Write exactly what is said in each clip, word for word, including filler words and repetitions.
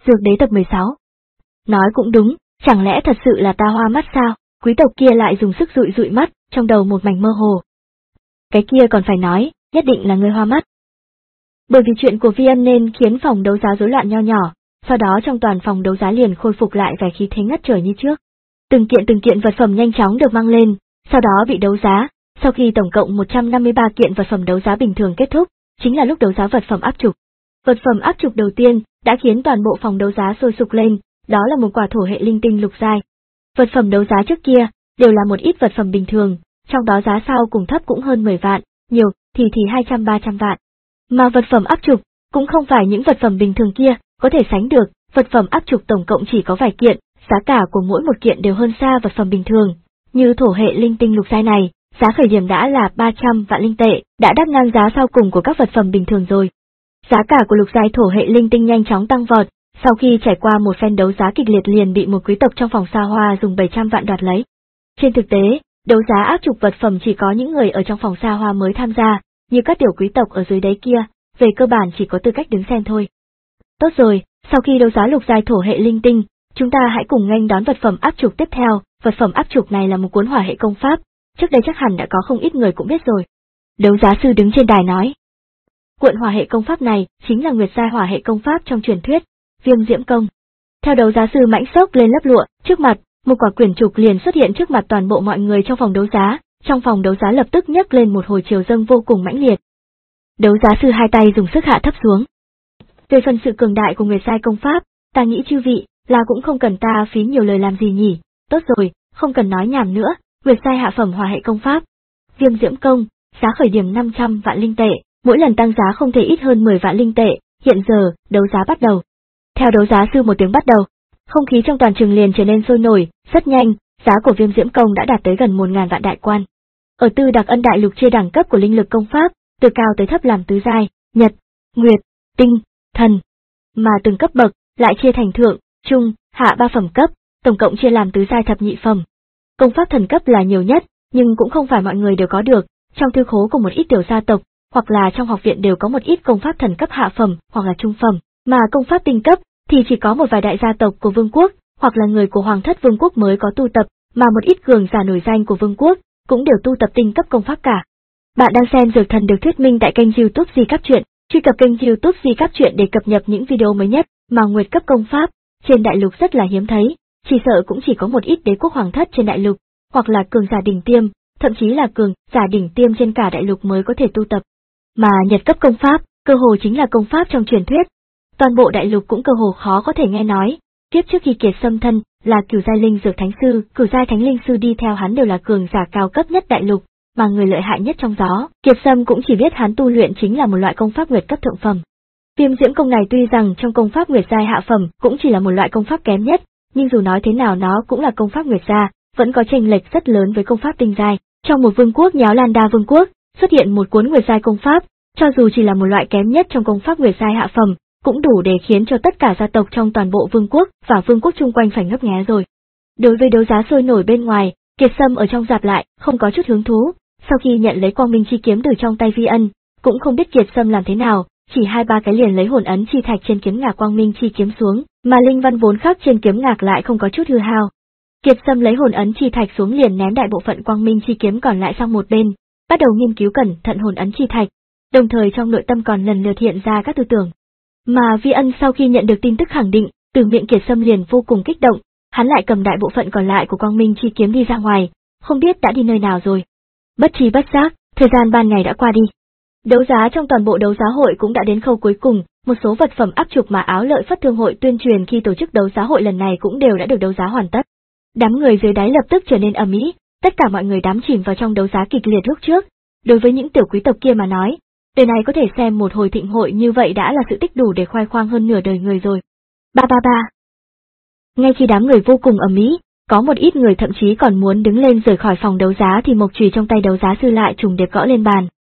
Dược đế tập mười sáu. Nói cũng đúng, chẳng lẽ thật sự là ta hoa mắt sao? Quý tộc kia lại dùng sức dụi dụi mắt, trong đầu một mảnh mơ hồ. Cái kia còn phải nói, nhất định là người hoa mắt. Bởi vì chuyện của Vi Ân nên khiến phòng đấu giá rối loạn nho nhỏ, sau đó trong toàn phòng đấu giá liền khôi phục lại vẻ khí thế ngất trời như trước. Từng kiện từng kiện vật phẩm nhanh chóng được mang lên, sau đó bị đấu giá. Sau khi tổng cộng một trăm năm mươi ba kiện vật phẩm đấu giá bình thường kết thúc, chính là lúc đấu giá vật phẩm áp trục. Vật phẩm áp trục đầu tiên đã khiến toàn bộ phòng đấu giá sôi sục lên, đó là một quả thổ hệ linh tinh lục giai. Vật phẩm đấu giá trước kia đều là một ít vật phẩm bình thường, trong đó giá sau cùng thấp cũng hơn mười vạn, nhiều thì thì hai trăm ba trăm vạn. Mà vật phẩm áp trục cũng không phải những vật phẩm bình thường kia có thể sánh được, vật phẩm áp trục tổng cộng chỉ có vài kiện, giá cả của mỗi một kiện đều hơn xa vật phẩm bình thường. Như thổ hệ linh tinh lục giai này, giá khởi điểm đã là ba trăm vạn linh tệ, đã đắt ngang giá sau cùng của các vật phẩm bình thường rồi. Giá cả của lục giai thổ hệ linh tinh nhanh chóng tăng vọt, sau khi trải qua một phen đấu giá kịch liệt liền bị một quý tộc trong phòng xa hoa dùng bảy trăm vạn đoạt lấy. Trên thực tế, đấu giá áp trục vật phẩm chỉ có những người ở trong phòng xa hoa mới tham gia, như các tiểu quý tộc ở dưới đáy kia, về cơ bản chỉ có tư cách đứng xem thôi. Tốt rồi, sau khi đấu giá lục giai thổ hệ linh tinh, chúng ta hãy cùng nghênh đón vật phẩm áp trục tiếp theo. Vật phẩm áp trục này là một cuốn hỏa hệ công pháp, trước đây chắc hẳn đã có không ít người cũng biết rồi. Đấu giá sư đứng trên đài nói. Cuộn hỏa hệ công pháp này chính là nguyệt giai hỏa hệ công pháp trong truyền thuyết, Viêm Diễm Công. Theo đấu giá sư mãnh xốc lên lớp lụa, trước mặt, một quả quyển trục liền xuất hiện trước mặt toàn bộ mọi người trong phòng đấu giá, trong phòng đấu giá lập tức nhấc lên một hồi triều dâng vô cùng mãnh liệt. Đấu giá sư hai tay dùng sức hạ thấp xuống. Về phần sự cường đại của nguyệt giai công pháp, ta nghĩ chư vị là cũng không cần ta phí nhiều lời làm gì nhỉ. Tốt rồi, không cần nói nhảm nữa, nguyệt giai hạ phẩm hỏa hệ công pháp. Viêm Diễm Công, giá khởi điểm năm trăm vạn linh tệ, mỗi lần tăng giá không thể ít hơn mười vạn linh tệ, hiện giờ, đấu giá bắt đầu. Theo đấu giá sư một tiếng bắt đầu, không khí trong toàn trường liền trở nên sôi nổi, rất nhanh, giá của Viêm Diễm Công đã đạt tới gần một ngàn vạn đại quan. Ở Tư Đặc Ân đại lục chia đẳng cấp của linh lực công pháp, từ cao tới thấp làm tứ giai, nhật, nguyệt, tinh, thần, mà từng cấp bậc lại chia thành thượng, trung, hạ ba phẩm cấp, tổng cộng chia làm tứ giai thập nhị phẩm. Công pháp thần cấp là nhiều nhất, nhưng cũng không phải mọi người đều có được, trong thư khố của một ít tiểu gia tộc, hoặc là trong học viện đều có một ít công pháp thần cấp hạ phẩm hoặc là trung phẩm, mà công pháp tinh cấp thì chỉ có một vài đại gia tộc của vương quốc, hoặc là người của hoàng thất vương quốc mới có tu tập, mà một ít cường giả nổi danh của vương quốc cũng đều tu tập tinh cấp công pháp cả. Bạn đang xem Dược Thần được thuyết minh tại kênh YouTube Di Các Truyện, truy cập kênh YouTube Di Các Truyện để cập nhật những video mới nhất, mà nguyệt cấp công pháp trên đại lục rất là hiếm thấy, chỉ sợ cũng chỉ có một ít đế quốc hoàng thất trên đại lục, hoặc là cường giả đỉnh tiêm, thậm chí là cường giả đỉnh tiêm trên cả đại lục mới có thể tu tập. Mà nhật cấp công pháp, cơ hồ chính là công pháp trong truyền thuyết. Toàn bộ đại lục cũng cơ hồ khó có thể nghe nói, tiếp trước khi Kiệt Sâm thân là cửu giai linh dược thánh sư, cửu giai thánh linh sư đi theo hắn đều là cường giả cao cấp nhất đại lục, mà người lợi hại nhất trong đó, Kiệt Sâm cũng chỉ biết hắn tu luyện chính là một loại công pháp nguyệt cấp thượng phẩm. Viêm Diễm Công này tuy rằng trong công pháp nguyệt giai hạ phẩm cũng chỉ là một loại công pháp kém nhất, nhưng dù nói thế nào nó cũng là công pháp nguyệt gia, vẫn có chênh lệch rất lớn với công pháp tinh giai. Trong một vương quốc nháo Lan Đa vương quốc, xuất hiện một cuốn nguyệt giai công pháp, cho dù chỉ là một loại kém nhất trong công pháp nguyệt giai hạ phẩm, cũng đủ để khiến cho tất cả gia tộc trong toàn bộ vương quốc và vương quốc chung quanh phải ngấp nghé rồi. Đối với đấu giá sôi nổi bên ngoài, Kiệt Sâm ở trong dạp lại không có chút hứng thú, sau khi nhận lấy Quang Minh chi kiếm từ trong tay Vi Ân, cũng không biết Kiệt Sâm làm thế nào, chỉ hai ba cái liền lấy hồn ấn chi thạch trên kiếm ngạc Quang Minh chi kiếm xuống, mà linh văn vốn khắc trên kiếm ngạc lại không có chút hư hao. Kiệt Sâm lấy hồn ấn chi thạch xuống liền ném đại bộ phận Quang Minh chi kiếm còn lại sang một bên, bắt đầu nghiên cứu cẩn thận hồn ấn chi thạch, đồng thời trong nội tâm còn lần lượt hiện ra các tư tưởng. Mà Vi Ân sau khi nhận được tin tức khẳng định, từ miệng Kiệt Sâm liền vô cùng kích động, hắn lại cầm đại bộ phận còn lại của Quang Minh chi kiếm đi ra ngoài, không biết đã đi nơi nào rồi. Bất tri bất giác, thời gian ban ngày đã qua đi. Đấu giá trong toàn bộ đấu giá hội cũng đã đến khâu cuối cùng, một số vật phẩm áp trục mà Áo Lợi Phất Thương hội tuyên truyền khi tổ chức đấu giá hội lần này cũng đều đã được đấu giá hoàn tất. Đám người dưới đáy lập tức trở nên ầm ĩ, tất cả mọi người đắm chìm vào trong đấu giá kịch liệt lúc trước. Đối với những tiểu quý tộc kia mà nói, đời này có thể xem một hồi thịnh hội như vậy đã là sự tích đủ để khoe khoang hơn nửa đời người rồi. Ba ba ba. Ngay khi đám người vô cùng ầm ĩ, có một ít người thậm chí còn muốn đứng lên rời khỏi phòng đấu giá thì mộc chùy trong tay đấu giá sư lại trùng điệp gõ lên bàn.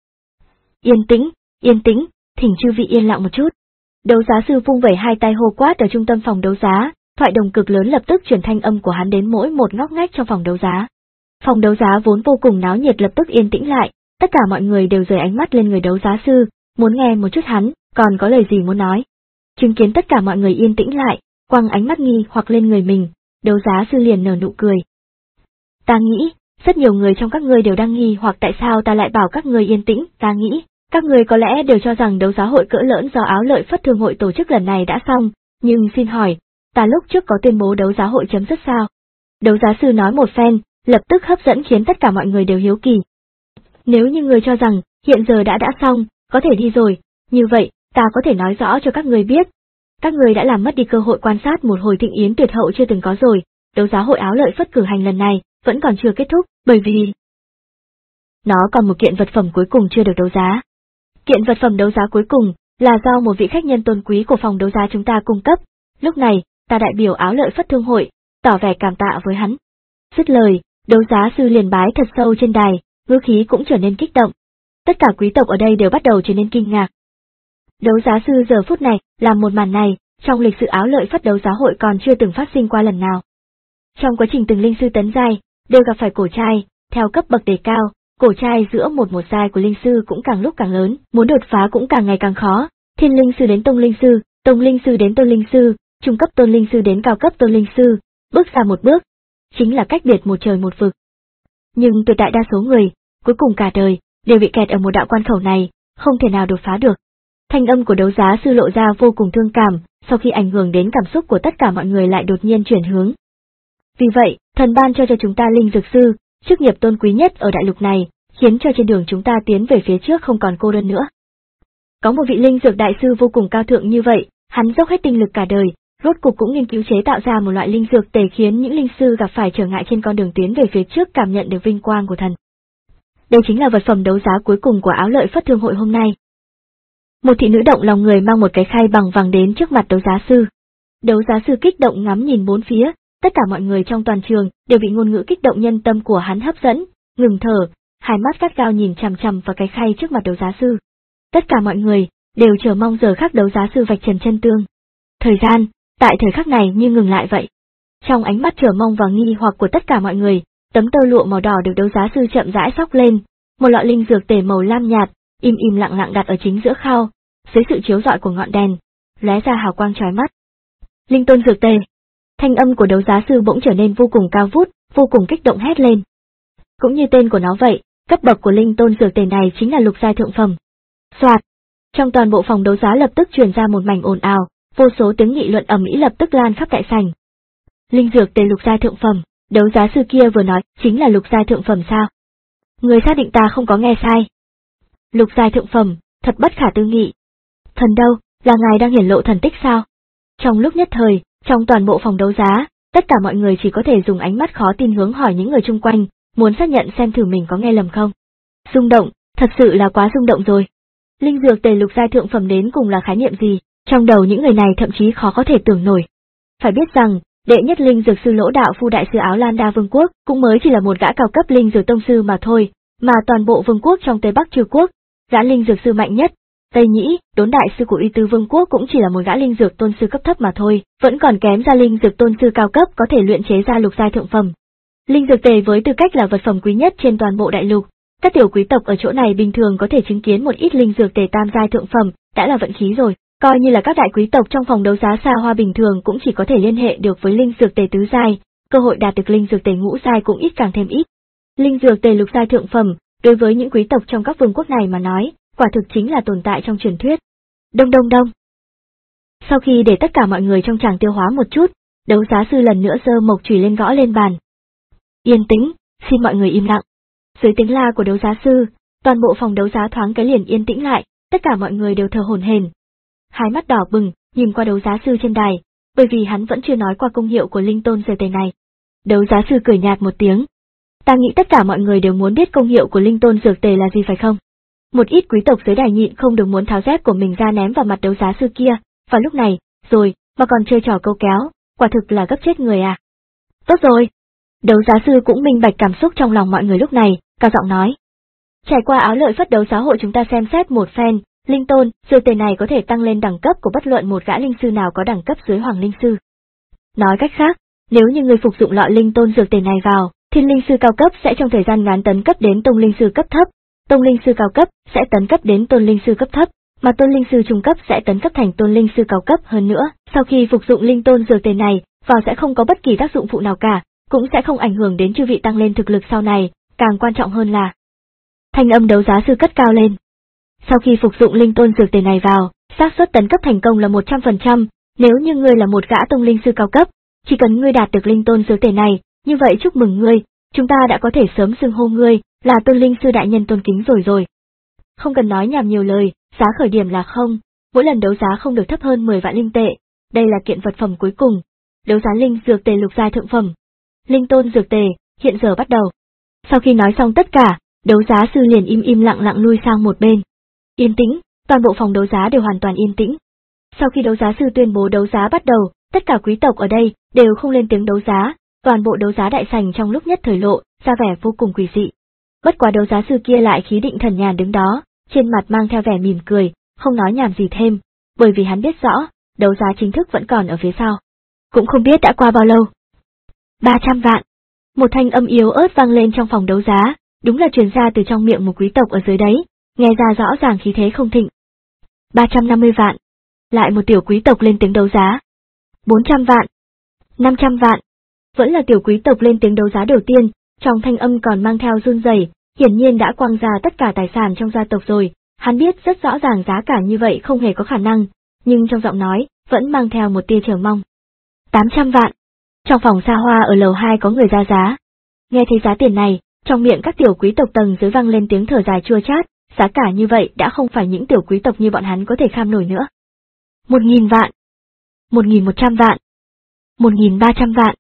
Yên tĩnh, yên tĩnh, thỉnh chư vị yên lặng một chút. Đấu giá sư vung vẩy hai tay hô quát ở trung tâm phòng đấu giá, thoại đồng cực lớn lập tức truyền thanh âm của hắn đến mỗi một ngóc ngách trong phòng đấu giá. Phòng đấu giá vốn vô cùng náo nhiệt lập tức yên tĩnh lại, tất cả mọi người đều rời ánh mắt lên người đấu giá sư, muốn nghe một chút hắn còn có lời gì muốn nói. Chứng kiến tất cả mọi người yên tĩnh lại, quăng ánh mắt nghi hoặc lên người mình, đấu giá sư liền nở nụ cười. Ta nghĩ, rất nhiều người trong các ngươi đều đang nghi hoặc tại sao ta lại bảo các ngươi yên tĩnh, ta nghĩ, các ngươi có lẽ đều cho rằng đấu giá hội cỡ lớn do Áo Lợi Phất Thương hội tổ chức lần này đã xong, nhưng xin hỏi, ta lúc trước có tuyên bố đấu giá hội chấm dứt sao? Đấu giá sư nói một phen, lập tức hấp dẫn khiến tất cả mọi người đều hiếu kỳ. Nếu như người cho rằng, hiện giờ đã đã xong, có thể đi rồi, như vậy, ta có thể nói rõ cho các người biết. Các người đã làm mất đi cơ hội quan sát một hồi thịnh yến tuyệt hậu chưa từng có rồi, đấu giá hội Áo Lợi Phất cử hành lần này, vẫn còn chưa kết thúc, bởi vì nó còn một kiện vật phẩm cuối cùng chưa được đấu giá. Kiện vật phẩm đấu giá cuối cùng, là do một vị khách nhân tôn quý của phòng đấu giá chúng ta cung cấp, lúc này, ta đại biểu Áo Lợi Phất Thương hội, tỏ vẻ cảm tạ với hắn. Dứt lời, đấu giá sư liền bái thật sâu trên đài, ngữ khí cũng trở nên kích động. Tất cả quý tộc ở đây đều bắt đầu trở nên kinh ngạc. Đấu giá sư giờ phút này, làm một màn này, trong lịch sử Áo Lợi Phất đấu giá hội còn chưa từng phát sinh qua lần nào. Trong quá trình từng linh sư tấn giai, đều gặp phải cổ trai, theo cấp bậc đề cao, cổ trai giữa một một giai của linh sư cũng càng lúc càng lớn, muốn đột phá cũng càng ngày càng khó, thiên linh sư đến tông linh sư, tông linh sư đến tôn linh sư, trung cấp tôn linh sư đến cao cấp tôn linh sư, bước ra một bước, chính là cách biệt một trời một vực. Nhưng tuyệt đại đa số người, cuối cùng cả đời, đều bị kẹt ở một đạo quan khẩu này, không thể nào đột phá được. Thanh âm của đấu giá sư lộ ra vô cùng thương cảm, sau khi ảnh hưởng đến cảm xúc của tất cả mọi người lại đột nhiên chuyển hướng. Vì vậy, thần ban cho cho chúng ta linh dược sư, chức nghiệp tôn quý nhất ở đại lục này, khiến cho trên đường chúng ta tiến về phía trước không còn cô đơn nữa. Có một vị linh dược đại sư vô cùng cao thượng như vậy, hắn dốc hết tinh lực cả đời, rốt cục cũng nghiên cứu chế tạo ra một loại linh dược tề khiến những linh sư gặp phải trở ngại trên con đường tiến về phía trước cảm nhận được vinh quang của thần. Đây chính là vật phẩm đấu giá cuối cùng của Áo Lợi Phất Thương hội hôm nay. Một thị nữ động lòng người mang một cái khay bằng vàng đến trước mặt đấu giá sư. Đấu giá sư kích động ngắm nhìn bốn phía, tất cả mọi người trong toàn trường đều bị ngôn ngữ kích động nhân tâm của hắn hấp dẫn, ngừng thở, hai mắt gắt gao nhìn chằm chằm vào cái khay trước mặt đấu giá sư. Tất cả mọi người đều chờ mong giờ khắc đấu giá sư vạch trần chân tương. Thời gian, tại thời khắc này như ngừng lại vậy. Trong ánh mắt chờ mong và nghi hoặc của tất cả mọi người, tấm tơ lụa màu đỏ được đấu giá sư chậm rãi xốc lên, một lọ linh dược tề màu lam nhạt, im im lặng lặng đặt ở chính giữa khao, dưới sự chiếu rọi của ngọn đèn, lóe ra hào quang chói mắt. Linh tôn dược tề. Thanh âm của đấu giá sư bỗng trở nên vô cùng cao vút, vô cùng kích động hét lên. Cũng như tên của nó vậy, cấp bậc của linh tôn dược tề này chính là lục giai thượng phẩm. Soạt. Trong toàn bộ phòng đấu giá lập tức truyền ra một mảnh ồn ào, vô số tiếng nghị luận ầm ĩ lập tức lan khắp đại sảnh. Linh dược tề lục giai thượng phẩm, đấu giá sư kia vừa nói, chính là lục giai thượng phẩm sao? Người xác định ta không có nghe sai. Lục giai thượng phẩm, thật bất khả tư nghị. Thần đâu, là ngài đang hiển lộ thần tích sao? Trong lúc nhất thời, trong toàn bộ phòng đấu giá, tất cả mọi người chỉ có thể dùng ánh mắt khó tin hướng hỏi những người chung quanh, muốn xác nhận xem thử mình có nghe lầm không. Rung động, thật sự là quá rung động rồi. Linh dược tề lục giai thượng phẩm đến cùng là khái niệm gì, trong đầu những người này thậm chí khó có thể tưởng nổi. Phải biết rằng, đệ nhất linh dược sư Lỗ Đạo Phu đại sư Áo Lan Đa Vương quốc cũng mới chỉ là một gã cao cấp linh dược tông sư mà thôi, mà toàn bộ vương quốc trong Tây Bắc Trừ quốc, gã linh dược sư mạnh nhất, Tây Nhĩ, Đốn đại sư của Y Tư Vương quốc cũng chỉ là một gã linh dược tôn sư cấp thấp mà thôi, vẫn còn kém ra linh dược tôn sư cao cấp có thể luyện chế ra lục giai thượng phẩm. Linh dược tề với tư cách là vật phẩm quý nhất trên toàn bộ đại lục, các tiểu quý tộc ở chỗ này bình thường có thể chứng kiến một ít linh dược tề tam giai thượng phẩm, đã là vận khí rồi. Coi như là các đại quý tộc trong phòng đấu giá xa hoa bình thường cũng chỉ có thể liên hệ được với linh dược tề tứ giai, cơ hội đạt được linh dược tề ngũ giai cũng ít càng thêm ít. Linh dược tề lục giai thượng phẩm, đối với những quý tộc trong các vương quốc này mà nói, quả thực chính là tồn tại trong truyền thuyết. Đông đông đông. Sau khi để tất cả mọi người trong tràng tiêu hóa một chút, đấu giá sư lần nữa giơ mộc chùy lên gõ lên bàn. Yên tĩnh, xin mọi người im lặng. Dưới tiếng la của đấu giá sư, toàn bộ phòng đấu giá thoáng cái liền yên tĩnh lại, tất cả mọi người đều thở hổn hển. Hai mắt đỏ bừng, nhìn qua đấu giá sư trên đài, bởi vì hắn vẫn chưa nói qua công hiệu của linh tôn dược tề này. Đấu giá sư cười nhạt một tiếng. Ta nghĩ tất cả mọi người đều muốn biết công hiệu của linh tôn dược tề là gì phải không? Một ít quý tộc dưới đài nhịn không được muốn tháo dép của mình ra ném vào mặt đấu giá sư kia, và lúc này, rồi, mà còn chơi trò câu kéo, quả thực là gấp chết người à. Tốt rồi. Đấu giá sư cũng minh bạch cảm xúc trong lòng mọi người lúc này, cao giọng nói. Trải qua Áo Lợi Phất đấu giá hội chúng ta xem xét một phen, linh tôn, dược tề này có thể tăng lên đẳng cấp của bất luận một gã linh sư nào có đẳng cấp dưới hoàng linh sư. Nói cách khác, nếu như người phục dụng lọ linh tôn dược tề này vào, thiên linh sư cao cấp sẽ trong thời gian ngắn tấn cấp đến tông linh sư cấp thấp, tông linh sư cao cấp sẽ tấn cấp đến tôn linh sư cấp thấp, mà tôn linh sư trung cấp sẽ tấn cấp thành tôn linh sư cao cấp hơn nữa. Sau khi phục dụng linh tôn dược tề này, vào sẽ không có bất kỳ tác dụng phụ nào cả, cũng sẽ không ảnh hưởng đến chư vị tăng lên thực lực sau này, càng quan trọng hơn là thanh âm đấu giá sư cất cao lên. Sau khi phục dụng linh tôn dược tề này vào, xác suất tấn cấp thành công là một trăm phần trăm, nếu như ngươi là một gã tông linh sư cao cấp, chỉ cần ngươi đạt được linh tôn dược tề này, như vậy chúc mừng ngươi, chúng ta đã có thể sớm xưng hô ngươi là tôn linh sư đại nhân tôn kính rồi rồi. Không cần nói nhảm nhiều lời, giá khởi điểm là không, mỗi lần đấu giá không được thấp hơn mười vạn linh tệ, đây là kiện vật phẩm cuối cùng. Đấu giá linh dược tề lục giai thượng phẩm. Linh tôn dược tề, hiện giờ bắt đầu. Sau khi nói xong tất cả, đấu giá sư liền im im lặng lặng lui sang một bên. Yên tĩnh, toàn bộ phòng đấu giá đều hoàn toàn yên tĩnh. Sau khi đấu giá sư tuyên bố đấu giá bắt đầu, tất cả quý tộc ở đây đều không lên tiếng đấu giá, toàn bộ đấu giá đại sảnh trong lúc nhất thời lộ ra vẻ vô cùng quỷ dị. Bất quá đấu giá sư kia lại khí định thần nhàn đứng đó, trên mặt mang theo vẻ mỉm cười, không nói nhảm gì thêm, bởi vì hắn biết rõ, đấu giá chính thức vẫn còn ở phía sau. Cũng không biết đã qua bao lâu. ba trăm vạn. Một thanh âm yếu ớt vang lên trong phòng đấu giá, đúng là truyền ra từ trong miệng một quý tộc ở dưới đấy, nghe ra rõ ràng khí thế không thịnh. ba trăm năm mươi vạn. Lại một tiểu quý tộc lên tiếng đấu giá. bốn trăm vạn. năm trăm vạn. Vẫn là tiểu quý tộc lên tiếng đấu giá đầu tiên, trong thanh âm còn mang theo run rẩy, hiển nhiên đã quăng ra tất cả tài sản trong gia tộc rồi, hắn biết rất rõ ràng giá cả như vậy không hề có khả năng, nhưng trong giọng nói, vẫn mang theo một tia chờ mong. tám trăm vạn. Trong phòng xa hoa ở lầu hai có người ra giá. Nghe thấy giá tiền này, trong miệng các tiểu quý tộc tầng dưới vang lên tiếng thở dài chua chát, giá cả như vậy đã không phải những tiểu quý tộc như bọn hắn có thể kham nổi nữa. Một nghìn vạn. Một nghìn một trăm vạn. Một nghìn ba trăm vạn.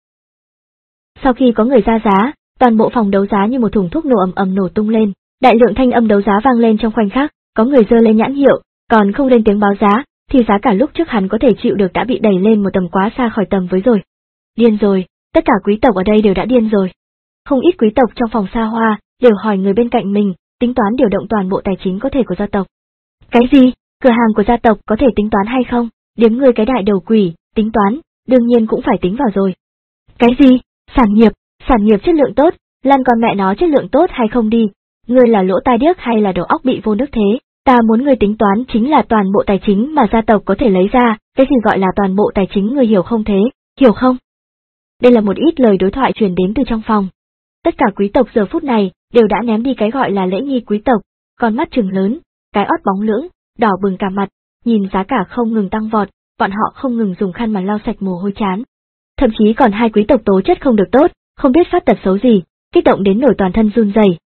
Sau khi có người ra giá, toàn bộ phòng đấu giá như một thùng thuốc nổ ầm ầm nổ tung lên, đại lượng thanh âm đấu giá vang lên trong khoảnh khắc, có người giơ lên nhãn hiệu, còn không lên tiếng báo giá, thì giá cả lúc trước hắn có thể chịu được đã bị đẩy lên một tầm quá xa khỏi tầm với rồi. Điên rồi, tất cả quý tộc ở đây đều đã điên rồi. Không ít quý tộc trong phòng xa hoa, đều hỏi người bên cạnh mình, tính toán điều động toàn bộ tài chính có thể của gia tộc. Cái gì? Cửa hàng của gia tộc có thể tính toán hay không? Điếm ngươi cái đại đầu quỷ, tính toán, đương nhiên cũng phải tính vào rồi. Cái gì? Sản nghiệp, sản nghiệp chất lượng tốt, lan con mẹ nó chất lượng tốt hay không đi, ngươi là lỗ tai điếc hay là đầu óc bị vô nước thế, ta muốn ngươi tính toán chính là toàn bộ tài chính mà gia tộc có thể lấy ra, cái gì gọi là toàn bộ tài chính ngươi hiểu không thế, hiểu không? Đây là một ít lời đối thoại truyền đến từ trong phòng. Tất cả quý tộc giờ phút này đều đã ném đi cái gọi là lễ nghi quý tộc, con mắt trừng lớn, cái ót bóng lưỡng, đỏ bừng cả mặt, nhìn giá cả không ngừng tăng vọt, bọn họ không ngừng dùng khăn mà lau sạch mồ hôi chán. Thậm chí còn hai quý tộc tố chất không được tốt, không biết phát tật xấu gì, kích động đến nổi toàn thân run rẩy.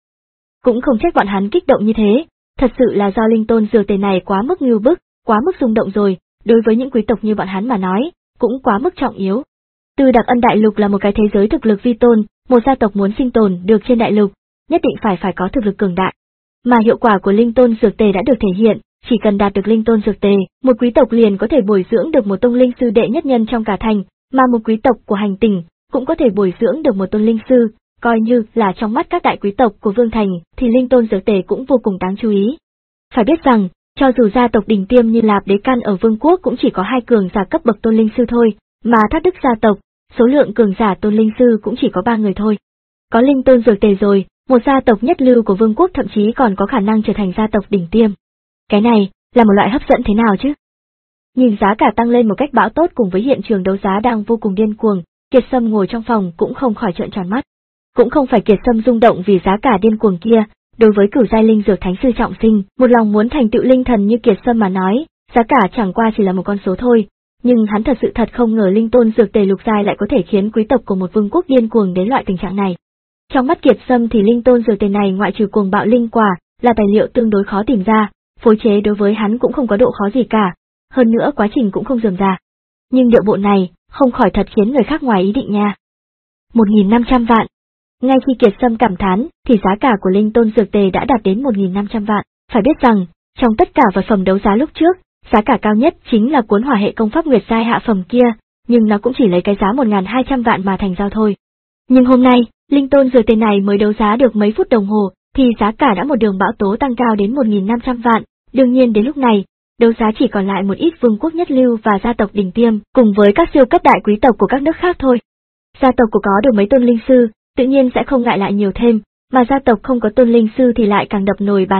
Cũng không trách bọn hắn kích động như thế, thật sự là do linh tôn dược tề này quá mức ngưu bức, quá mức rung động rồi, đối với những quý tộc như bọn hắn mà nói, cũng quá mức trọng yếu. Từ Đặc Ân Đại Lục là một cái thế giới thực lực vi tôn, một gia tộc muốn sinh tồn được trên đại lục, nhất định phải phải có thực lực cường đại. Mà hiệu quả của linh tôn dược tề đã được thể hiện, chỉ cần đạt được linh tôn dược tề, một quý tộc liền có thể bồi dưỡng được một tông linh sư đệ nhất nhân trong cả thành, mà một quý tộc của hành tinh cũng có thể bồi dưỡng được một tôn linh sư, coi như là trong mắt các đại quý tộc của Vương Thành thì linh tôn dược tề cũng vô cùng đáng chú ý. Phải biết rằng, cho dù gia tộc đỉnh tiêm như Lạp Đế Căn ở Vương quốc cũng chỉ có hai cường giả cấp bậc tôn linh sư thôi, mà Thác Đức gia tộc, số lượng cường giả tôn linh sư cũng chỉ có ba người thôi. Có linh tôn dược tề rồi, một gia tộc nhất lưu của Vương quốc thậm chí còn có khả năng trở thành gia tộc đỉnh tiêm. Cái này là một loại hấp dẫn thế nào chứ? Nhìn giá cả tăng lên một cách bão tốt cùng với hiện trường đấu giá đang vô cùng điên cuồng, Kiệt Sâm ngồi trong phòng cũng không khỏi trợn tròn mắt. Cũng không phải Kiệt Sâm rung động vì giá cả điên cuồng kia, đối với cửu giai linh dược thánh sư trọng sinh, một lòng muốn thành tựu linh thần như Kiệt Sâm mà nói, giá cả chẳng qua chỉ là một con số thôi, nhưng hắn thật sự thật không ngờ linh tôn dược tề lục giai lại có thể khiến quý tộc của một vương quốc điên cuồng đến loại tình trạng này. Trong mắt Kiệt Sâm thì linh tôn dược tề này ngoại trừ cuồng bạo linh quả, là tài liệu tương đối khó tìm ra, phối chế đối với hắn cũng không có độ khó gì cả, hơn nữa quá trình cũng không rườm rà. Nhưng điệu bộ này, không khỏi thật khiến người khác ngoài ý định nha. một nghìn năm trăm vạn. Ngay khi Kiệt Sâm cảm thán, thì giá cả của linh tôn dược tề đã đạt đến một nghìn năm trăm vạn. Phải biết rằng, trong tất cả vật phẩm đấu giá lúc trước, giá cả cao nhất chính là cuốn hỏa hệ công pháp nguyệt giai hạ phẩm kia, nhưng nó cũng chỉ lấy cái giá một nghìn hai trăm vạn mà thành giao thôi. Nhưng hôm nay, linh tôn dược tề này mới đấu giá được mấy phút đồng hồ, thì giá cả đã một đường bão tố tăng cao đến một nghìn năm trăm vạn, đương nhiên đến lúc này, đấu giá chỉ còn lại một ít vương quốc nhất lưu và gia tộc đỉnh tiêm, cùng với các siêu cấp đại quý tộc của các nước khác thôi. Gia tộc của có được mấy tôn linh sư, tự nhiên sẽ không ngại lại nhiều thêm, mà gia tộc không có tôn linh sư thì lại càng đập nồi bán sắt,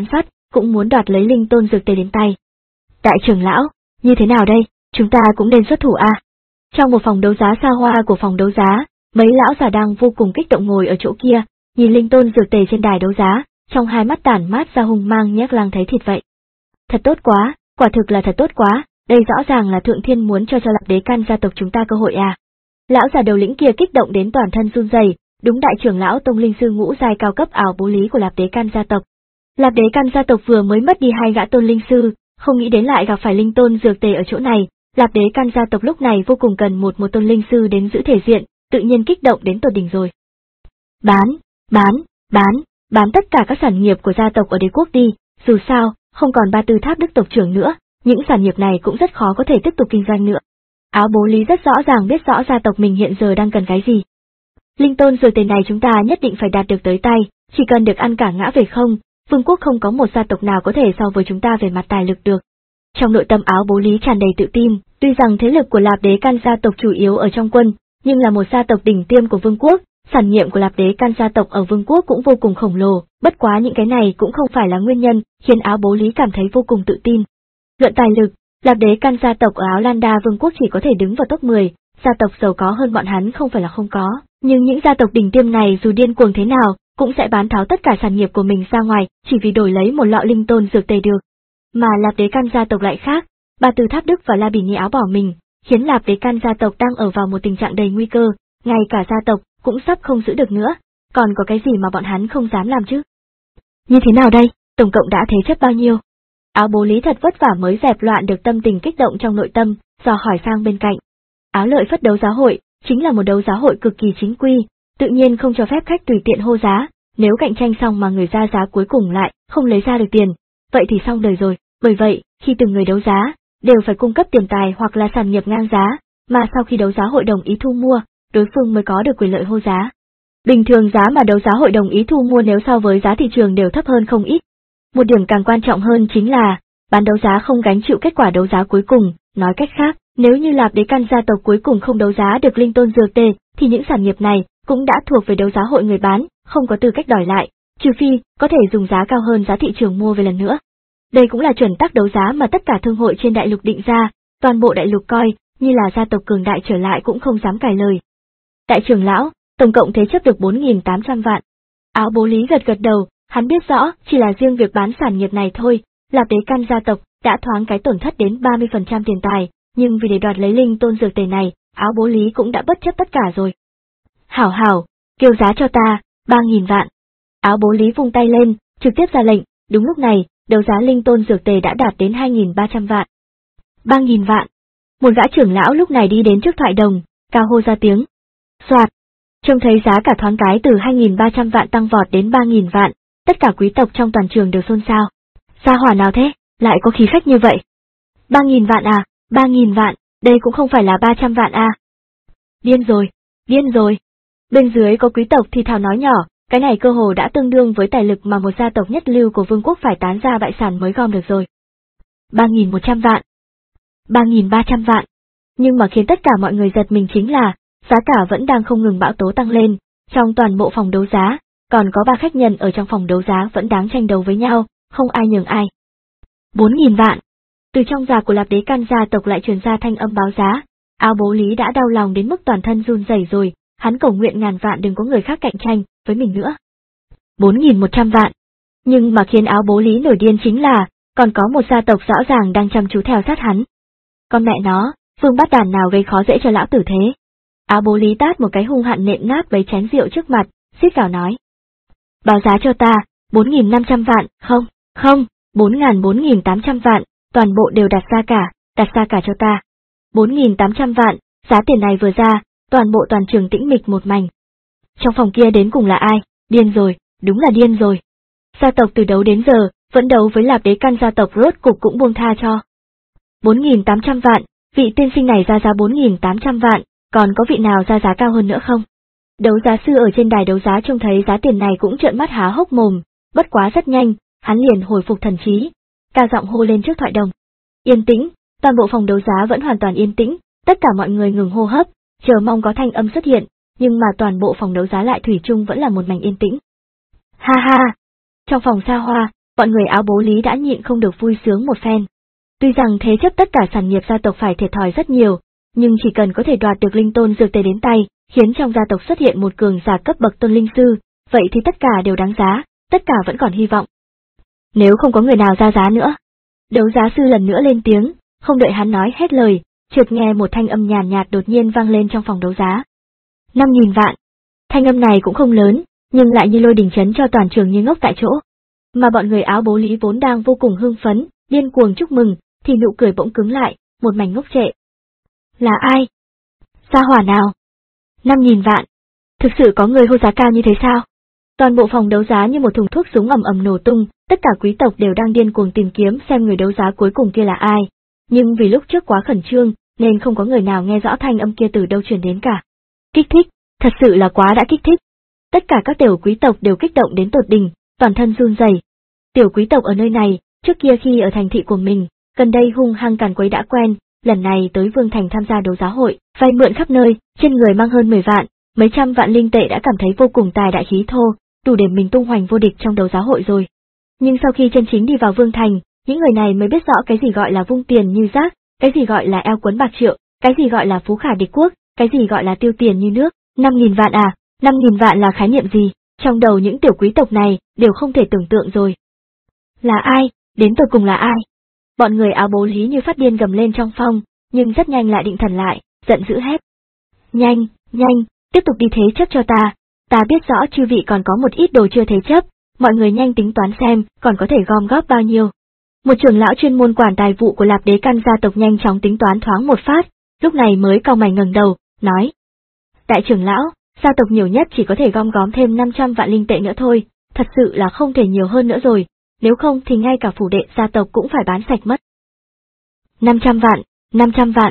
cũng muốn đoạt lấy linh tôn dược tề đến tay. Đại trưởng lão, như thế nào đây, chúng ta cũng nên xuất thủ à? Trong một phòng đấu giá xa hoa của phòng đấu giá, mấy lão già đang vô cùng kích động ngồi ở chỗ kia, nhìn linh tôn dược tề trên đài đấu giá, trong hai mắt tản mát ra hung mang nhác lang thấy thịt vậy. Thật tốt quá, quả thực là thật tốt quá, đây rõ ràng là thượng thiên muốn cho cho Lạp Đế Can gia tộc chúng ta cơ hội à. Lão già đầu lĩnh kia kích động đến toàn thân run rẩy, đúng đại trưởng lão tông linh sư ngũ giai cao cấp ảo bố lý của Lạp Đế Can gia tộc. Lạp Đế Can gia tộc vừa mới mất đi hai gã tôn linh sư, không nghĩ đến lại gặp phải linh tôn dược tề ở chỗ này. Lạp Đế Can gia tộc lúc này vô cùng cần một một tôn linh sư đến giữ thể diện, tự nhiên kích động đến tột đỉnh rồi. Bán, bán, bán, bán tất cả các sản nghiệp của gia tộc ở đế quốc đi, dù sao, không còn ba tư tháp đức tộc trưởng nữa, những sản nghiệp này cũng rất khó có thể tiếp tục kinh doanh nữa. Áo bố lý rất rõ ràng biết rõ gia tộc mình hiện giờ đang cần cái gì. Linh tôn dược tề này chúng ta nhất định phải đạt được tới tay, chỉ cần được ăn cả ngã về không, vương quốc không có một gia tộc nào có thể so với chúng ta về mặt tài lực được. Trong nội tâm áo bố lý tràn đầy tự tin, tuy rằng thế lực của Lạp Đế Can gia tộc chủ yếu ở trong quân, nhưng là một gia tộc đỉnh tiêm của vương quốc, sản nghiệp của Lạp Đế Can gia tộc ở vương quốc cũng vô cùng khổng lồ, bất quá những cái này cũng không phải là nguyên nhân khiến áo bố lý cảm thấy vô cùng tự tin. Luận tài lực, Lạp Đế Can gia tộc ở Áo Lan Đa vương quốc chỉ có thể đứng vào top mười, gia tộc giàu có hơn bọn hắn không phải là không có, nhưng những gia tộc đỉnh tiêm này dù điên cuồng thế nào, cũng sẽ bán tháo tất cả sản nghiệp của mình ra ngoài, chỉ vì đổi lấy một lọ linh tôn dược tề được. Mà Lạp Đế Can gia tộc lại khác, Ba Tư Tháp Đức và La Bỉ Nhi áo bỏ mình, khiến Lạp Đế Can gia tộc đang ở vào một tình trạng đầy nguy cơ, ngay cả gia tộc cũng sắp không giữ được nữa, còn có cái gì mà bọn hắn không dám làm chứ? Như thế nào đây, tổng cộng đã thế chấp bao nhiêu? Áo bố lý thật vất vả mới dẹp loạn được tâm tình kích động trong nội tâm, dò hỏi sang bên cạnh. Áo lợi phất đấu giá hội, chính là một đấu giá hội cực kỳ chính quy, tự nhiên không cho phép khách tùy tiện hô giá, nếu cạnh tranh xong mà người ra giá cuối cùng lại không lấy ra được tiền, vậy thì xong đời rồi, bởi vậy, khi từng người đấu giá, đều phải cung cấp tiền tài hoặc là sản nghiệp ngang giá, mà sau khi đấu giá hội đồng ý thu mua, đối phương mới có được quyền lợi hô giá. Bình thường giá mà đấu giá hội đồng ý thu mua nếu so với giá thị trường đều thấp hơn không ít. Một điểm càng quan trọng hơn chính là, bán đấu giá không gánh chịu kết quả đấu giá cuối cùng, nói cách khác, nếu như Lạp Đế Can gia tộc cuối cùng không đấu giá được linh tôn dược tề, thì những sản nghiệp này cũng đã thuộc về đấu giá hội người bán, không có tư cách đòi lại, trừ phi có thể dùng giá cao hơn giá thị trường mua về lần nữa. Đây cũng là chuẩn tắc đấu giá mà tất cả thương hội trên đại lục định ra, toàn bộ đại lục coi như là gia tộc cường đại trở lại cũng không dám cãi lời. Đại trưởng lão, tổng cộng thế chấp được bốn nghìn tám trăm vạn. Áo bố lý gật gật đầu, hắn biết rõ chỉ là riêng việc bán sản nghiệp này thôi, Lạp Đế Can gia tộc đã thoáng cái tổn thất đến ba mươi phần trăm tiền tài, nhưng vì để đoạt lấy linh tôn dược tề này, áo bố lý cũng đã bất chấp tất cả rồi. Hảo hảo, kêu giá cho ta, ba nghìn vạn. Áo bố lý vung tay lên, trực tiếp ra lệnh, đúng lúc này, đấu giá linh tôn dược tề đã đạt đến hai nghìn ba trăm vạn. ba nghìn vạn. Một gã trưởng lão lúc này đi đến trước thoại đồng, cao hô ra tiếng. Soạt. Trông thấy giá cả thoáng cái từ hai nghìn ba trăm vạn tăng vọt đến ba nghìn vạn, tất cả quý tộc trong toàn trường đều xôn xao. Gia hỏa nào thế, lại có khí phách như vậy? ba nghìn vạn à, ba nghìn vạn, đây cũng không phải là ba trăm vạn à. Điên rồi, điên rồi. Bên dưới có quý tộc thì thào nói nhỏ, cái này cơ hồ đã tương đương với tài lực mà một gia tộc nhất lưu của vương quốc phải tán ra bại sản mới gom được rồi. ba nghìn một trăm vạn. ba nghìn ba trăm vạn. Nhưng mà khiến tất cả mọi người giật mình chính là, giá cả vẫn đang không ngừng bão tố tăng lên, trong toàn bộ phòng đấu giá, còn có ba khách nhân ở trong phòng đấu giá vẫn đáng tranh đấu với nhau, không ai nhường ai. bốn nghìn vạn. Từ trong già của Lạp Đế Can gia tộc lại truyền ra thanh âm báo giá, áo bố lý đã đau lòng đến mức toàn thân run rẩy rồi, hắn cầu nguyện ngàn vạn đừng có người khác cạnh tranh với mình nữa. bốn nghìn một trăm vạn. Nhưng mà khiến áo bố lý nổi điên chính là, còn có một gia tộc rõ ràng đang chăm chú theo sát hắn. Con mẹ nó, phương bắt đàn nào gây khó dễ cho lão tử thế? Áo bố lý tát một cái hung hạn nện nát mấy chén rượu trước mặt, xít vào nói. Báo giá cho ta, bốn nghìn năm trăm vạn, không, không, bốn ngàn bốn nghìn tám trăm vạn, toàn bộ đều đặt ra cả, đặt ra cả cho ta. bốn nghìn tám trăm vạn, giá tiền này vừa ra, toàn bộ toàn trường tĩnh mịch một mảnh. Trong phòng kia đến cùng là ai? Điên rồi, đúng là điên rồi. Gia tộc từ đấu đến giờ, vẫn đấu với Lạp Đế Can gia tộc rốt cục cũng buông tha cho. bốn nghìn tám trăm vạn, vị tiên sinh này ra giá bốn nghìn tám trăm vạn, còn có vị nào ra giá cao hơn nữa không? Đấu giá sư ở trên đài đấu giá trông thấy giá tiền này cũng trợn mắt há hốc mồm, bất quá rất nhanh, hắn liền hồi phục thần trí, cao giọng hô lên trước thoại đồng. Yên tĩnh, toàn bộ phòng đấu giá vẫn hoàn toàn yên tĩnh, tất cả mọi người ngừng hô hấp, chờ mong có thanh âm xuất hiện, nhưng mà toàn bộ phòng đấu giá lại thủy chung vẫn là một mảnh yên tĩnh. Ha ha! Trong phòng xa hoa, bọn người áo bố Lý đã nhịn không được vui sướng một phen. Tuy rằng thế chấp tất cả sản nghiệp gia tộc phải thiệt thòi rất nhiều, nhưng chỉ cần có thể đoạt được linh tôn dược tề đến tay, khiến trong gia tộc xuất hiện một cường giả cấp bậc tôn linh sư, vậy thì tất cả đều đáng giá, tất cả vẫn còn hy vọng. Nếu không có người nào ra giá nữa. Đấu giá sư lần nữa lên tiếng, không đợi hắn nói hết lời, chợt nghe một thanh âm nhàn nhạt đột nhiên vang lên trong phòng đấu giá. Năm nghìn vạn. Thanh âm này cũng không lớn, nhưng lại như lôi đình chấn cho toàn trường như ngốc tại chỗ. Mà bọn người áo bố Lý vốn đang vô cùng hưng phấn, điên cuồng chúc mừng, thì nụ cười bỗng cứng lại, một mảnh ngốc trệ. Là ai? Gia hỏa nào? Năm nghìn vạn. Thực sự có người hô giá cao như thế sao? Toàn bộ phòng đấu giá như một thùng thuốc súng ầm ầm nổ tung, tất cả quý tộc đều đang điên cuồng tìm kiếm xem người đấu giá cuối cùng kia là ai. Nhưng vì lúc trước quá khẩn trương, nên không có người nào nghe rõ thanh âm kia từ đâu truyền đến cả. Kích thích, thật sự là quá đã kích thích. Tất cả các tiểu quý tộc đều kích động đến tột đỉnh, toàn thân run rẩy. Tiểu quý tộc ở nơi này, trước kia khi ở thành thị của mình, gần đây hung hăng càn quấy đã quen, lần này tới Vương Thành tham gia đấu giá hội, vay mượn khắp nơi, trên người mang hơn mười vạn, mấy trăm vạn linh tệ đã cảm thấy vô cùng tài đại khí thô, đủ để mình tung hoành vô địch trong đấu giá hội rồi. Nhưng sau khi chân chính đi vào Vương Thành, những người này mới biết rõ cái gì gọi là vung tiền như rác, cái gì gọi là eo quấn bạc triệu, cái gì gọi là phú khả địch quốc, cái gì gọi là tiêu tiền như nước. Năm nghìn vạn à, năm nghìn vạn là khái niệm gì? Trong đầu những tiểu quý tộc này đều không thể tưởng tượng rồi. Là ai? Đến tột cùng là ai? Bọn người áo bố Lý như phát điên gầm lên trong phòng, nhưng rất nhanh lại định thần lại, giận dữ hét. Nhanh, nhanh, tiếp tục đi thế chấp cho ta, ta biết rõ chư vị còn có một ít đồ chưa thế chấp, mọi người nhanh tính toán xem còn có thể gom góp bao nhiêu. Một trưởng lão chuyên môn quản tài vụ của Lạp Đế Căn gia tộc nhanh chóng tính toán thoáng một phát, lúc này mới cau mày ngẩng đầu, nói. Đại trưởng lão, gia tộc nhiều nhất chỉ có thể gom góm thêm năm trăm vạn linh tệ nữa thôi, thật sự là không thể nhiều hơn nữa rồi, nếu không thì ngay cả phủ đệ gia tộc cũng phải bán sạch mất. năm trăm vạn, năm trăm vạn.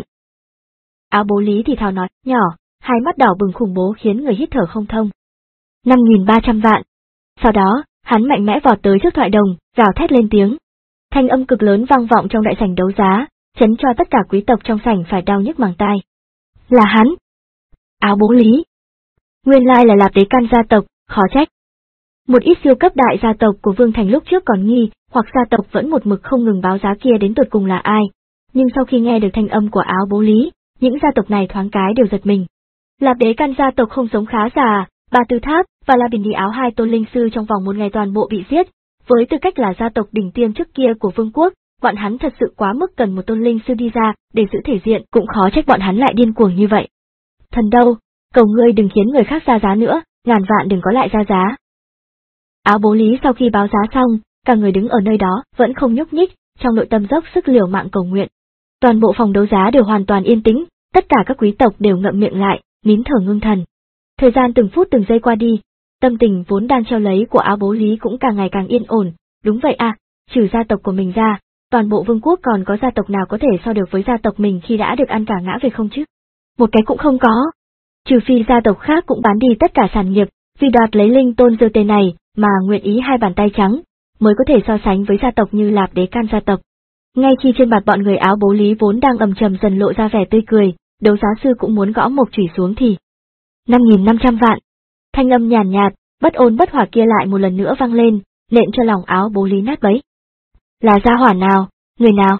Áo bố Lý thì thào nói, nhỏ, hai mắt đỏ bừng khủng bố khiến người hít thở không thông. năm nghìn ba trăm vạn. Sau đó, hắn mạnh mẽ vọt tới trước thoại đồng, gào thét lên tiếng. Thanh âm cực lớn vang vọng trong đại sảnh đấu giá, chấn cho tất cả quý tộc trong sảnh phải đau nhức màng tai. Là hắn. Áo bố Lý. Nguyên lai là Lạp Đế Căn gia tộc, khó trách. Một ít siêu cấp đại gia tộc của Vương Thành lúc trước còn nghi, hoặc gia tộc vẫn một mực không ngừng báo giá kia đến tột cùng là ai. Nhưng sau khi nghe được thanh âm của áo bố Lý, những gia tộc này thoáng cái đều giật mình. Lạp Đế Căn gia tộc không sống khá già, Bà Tư Tháp và La Bình Đi Áo hai tôn linh sư trong vòng một ngày toàn bộ bị giết. Với tư cách là gia tộc đỉnh tiêm trước kia của vương quốc, bọn hắn thật sự quá mức cần một tôn linh sư đi ra để giữ thể diện, cũng khó trách bọn hắn lại điên cuồng như vậy. Thần đâu, cầu ngươi đừng khiến người khác ra giá nữa, ngàn vạn đừng có lại ra giá. Áo bố Lý sau khi báo giá xong, cả người đứng ở nơi đó vẫn không nhúc nhích, trong nội tâm dốc sức liều mạng cầu nguyện. Toàn bộ phòng đấu giá đều hoàn toàn yên tĩnh, tất cả các quý tộc đều ngậm miệng lại, nín thở ngưng thần. Thời gian từng phút từng giây qua đi, tâm tình vốn đang treo lấy của áo bố Lý cũng càng ngày càng yên ổn. Đúng vậy à, trừ gia tộc của mình ra, toàn bộ vương quốc còn có gia tộc nào có thể so được với gia tộc mình khi đã được ăn cả ngã về không chứ? Một cái cũng không có. Trừ phi gia tộc khác cũng bán đi tất cả sản nghiệp, vì đoạt lấy linh tôn dư tê này mà nguyện ý hai bàn tay trắng, mới có thể so sánh với gia tộc như Lạp Đế Căn gia tộc. Ngay khi trên mặt bọn người áo bố Lý vốn đang ầm trầm dần lộ ra vẻ tươi cười, đấu giá sư cũng muốn gõ một chủy xuống thì năm nghìn năm trăm vạn. Thanh âm nhàn nhạt, bất ôn bất hỏa kia lại một lần nữa vang lên, nện cho lòng áo bố Lý nát bấy. Là gia hỏa nào, người nào?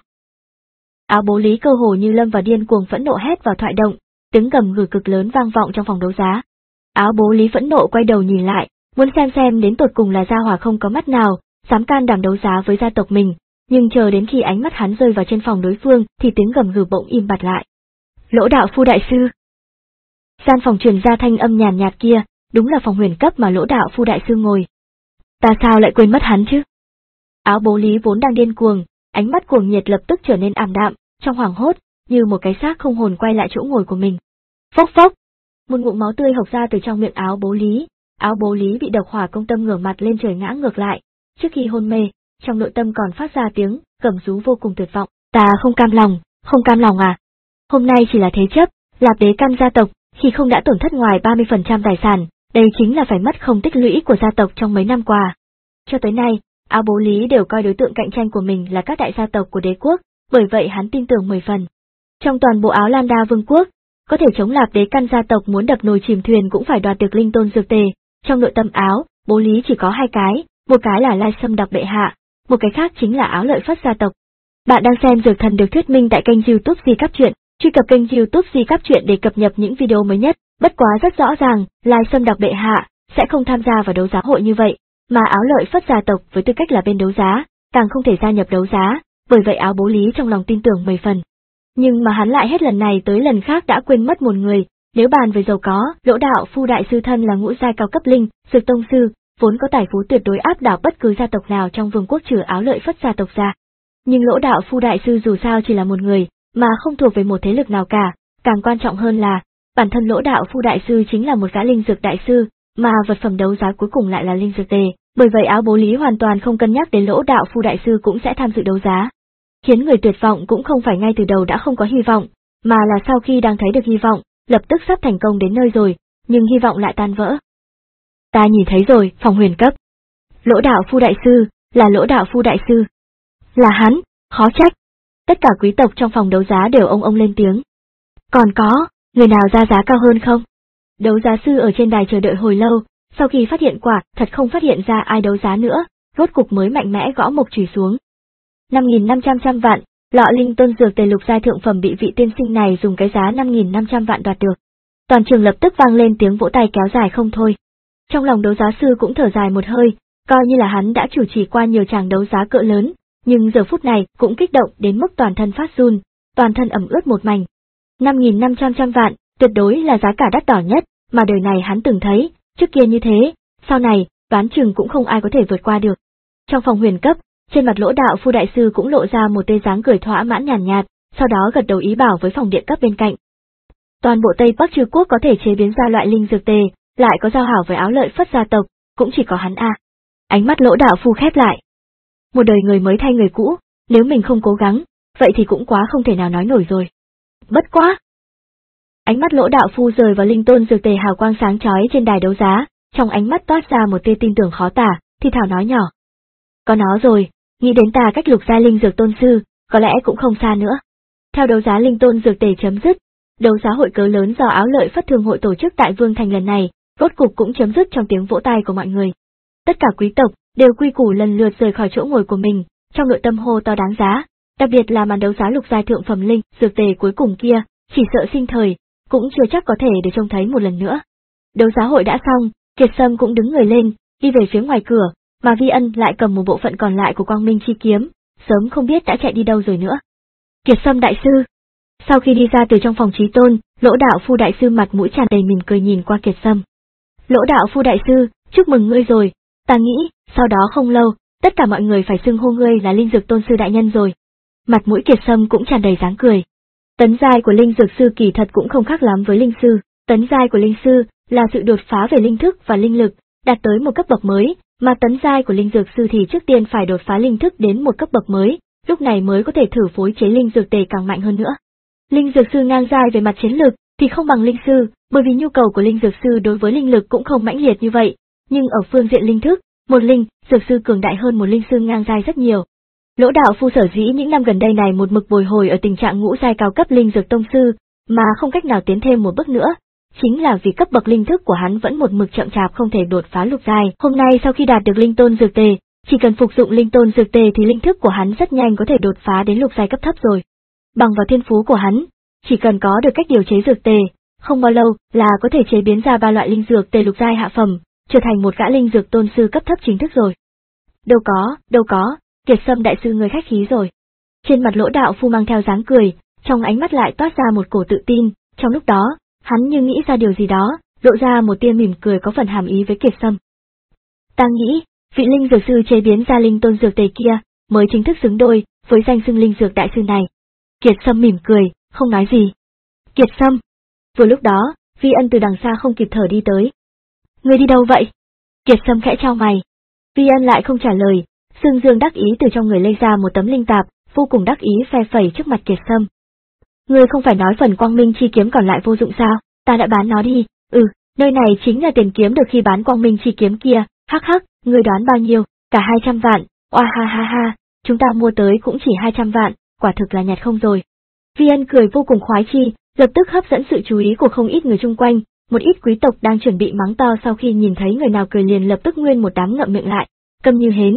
Áo bố Lý cơ hồ như lâm vào điên cuồng phẫn nộ hét vào thoại động, tiếng gầm gừ cực lớn vang vọng trong phòng đấu giá. Áo bố Lý phẫn nộ quay đầu nhìn lại, muốn xem xem đến tột cùng là gia hỏa không có mắt nào, dám can đảm đấu giá với gia tộc mình, nhưng chờ đến khi ánh mắt hắn rơi vào trên phòng đối phương thì tiếng gầm gừ bỗng im bặt lại. Lỗ Đạo Phu đại sư. Gian phòng truyền ra thanh âm nhàn nhạt kia, đúng là phòng huyền cấp mà Lỗ Đạo Phu đại sư ngồi. Ta sao lại quên mất hắn chứ? Áo bố Lý vốn đang điên cuồng, ánh mắt cuồng nhiệt lập tức trở nên ảm đạm, trong hoảng hốt, như một cái xác không hồn quay lại chỗ ngồi của mình. Phốc phốc, một ngụm máu tươi hộc ra từ trong miệng áo bố Lý. Áo bố Lý bị độc hỏa công tâm ngửa mặt lên trời ngã ngược lại, trước khi hôn mê, trong nội tâm còn phát ra tiếng gầm rú vô cùng tuyệt vọng. Ta không cam lòng, không cam lòng à? Hôm nay chỉ là thế chấp, Lạp Đế Căn gia tộc, khi không đã tổn thất ngoài ba mươi phần trăm tài sản, đây chính là phải mất không tích lũy của gia tộc trong mấy năm qua. Cho tới nay, áo bố Lý đều coi đối tượng cạnh tranh của mình là các đại gia tộc của đế quốc, bởi vậy hắn tin tưởng mười phần. Trong toàn bộ Áo Lan Đa vương quốc, có thể chống Lạp Đế Căn gia tộc muốn đập nồi chìm thuyền cũng phải đoạt được linh tôn dược tề. Trong nội tâm áo, bố Lý chỉ có hai cái, một cái là Lai Sâm Đặc bệ hạ, một cái khác chính là Áo Lợi Phất gia tộc. Bạn đang xem Dược Thần được thuyết minh tại kênh YouTube Di Cáp Truyện, truy cập kênh YouTube Di Cáp Truyện để cập nhật những video mới nhất. Bất quá rất rõ ràng, Lai Sâm Đặc bệ hạ sẽ không tham gia vào đấu giá hội như vậy, mà Áo Lợi Phất gia tộc với tư cách là bên đấu giá, càng không thể gia nhập đấu giá, bởi vậy Áo Bố Lý trong lòng tin tưởng mười phần. Nhưng mà hắn lại hết lần này tới lần khác đã quên mất một người, nếu bàn về giàu có, Lỗ Đạo Phu đại sư thân là ngũ giai cao cấp linh, Dược tông sư, vốn có tài phú tuyệt đối áp đảo bất cứ gia tộc nào trong vương quốc trừ Áo Lợi Phất gia tộc ra. Nhưng Lỗ Đạo Phu đại sư dù sao chỉ là một người, mà không thuộc về một thế lực nào cả, càng quan trọng hơn là, bản thân Lỗ Đạo Phu đại sư chính là một gã linh dược đại sư, mà vật phẩm đấu giá cuối cùng lại là linh dược tề, bởi vậy Áo Bố Lý hoàn toàn không cân nhắc đến Lỗ Đạo Phu đại sư cũng sẽ tham dự đấu giá. Khiến người tuyệt vọng cũng không phải ngay từ đầu đã không có hy vọng, mà là sau khi đang thấy được hy vọng, lập tức sắp thành công đến nơi rồi, nhưng hy vọng lại tan vỡ. Ta nhìn thấy rồi, phòng huyền cấp. Lỗ Đạo Phu đại sư, là Lỗ Đạo Phu đại sư. Là hắn, khó trách. Tất cả quý tộc trong phòng đấu giá đều ông ông lên tiếng. Còn có, người nào ra giá cao hơn không? Đấu giá sư ở trên đài chờ đợi hồi lâu, sau khi phát hiện quả thật không phát hiện ra ai đấu giá nữa, rốt cục mới mạnh mẽ gõ mộc chùy xuống. năm nghìn năm trăm trăm vạn, lọ linh tôn dược tề lục giai thượng phẩm bị vị tiên sinh này dùng cái giá năm nghìn năm trăm vạn đoạt được. Toàn trường lập tức vang lên tiếng vỗ tay kéo dài không thôi. Trong lòng đấu giá sư cũng thở dài một hơi, coi như là hắn đã chủ trì qua nhiều tràng đấu giá cỡ lớn, nhưng giờ phút này cũng kích động đến mức toàn thân phát run, toàn thân ẩm ướt một mảnh. năm nghìn năm trăm trăm vạn, tuyệt đối là giá cả đắt đỏ nhất mà đời này hắn từng thấy, trước kia như thế, sau này, đoán chừng cũng không ai có thể vượt qua được. Trong phòng huyền cấp, trên mặt Lỗ Đạo Phu đại sư cũng lộ ra một tia dáng cười thỏa mãn nhàn nhạt, nhạt, sau đó gật đầu ý bảo với phòng điện cấp bên cạnh. Toàn bộ Tây Bắc Trư Quốc có thể chế biến ra loại linh dược tề, lại có giao hảo với Áo Lợi Phất gia tộc, cũng chỉ có hắn a. À. Ánh mắt Lỗ Đạo Phu khép lại. Một đời người mới thay người cũ, nếu mình không cố gắng, vậy thì cũng quá không thể nào nói nổi rồi. Bất quá. Ánh mắt Lỗ Đạo Phu rời vào linh tôn dược tề hào quang sáng chói trên đài đấu giá, trong ánh mắt toát ra một tia tin tưởng khó tả, thì thảo nói nhỏ. Có nó rồi, nghĩ đến ta cách lục giai linh dược tôn sư, có lẽ cũng không xa nữa. Theo đấu giá linh tôn dược tề chấm dứt, đấu giá hội cỡ lớn do Áo Lợi Phất thương hội tổ chức tại Vương Thành lần này, rốt cục cũng chấm dứt trong tiếng vỗ tay của mọi người. Tất cả quý tộc đều quy củ lần lượt rời khỏi chỗ ngồi của mình, trong nội tâm hô to đáng giá, đặc biệt là màn đấu giá lục giai thượng phẩm linh dược tề cuối cùng kia, chỉ sợ sinh thời cũng chưa chắc có thể để trông thấy một lần nữa. Đấu giá hội đã xong, Kiệt Sâm cũng đứng người lên, đi về phía ngoài cửa, mà Vi Ân lại cầm một bộ phận còn lại của Quang Minh chi kiếm, sớm không biết đã chạy đi đâu rồi nữa. Kiệt Sâm đại sư. Sau khi đi ra từ trong phòng trí tôn, Lỗ Đạo Phu đại sư mặt mũi tràn đầy mỉm cười nhìn qua Kiệt Sâm. Lỗ Đạo Phu đại sư, chúc mừng ngươi rồi, ta nghĩ, sau đó không lâu, tất cả mọi người phải xưng hô ngươi là linh dược tôn sư đại nhân rồi. Mặt mũi Kiệt Sâm cũng tràn đầy dáng cười. Tấn giai của linh dược sư kỳ thật cũng không khác lắm với linh sư, tấn giai của linh sư là sự đột phá về linh thức và linh lực, đạt tới một cấp bậc mới, mà tấn giai của linh dược sư thì trước tiên phải đột phá linh thức đến một cấp bậc mới, lúc này mới có thể thử phối chế linh dược tề càng mạnh hơn nữa. Linh dược sư ngang giai về mặt chiến lực thì không bằng linh sư, bởi vì nhu cầu của linh dược sư đối với linh lực cũng không mãnh liệt như vậy, nhưng ở phương diện linh thức, một linh dược sư cường đại hơn một linh sư ngang giai rất nhiều. Lỗ Đạo Phu sở dĩ những năm gần đây này một mực bồi hồi ở tình trạng ngũ giai cao cấp linh dược tông sư, mà không cách nào tiến thêm một bước nữa, chính là vì cấp bậc linh thức của hắn vẫn một mực chậm chạp không thể đột phá lục giai. Hôm nay sau khi đạt được linh tôn dược tề, chỉ cần phục dụng linh tôn dược tề thì linh thức của hắn rất nhanh có thể đột phá đến lục giai cấp thấp rồi. Bằng vào thiên phú của hắn, chỉ cần có được cách điều chế dược tề, không bao lâu là có thể chế biến ra ba loại linh dược tề lục giai hạ phẩm, trở thành một gã linh dược tôn sư cấp thấp chính thức rồi. Đâu có, đâu có, Kiệt Sâm đại sư người khách khí rồi. Trên mặt Lỗ Đạo Phu mang theo dáng cười, trong ánh mắt lại toát ra một cổ tự tin, trong lúc đó, hắn như nghĩ ra điều gì đó, lộ ra một tia mỉm cười có phần hàm ý với Kiệt Sâm. Ta nghĩ, vị linh dược sư chế biến ra linh tôn dược tề kia, mới chính thức xứng đôi với danh xưng linh dược đại sư này. Kiệt Sâm mỉm cười, không nói gì. Kiệt Sâm. Vừa lúc đó, Vi Ân từ đằng xa không kịp thở đi tới. Người đi đâu vậy? Kiệt Sâm khẽ chau mày. Vi Ân lại không trả lời, Sương Dương đắc ý từ trong người lấy ra một tấm linh tạp, vô cùng đắc ý phe phẩy trước mặt Kiệt Sâm. Ngươi không phải nói phần Quang Minh chi kiếm còn lại vô dụng sao, ta đã bán nó đi, ừ, nơi này chính là tiền kiếm được khi bán Quang Minh chi kiếm kia, hắc hắc, ngươi đoán bao nhiêu, cả hai trăm vạn, oa ha ha ha, chúng ta mua tới cũng chỉ hai trăm vạn, quả thực là nhặt không rồi. Vi Ân cười vô cùng khoái chi, lập tức hấp dẫn sự chú ý của không ít người chung quanh, một ít quý tộc đang chuẩn bị mắng to sau khi nhìn thấy người nào cười liền lập tức nguyên một đám ngậm miệng lại, câm như hến.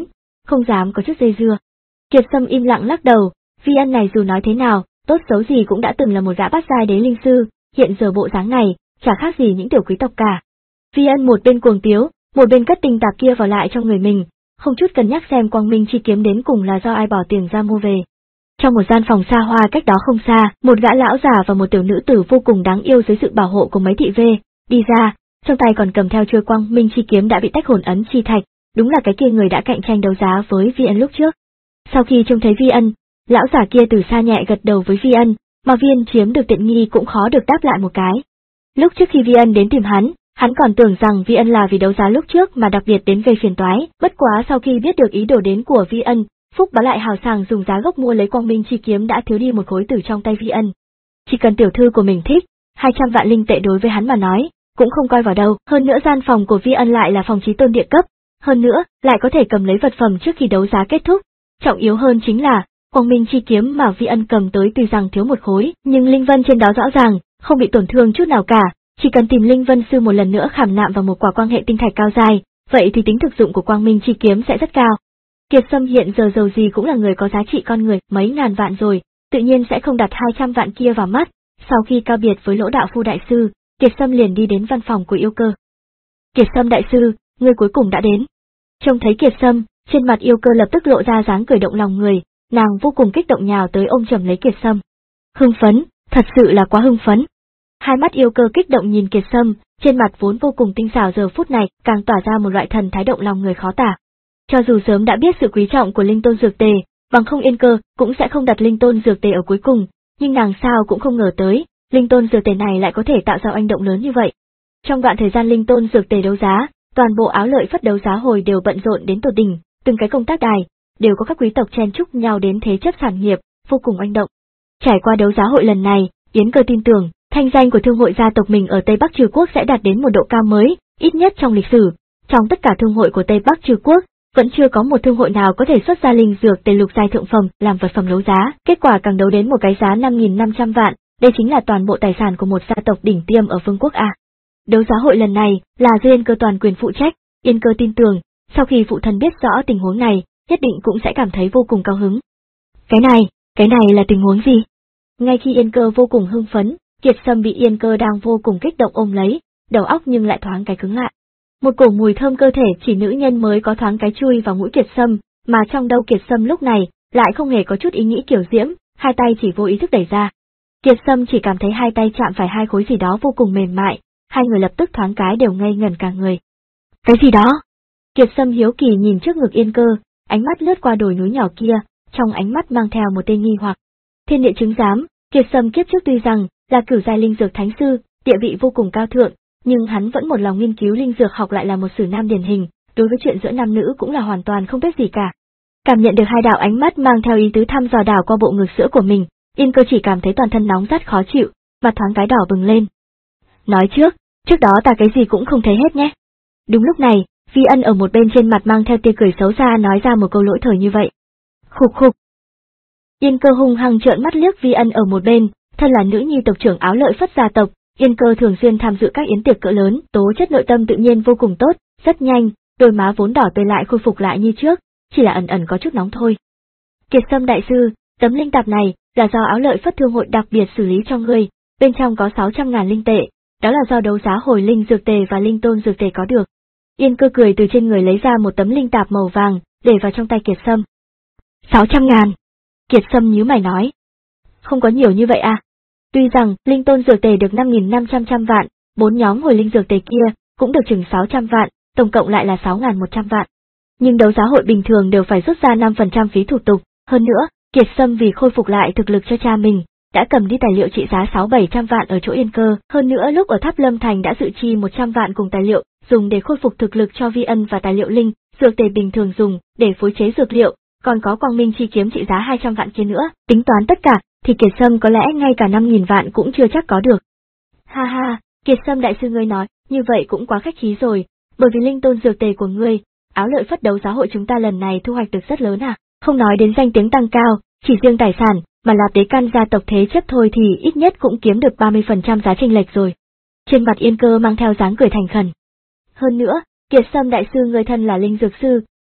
không dám có chút dây dưa. Kiệt Sâm im lặng lắc đầu, Vi Ân này dù nói thế nào, tốt xấu gì cũng đã từng là một gã bát giai đế linh sư, hiện giờ bộ dáng này, chả khác gì những tiểu quý tộc cả. Vi Ân một bên cuồng tiếu, một bên cất tinh tạp kia vào lại trong người mình, không chút cân nhắc xem quang minh chi kiếm đến cùng là do ai bỏ tiền ra mua về. Trong một gian phòng xa hoa cách đó không xa, một gã lão già và một tiểu nữ tử vô cùng đáng yêu dưới sự bảo hộ của mấy thị vệ đi ra, trong tay còn cầm theo chuôi quang minh chi kiếm đã bị tách hồn ấn chi thạch, đúng là cái kia người đã cạnh tranh đấu giá với Vi Ân lúc trước. Sau khi trông thấy Vi Ân, lão già kia từ xa nhẹ gật đầu với Vi Ân, mà Vi Ân chiếm được tiện nghi cũng khó được đáp lại một cái. Lúc trước khi Vi Ân đến tìm hắn, hắn còn tưởng rằng Vi Ân là vì đấu giá lúc trước mà đặc biệt đến gây phiền toái, bất quá sau khi biết được ý đồ đến của Vi Ân, Phúc Bá lại hào sảng dùng giá gốc mua lấy quang minh chi kiếm đã thiếu đi một khối từ trong tay Vi Ân. Chỉ cần tiểu thư của mình thích, hai trăm vạn linh tệ đối với hắn mà nói, cũng không coi vào đâu, hơn nữa gian phòng của Vi Ân lại là phòng chí tôn địa cấp, hơn nữa, lại có thể cầm lấy vật phẩm trước khi đấu giá kết thúc. Trọng yếu hơn chính là, quang minh chi kiếm mà Vi Ân cầm tới tuy rằng thiếu một khối, nhưng linh vân trên đó rõ ràng, không bị tổn thương chút nào cả, chỉ cần tìm linh vân sư một lần nữa khảm nạm vào một quả quang hệ tinh thạch cao dài, vậy thì tính thực dụng của quang minh chi kiếm sẽ rất cao. Kiệt Sâm hiện giờ giàu gì cũng là người có giá trị con người, mấy ngàn vạn rồi, tự nhiên sẽ không đặt hai trăm vạn kia vào mắt. Sau khi cáo biệt với Lỗ đạo phu đại sư, Kiệt Sâm liền đi đến văn phòng của Yêu Cơ. Kiệt Sâm đại sư, người cuối cùng đã đến. Trông thấy Kiệt Sâm, trên mặt Yêu Cơ lập tức lộ ra dáng cười động lòng người, nàng vô cùng kích động nhào tới ôm chầm lấy Kiệt Sâm. Hưng phấn, thật sự là quá hưng phấn. Hai mắt Yêu Cơ kích động nhìn Kiệt Sâm, trên mặt vốn vô cùng tinh xảo giờ phút này càng tỏa ra một loại thần thái động lòng người khó tả. Cho dù sớm đã biết sự quý trọng của linh tôn dược tề, bằng không Yên Cơ cũng sẽ không đặt linh tôn dược tề ở cuối cùng, nhưng nàng sao cũng không ngờ tới, linh tôn dược tề này lại có thể tạo ra oanh động lớn như vậy. Trong đoạn thời gian linh tôn dược tề đấu giá, toàn bộ áo lợi phất đấu giá hồi đều bận rộn đến tột đỉnh, từng cái công tác đài đều có các quý tộc chen chúc nhau đến thế chấp sản nghiệp, vô cùng oanh động. Trải qua đấu giá hội lần này, Yến Cơ tin tưởng, thanh danh của thương hội gia tộc mình ở Tây Bắc Trừ Quốc sẽ đạt đến một độ cao mới, ít nhất trong lịch sử. Trong tất cả thương hội của Tây Bắc Trừ Quốc, vẫn chưa có một thương hội nào có thể xuất ra linh dược tề lục giai thượng phẩm làm vật phẩm đấu giá, kết quả càng đấu đến một cái giá năm nghìn năm trăm vạn, đây chính là toàn bộ tài sản của một gia tộc đỉnh tiêm ở vương quốc A. Đấu giá hội lần này là do Yên Cơ toàn quyền phụ trách, Yên Cơ tin tưởng, sau khi phụ thân biết rõ tình huống này, nhất định cũng sẽ cảm thấy vô cùng cao hứng. Cái này, cái này là tình huống gì? Ngay khi Yên Cơ vô cùng hưng phấn, Kiệt Sâm bị Yên Cơ đang vô cùng kích động ôm lấy, đầu óc nhưng lại thoáng cái cứng lại. Một cổ mùi thơm cơ thể chỉ nữ nhân mới có thoáng cái chui vào mũi Kiệt Sâm, mà trong đầu Kiệt Sâm lúc này lại không hề có chút ý nghĩ kiểu diễm, hai tay chỉ vô ý thức đẩy ra. Kiệt Sâm chỉ cảm thấy hai tay chạm phải hai khối gì đó vô cùng mềm mại, hai người lập tức thoáng cái đều ngây ngẩn cả người. Cái gì đó? Kiệt Sâm hiếu kỳ nhìn trước ngực Yên Cơ, ánh mắt lướt qua đồi núi nhỏ kia, trong ánh mắt mang theo một tia nghi hoặc. Thiên địa chứng giám, Kiệt Sâm kiếp trước tuy rằng là cửu giai linh dược thánh sư, địa vị vô cùng cao thượng, nhưng hắn vẫn một lòng nghiên cứu linh dược học lại là một sử nam điển hình, đối với chuyện giữa nam nữ cũng là hoàn toàn không biết gì cả. Cảm nhận được hai đạo ánh mắt mang theo ý tứ thăm dò đảo qua bộ ngực sữa của mình, Yên Cơ chỉ cảm thấy toàn thân nóng rát khó chịu, mặt thoáng cái đỏ bừng lên. Nói trước, trước đó ta cái gì cũng không thấy hết nhé. Đúng lúc này, Vi Ân ở một bên trên mặt mang theo tia cười xấu xa nói ra một câu lỗi thời như vậy. Khục khục. Yên Cơ hung hăng trợn mắt liếc Vi Ân ở một bên, thân là nữ nhi tộc trưởng Áo Lợi Phất gia tộc, Yên Cơ thường xuyên tham dự các yến tiệc cỡ lớn, tố chất nội tâm tự nhiên vô cùng tốt, rất nhanh, đôi má vốn đỏ tươi lại khôi phục lại như trước, chỉ là ẩn ẩn có chút nóng thôi. Kiệt Sâm đại sư, tấm linh tạp này là do Áo Lợi Phất thương hội đặc biệt xử lý cho ngươi, bên trong có sáu trăm ngàn linh tệ, đó là do đấu giá hồi linh dược tề và linh tôn dược tề có được. Yên Cơ cười từ trên người lấy ra một tấm linh tạp màu vàng, để vào trong tay Kiệt Sâm. sáu trăm ngàn. Kiệt Sâm nhíu mày nói. Không có nhiều như vậy à? Tuy rằng, linh tôn dược tề được năm nghìn năm trăm trăm vạn, bốn nhóm hồi linh dược tề kia, cũng được chừng sáu trăm vạn, tổng cộng lại là sáu nghìn một trăm vạn. Nhưng đấu giá hội bình thường đều phải rút ra năm phần trăm phí thủ tục, hơn nữa, Kiệt Sâm vì khôi phục lại thực lực cho cha mình, đã cầm đi tài liệu trị giá sáu bảy trăm vạn ở chỗ Yên Cơ, hơn nữa lúc ở Tháp Lâm Thành đã dự chi một trăm vạn cùng tài liệu, dùng để khôi phục thực lực cho Vi Ân và tài liệu linh, dược tề bình thường dùng, để phối chế dược liệu, còn có quang minh chi kiếm trị giá hai trăm vạn kia nữa, tính toán tất cả, thì Kiệt Sâm có lẽ ngay cả năm nghìn vạn cũng chưa chắc có được. Ha ha, Kiệt Sâm đại sư ngươi nói, như vậy cũng quá khách khí rồi, bởi vì linh tôn dược tề của ngươi, Áo Lợi Phất đấu giá hội chúng ta lần này thu hoạch được rất lớn à, không nói đến danh tiếng tăng cao, chỉ riêng tài sản, mà Lạp Đế Căn gia tộc thế chấp thôi thì ít nhất cũng kiếm được ba mươi phần trăm giá chênh lệch rồi. Trên mặt Yên Cơ mang theo dáng cười thành khẩn. Hơn nữa, Kiệt Sâm đại sư ngươi thân là linh dược sư,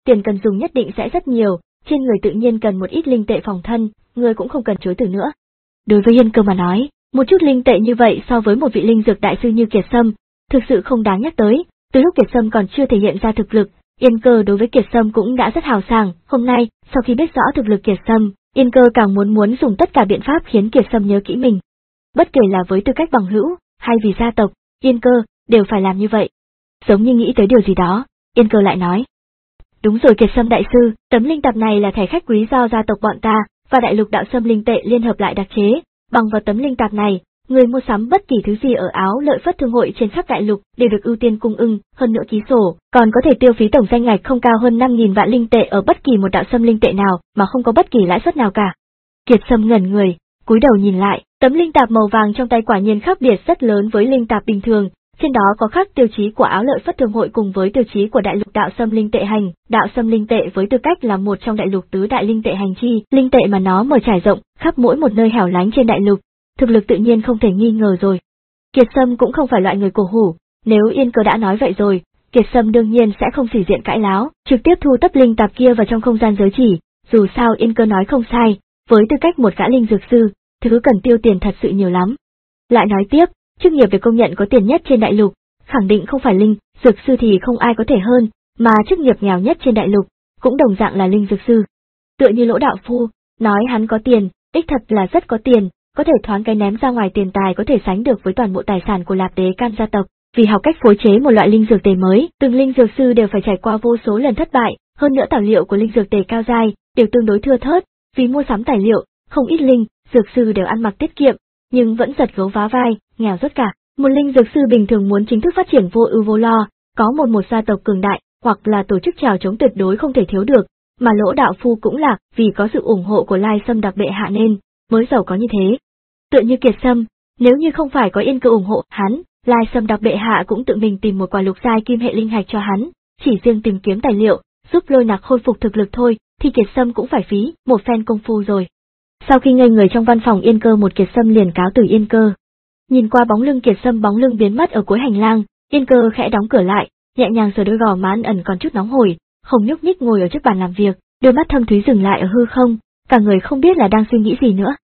tiền cần dùng nhất định sẽ rất nhiều, trên người tự nhiên cần một ít linh tệ phòng thân, người cũng không cần chối từ nữa. Đối với Yên Cơ mà nói, một chút linh tệ như vậy so với một vị linh dược đại sư như Kiệt Sâm, thực sự không đáng nhắc tới. Từ lúc Kiệt Sâm còn chưa thể hiện ra thực lực, Yên Cơ đối với Kiệt Sâm cũng đã rất hào sảng. Hôm nay, sau khi biết rõ thực lực Kiệt Sâm, Yên Cơ càng muốn muốn dùng tất cả biện pháp khiến Kiệt Sâm nhớ kỹ mình. Bất kể là với tư cách bằng hữu, hay vì gia tộc, Yên Cơ đều phải làm như vậy. Giống như nghĩ tới điều gì đó, Yên Cơ lại nói. Đúng rồi Kiệt Sâm đại sư, tấm linh tạp này là thẻ khách quý do gia tộc bọn ta và đại lục đạo sâm linh tệ liên hợp lại đặc chế, bằng vào tấm linh tạp này, người mua sắm bất kỳ thứ gì ở Áo Lợi Phất thương hội trên khắp đại lục đều được ưu tiên cung ưng, hơn nữa ký sổ, còn có thể tiêu phí tổng danh ngạch không cao hơn năm nghìn vạn linh tệ ở bất kỳ một đạo sâm linh tệ nào mà không có bất kỳ lãi suất nào cả. Kiệt Sâm ngẩn người, cúi đầu nhìn lại, tấm linh tạp màu vàng trong tay quả nhiên khác biệt rất lớn với linh tạp bình thường. Trên đó có khắc tiêu chí của Áo Lợi Phất thương hội cùng với tiêu chí của đại lục đạo sâm linh tệ hành, đạo sâm linh tệ với tư cách là một trong đại lục tứ đại linh tệ hành chi, linh tệ mà nó mở trải rộng khắp mỗi một nơi hẻo lánh trên đại lục, thực lực tự nhiên không thể nghi ngờ rồi. Kiệt Sâm cũng không phải loại người cổ hủ, nếu Yên Cơ đã nói vậy rồi, Kiệt Sâm đương nhiên sẽ không xỉ diện cãi láo, trực tiếp thu tấp linh tạp kia vào trong không gian giới chỉ, dù sao Yên Cơ nói không sai, với tư cách một gã linh dược sư, thứ cần tiêu tiền thật sự nhiều lắm. Lại nói tiếp, chức nghiệp được công nhận có tiền nhất trên đại lục, khẳng định không phải linh dược sư thì không ai có thể hơn, mà chức nghiệp nghèo nhất trên đại lục, cũng đồng dạng là linh dược sư. Tựa như Lỗ đạo phu, nói hắn có tiền, đích thật là rất có tiền, có thể thoáng cái ném ra ngoài tiền tài có thể sánh được với toàn bộ tài sản của Lạp Đế Can gia tộc. Vì học cách phối chế một loại linh dược tề mới, từng linh dược sư đều phải trải qua vô số lần thất bại, hơn nữa tài liệu của linh dược tề cao giai đều tương đối thưa thớt, vì mua sắm tài liệu, không ít linh dược sư đều ăn mặc tiết kiệm, nhưng vẫn giật gấu vá vai, nghèo rốt cả. Một linh dược sư bình thường muốn chính thức phát triển vô ưu vô lo, có một một gia tộc cường đại, hoặc là tổ chức chào chống tuyệt đối không thể thiếu được, mà Lỗ đạo phu cũng là vì có sự ủng hộ của Lai Sâm đặc bệ hạ nên mới giàu có như thế. Tựa như Kiệt Sâm, nếu như không phải có Yên Cơ ủng hộ hắn, Lai Sâm đặc bệ hạ cũng tự mình tìm một quả lục giai kim hệ linh hạch cho hắn, chỉ riêng tìm kiếm tài liệu, giúp Lôi Nặc khôi phục thực lực thôi, thì Kiệt Sâm cũng phải phí một phen công phu rồi. Sau khi ngây người trong văn phòng Yên Cơ, một Kiệt Sâm liền cáo từ Yên Cơ. Nhìn qua bóng lưng Kiệt Sâm bóng lưng biến mất ở cuối hành lang, Yên Cơ khẽ đóng cửa lại, nhẹ nhàng sờ đôi gò má ẩn còn chút nóng hổi, không nhúc nhích ngồi ở trước bàn làm việc, đôi mắt thâm thúy dừng lại ở hư không, cả người không biết là đang suy nghĩ gì nữa.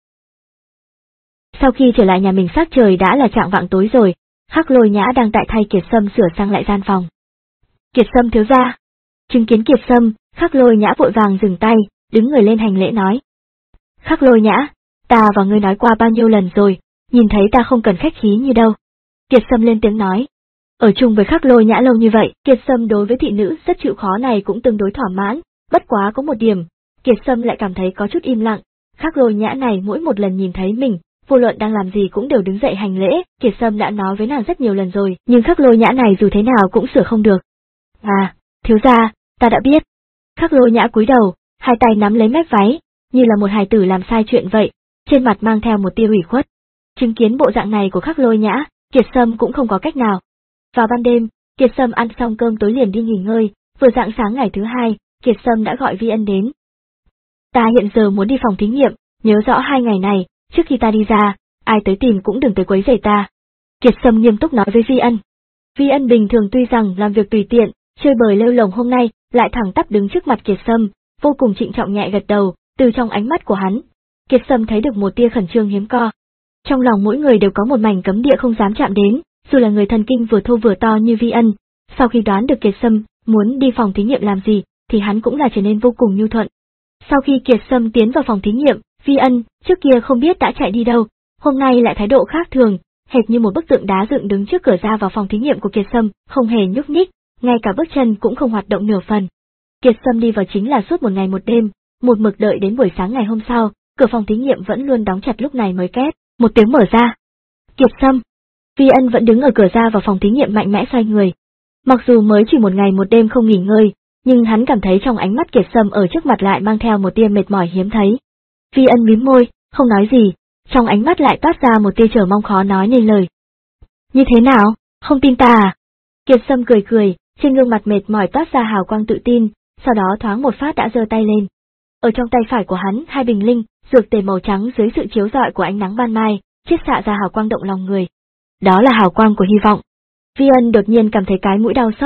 Sau khi trở lại nhà mình sắc trời đã là trạng vạng tối rồi, Khắc Lôi Nhã đang tại thay Kiệt Sâm sửa sang lại gian phòng. Kiệt Sâm thiếu gia. Chứng kiến Kiệt Sâm, Khắc Lôi Nhã vội vàng dừng tay, đứng người lên hành lễ nói. Khắc Lôi Nhã, ta và ngươi nói qua bao nhiêu lần rồi, nhìn thấy ta không cần khách khí như đâu. Kiệt Sâm lên tiếng nói. Ở chung với Khắc Lôi Nhã lâu như vậy, Kiệt Sâm đối với thị nữ rất chịu khó này cũng tương đối thỏa mãn, bất quá có một điểm, Kiệt Sâm lại cảm thấy có chút im lặng. Khắc Lôi Nhã này mỗi một lần nhìn thấy mình, vô luận đang làm gì cũng đều đứng dậy hành lễ, Kiệt Sâm đã nói với nàng rất nhiều lần rồi, nhưng Khắc Lôi Nhã này dù thế nào cũng sửa không được. À, thiếu gia, ta đã biết. Khắc Lôi Nhã cúi đầu, hai tay nắm lấy mép váy, như là một hài tử làm sai chuyện vậy, trên mặt mang theo một tia ủy khuất. Chứng kiến bộ dạng này của Khắc Lôi Nhã, Kiệt Sâm cũng không có cách nào. Vào ban đêm, Kiệt Sâm ăn xong cơm tối liền đi nghỉ ngơi, vừa rạng sáng ngày thứ hai, Kiệt Sâm đã gọi Vi Ân đến. Ta hiện giờ muốn đi phòng thí nghiệm, nhớ rõ hai ngày này, trước khi ta đi ra, ai tới tìm cũng đừng tới quấy rầy ta. Kiệt Sâm nghiêm túc nói với Vi Ân. Vi Ân bình thường tuy rằng làm việc tùy tiện, chơi bời lêu lồng, hôm nay lại thẳng tắp đứng trước mặt Kiệt Sâm, vô cùng trịnh trọng nhẹ gật đầu. Từ trong ánh mắt của hắn, Kiệt Sâm thấy được một tia khẩn trương hiếm co. Trong lòng mỗi người đều có một mảnh cấm địa không dám chạm đến, dù là người thần kinh vừa thô vừa to như Vi Ân. Sau khi đoán được Kiệt Sâm muốn đi phòng thí nghiệm làm gì, thì hắn cũng là trở nên vô cùng nhu thuận. Sau khi Kiệt Sâm tiến vào phòng thí nghiệm, Vi Ân, trước kia không biết đã chạy đi đâu, hôm nay lại thái độ khác thường, hệt như một bức tượng đá dựng đứng trước cửa ra vào phòng thí nghiệm của Kiệt Sâm, không hề nhúc nhích, ngay cả bước chân cũng không hoạt động nửa phần. Kiệt Sâm đi vào chính là suốt một ngày một đêm, một mực đợi đến buổi sáng ngày hôm sau, cửa phòng thí nghiệm vẫn luôn đóng chặt, lúc này mới két một tiếng mở ra. Kiệt Sâm. Vi Ân vẫn đứng ở cửa ra vào phòng thí nghiệm mạnh mẽ xoay người. Mặc dù mới chỉ một ngày một đêm không nghỉ ngơi, nhưng hắn cảm thấy trong ánh mắt Kiệt Sâm ở trước mặt lại mang theo một tia mệt mỏi hiếm thấy. Vi Ân mím môi, không nói gì, trong ánh mắt lại toát ra một tia chờ mong khó nói nên lời. Như thế nào, không tin ta à? Kiệt Sâm cười cười, trên gương mặt mệt mỏi toát ra hào quang tự tin, sau đó thoáng một phát đã giơ tay lên. Ở trong tay phải của hắn, hai bình linh dược tề màu trắng dưới sự chiếu rọi của ánh nắng ban mai, chiết xạ ra hào quang động lòng người. Đó là hào quang của hy vọng. Vi Ân đột nhiên cảm thấy cái mũi đau xót,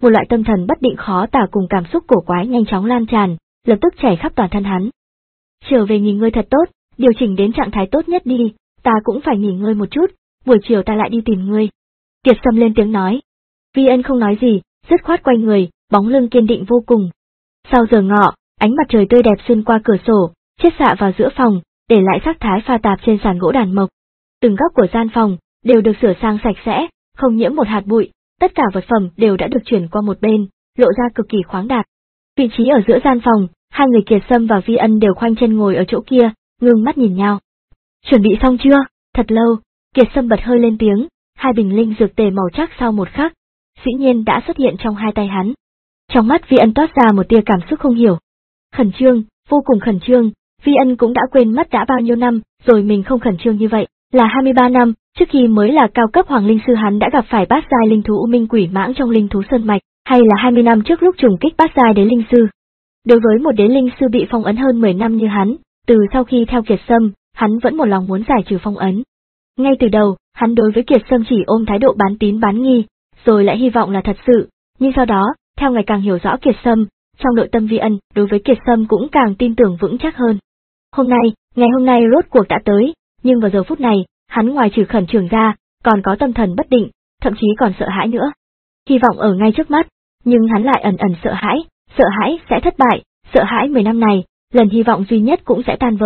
một loại tâm thần bất định khó tả cùng cảm xúc cổ quái nhanh chóng lan tràn, lập tức chảy khắp toàn thân hắn. Trở về nghỉ ngơi thật tốt, điều chỉnh đến trạng thái tốt nhất đi, ta cũng phải nghỉ ngơi một chút, buổi chiều ta lại đi tìm ngươi. Kiệt Sâm lên tiếng nói. Vi Ân không nói gì, dứt khoát quay người, bóng lưng kiên định vô cùng. Sau giờ ngọ, ánh mặt trời tươi đẹp xuyên qua cửa sổ, chiết xạ vào giữa phòng, để lại sắc thái pha tạp trên sàn gỗ đàn mộc. Từng góc của gian phòng đều được sửa sang sạch sẽ, không nhiễm một hạt bụi, tất cả vật phẩm đều đã được chuyển qua một bên, lộ ra cực kỳ khoáng đạt. Vị trí ở giữa gian phòng, hai người Kiệt Sâm và Vi Ân đều khoanh chân ngồi ở chỗ kia, ngưng mắt nhìn nhau. Chuẩn bị xong chưa? Thật lâu, Kiệt Sâm bật hơi lên tiếng, hai bình linh dược tề màu trắng sau một khắc, dĩ nhiên đã xuất hiện trong hai tay hắn. Trong mắt Vi Ân toát ra một tia cảm xúc không hiểu. Khẩn trương, vô cùng khẩn trương, Vi Ân cũng đã quên mất đã bao nhiêu năm rồi mình không khẩn trương như vậy, là hai mươi ba năm, trước khi mới là cao cấp hoàng linh sư hắn đã gặp phải bát giai linh thú U Minh Quỷ Mãng trong linh thú sơn mạch, hay là hai mươi năm trước lúc trùng kích bát giai đế linh sư. Đối với một đế linh sư bị phong ấn hơn mười năm như hắn, từ sau khi theo Kiệt Sâm, hắn vẫn một lòng muốn giải trừ phong ấn. Ngay từ đầu, hắn đối với Kiệt Sâm chỉ ôm thái độ bán tín bán nghi, rồi lại hy vọng là thật sự, nhưng sau đó, theo ngày càng hiểu rõ Kiệt Sâm, trong nội tâm Vi Ân đối với Kiệt Sâm cũng càng tin tưởng vững chắc hơn. Hôm nay, ngày hôm nay rốt cuộc đã tới, nhưng vào giờ phút này, hắn ngoài trừ khẩn trương ra, còn có tâm thần bất định, thậm chí còn sợ hãi nữa. Hy vọng ở ngay trước mắt, nhưng hắn lại ẩn ẩn sợ hãi, sợ hãi sẽ thất bại, sợ hãi mười năm này, lần hy vọng duy nhất cũng sẽ tan vỡ.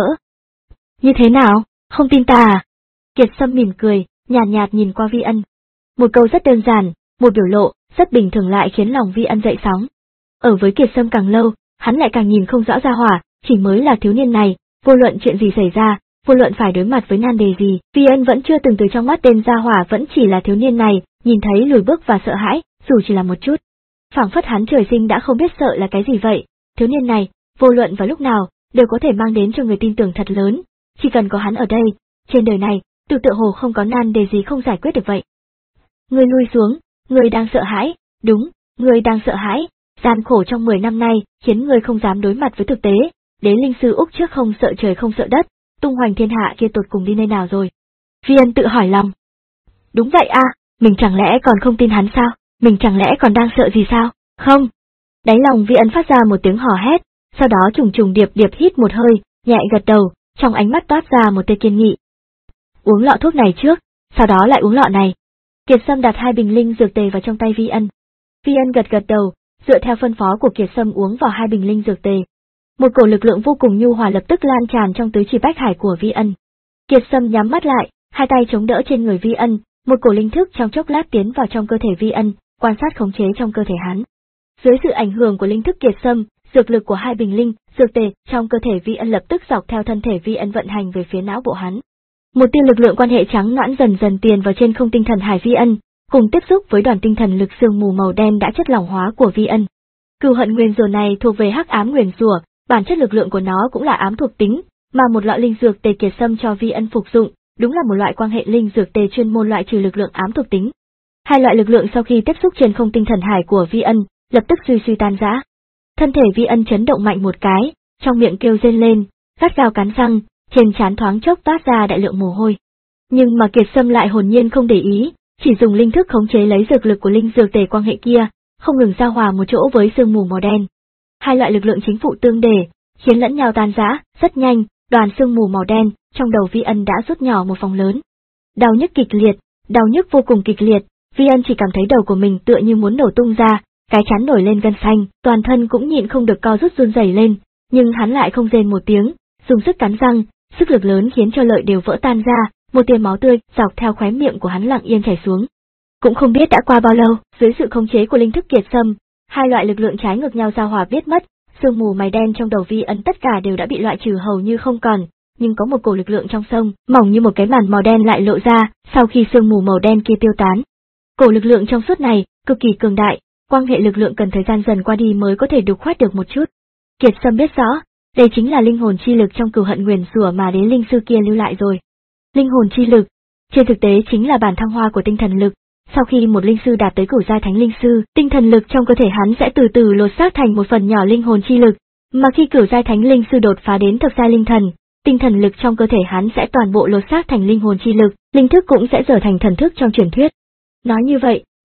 Như thế nào, không tin ta à? Kiệt Sâm mỉm cười, nhàn nhạt, nhạt nhìn qua Vi Ân. Một câu rất đơn giản, một biểu lộ, rất bình thường lại khiến lòng Vi Ân dậy sóng. Ở với Kiệt Sâm càng lâu, hắn lại càng nhìn không rõ Gia Hỏa, chỉ mới là thiếu niên này, vô luận chuyện gì xảy ra, vô luận phải đối mặt với nan đề gì, Vi Ân vẫn chưa từng từ trong mắt tên Gia Hỏa vẫn chỉ là thiếu niên này, nhìn thấy lùi bước và sợ hãi, dù chỉ là một chút. Phảng phất hắn trời sinh đã không biết sợ là cái gì vậy, thiếu niên này, vô luận vào lúc nào, đều có thể mang đến cho người tin tưởng thật lớn, chỉ cần có hắn ở đây, trên đời này, tự tựa hồ không có nan đề gì không giải quyết được vậy. Ngươi lui xuống, ngươi đang sợ hãi, đúng, ngươi đang sợ hãi, gian khổ trong mười năm nay, khiến ngươi không dám đối mặt với thực tế, đế linh sư Úc trước không sợ trời không sợ đất, tung hoành thiên hạ kia tột cùng đi nơi nào rồi. Vi Ân tự hỏi lòng. Đúng vậy a, à, mình chẳng lẽ còn không tin hắn sao, mình chẳng lẽ còn đang sợ gì sao, không. Đáy lòng Vi Ân phát ra một tiếng hò hét, sau đó trùng trùng điệp điệp hít một hơi, nhẹ gật đầu, trong ánh mắt toát ra một tia kiên nghị. Uống lọ thuốc này trước, sau đó lại uống lọ này. Kiệt Sâm đặt hai bình linh dược tề vào trong tay Vi Ân. Vi Ân gật gật đầu, dựa theo phân phó của Kiệt Sâm uống vào hai bình linh dược tề. Một cổ lực lượng vô cùng nhu hòa lập tức lan tràn trong tứ chi bách hải của Vi Ân. Kiệt Sâm nhắm mắt lại, hai tay chống đỡ trên người Vi Ân, một cổ linh thức trong chốc lát tiến vào trong cơ thể Vi Ân, quan sát khống chế trong cơ thể hắn. Dưới sự ảnh hưởng của linh thức Kiệt Sâm, dược lực của hai bình linh dược tề trong cơ thể Vi Ân lập tức dọc theo thân thể Vi Ân vận hành về phía não bộ hắn. Một tia lực lượng quan hệ trắng nõn dần dần tiền vào trên không tinh thần hải Vi Ân, cùng tiếp xúc với đoàn tinh thần lực sương mù màu đen đã chất lỏng hóa của Vi Ân. Cừu hận nguyền rủa này thuộc về hắc ám nguyền rủa, bản chất lực lượng của nó cũng là ám thuộc tính, mà một lọ linh dược tề Kiệt Sâm cho Vi Ân phục dụng, đúng là một loại quan hệ linh dược tề chuyên môn loại trừ lực lượng ám thuộc tính. Hai loại lực lượng sau khi tiếp xúc trên không tinh thần hải của Vi Ân, lập tức suy suy tan rã. Thân thể Vi Ân chấn động mạnh một cái, trong miệng kêu rên lên, gắt gao cắn răng, trên trán thoáng chốc toát ra đại lượng mồ hôi. Nhưng mà Kiệt Sâm lại hồn nhiên không để ý, chỉ dùng linh thức khống chế lấy dược lực của linh dược tề quang hệ kia, không ngừng giao hòa một chỗ với sương mù màu đen. Hai loại lực lượng chính phụ tương đề, khiến lẫn nhau tan rã, rất nhanh, đoàn sương mù màu đen trong đầu Vi Ân đã rút nhỏ một vòng lớn. Đau nhức kịch liệt, đau nhức vô cùng kịch liệt, Vi Ân chỉ cảm thấy đầu của mình tựa như muốn nổ tung ra, cái trán nổi lên gân xanh, toàn thân cũng nhịn không được co rút run rẩy lên, nhưng hắn lại không rên một tiếng, dùng sức cắn răng, sức lực lớn khiến cho lợi đều vỡ tan ra, một tia máu tươi dọc theo khóe miệng của hắn lặng yên chảy xuống. Cũng không biết đã qua bao lâu, dưới sự khống chế của linh thức Kiệt Sâm, hai loại lực lượng trái ngược nhau giao hòa biết mất, sương mù mày đen trong đầu Vi Ân tất cả đều đã bị loại trừ hầu như không còn, nhưng có một cổ lực lượng trong sông, mỏng như một cái màn màu đen lại lộ ra, sau khi sương mù màu đen kia tiêu tán. Cổ lực lượng trong suốt này, cực kỳ cường đại, quan hệ lực lượng cần thời gian dần qua đi mới có thể đục khoét được một chút. Kiệt Sâm biết rõ, đây chính là linh hồn chi lực trong cừu hận nguyền rủa mà đế linh sư kia lưu lại rồi. Linh hồn chi lực, trên thực tế chính là bản thăng hoa của tinh thần lực. Sau khi một linh sư đạt tới cửu giai thánh linh sư, tinh thần lực trong cơ thể hắn sẽ từ từ lột xác thành một phần nhỏ linh hồn chi lực, mà khi cửu giai thánh linh sư đột phá đến thập giai linh thần, tinh thần lực trong cơ thể hắn sẽ toàn bộ lột xác thành linh hồn chi lực, linh thức cũng sẽ trở thành thần thức trong truyền thuyết. Nói như vậy,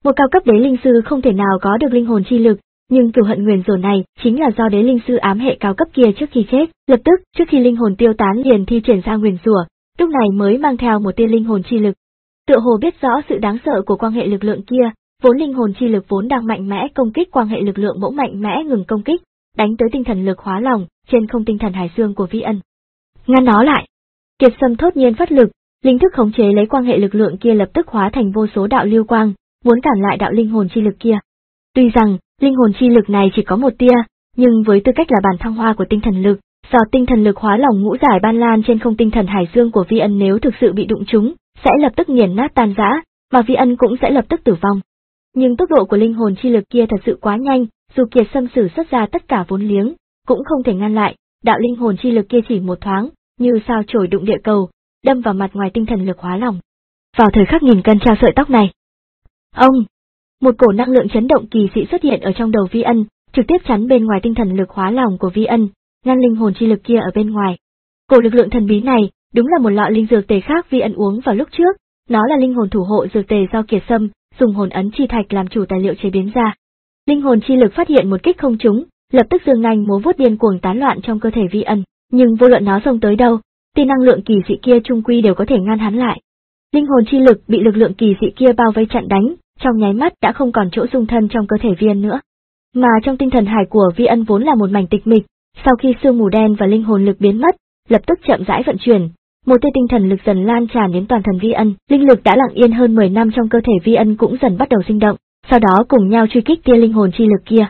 Một cao cấp đế linh sư không thể nào có được linh hồn chi lực, nhưng cửu hận nguyền rủa này chính là do đế linh sư ám hệ cao cấp kia trước khi chết, lập tức trước khi linh hồn tiêu tán liền thi triển ra nguyền rủa, lúc này mới mang theo một tia linh hồn chi lực. Tựa hồ biết rõ sự đáng sợ của quang hệ lực lượng kia, vốn linh hồn chi lực vốn đang mạnh mẽ công kích quang hệ lực lượng bỗng mạnh mẽ ngừng công kích, đánh tới tinh thần lực hóa lòng trên không tinh thần hải dương của Vi Ân. Ngăn nó lại. Kiệt Sâm thốt nhiên phát lực, linh thức khống chế lấy quang hệ lực lượng kia lập tức hóa thành vô số đạo lưu quang, muốn cản lại đạo linh hồn chi lực kia. Tuy rằng, linh hồn chi lực này chỉ có một tia, nhưng với tư cách là bản thăng hoa của tinh thần lực, do tinh thần lực hóa lòng ngũ giải ban lan trên không tinh thần hải dương của Vi Ân nếu thực sự bị đụng trúng, sẽ lập tức nghiền nát tan rã, mà Vi Ân cũng sẽ lập tức tử vong. Nhưng tốc độ của linh hồn chi lực kia thật sự quá nhanh, dù Kiệt Sâm sử xuất ra tất cả vốn liếng, cũng không thể ngăn lại, đạo linh hồn chi lực kia chỉ một thoáng, như sao chổi đụng địa cầu, đâm vào mặt ngoài tinh thần lực hóa lòng. Vào thời khắc nghìn cân treo sợi tóc này, ông, một cổ năng lượng chấn động kỳ dị xuất hiện ở trong đầu Vi Ân, trực tiếp chắn bên ngoài tinh thần lực hóa lòng của Vi Ân, ngăn linh hồn chi lực kia ở bên ngoài. Cổ lực lượng thần bí này, đúng là một lọ linh dược tề khác Vi Ân uống vào lúc trước, nó là linh hồn thủ hộ dược tề do Kiệt Sâm dùng hồn ấn chi thạch làm chủ tài liệu chế biến ra. Linh hồn chi lực phát hiện một kích không trúng, lập tức dương nhanh múa vuốt điên cuồng tán loạn trong cơ thể Vi Ân, nhưng vô luận nó xông tới đâu, tia năng lượng kỳ dị kia chung quy đều có thể ngăn hắn lại. Linh hồn chi lực bị lực lượng kỳ dị kia bao vây chặn đánh, trong nháy mắt đã không còn chỗ dung thân trong cơ thể Vi Ân nữa. Mà trong tinh thần hải của Vi Ân vốn là một mảnh tịch mịch, sau khi sương mù đen và linh hồn lực biến mất, lập tức chậm rãi vận chuyển, một tia tinh thần lực dần lan tràn đến toàn thân Vi Ân, linh lực đã lặng yên hơn mười năm trong cơ thể Vi Ân cũng dần bắt đầu sinh động, sau đó cùng nhau truy kích tia linh hồn chi lực kia.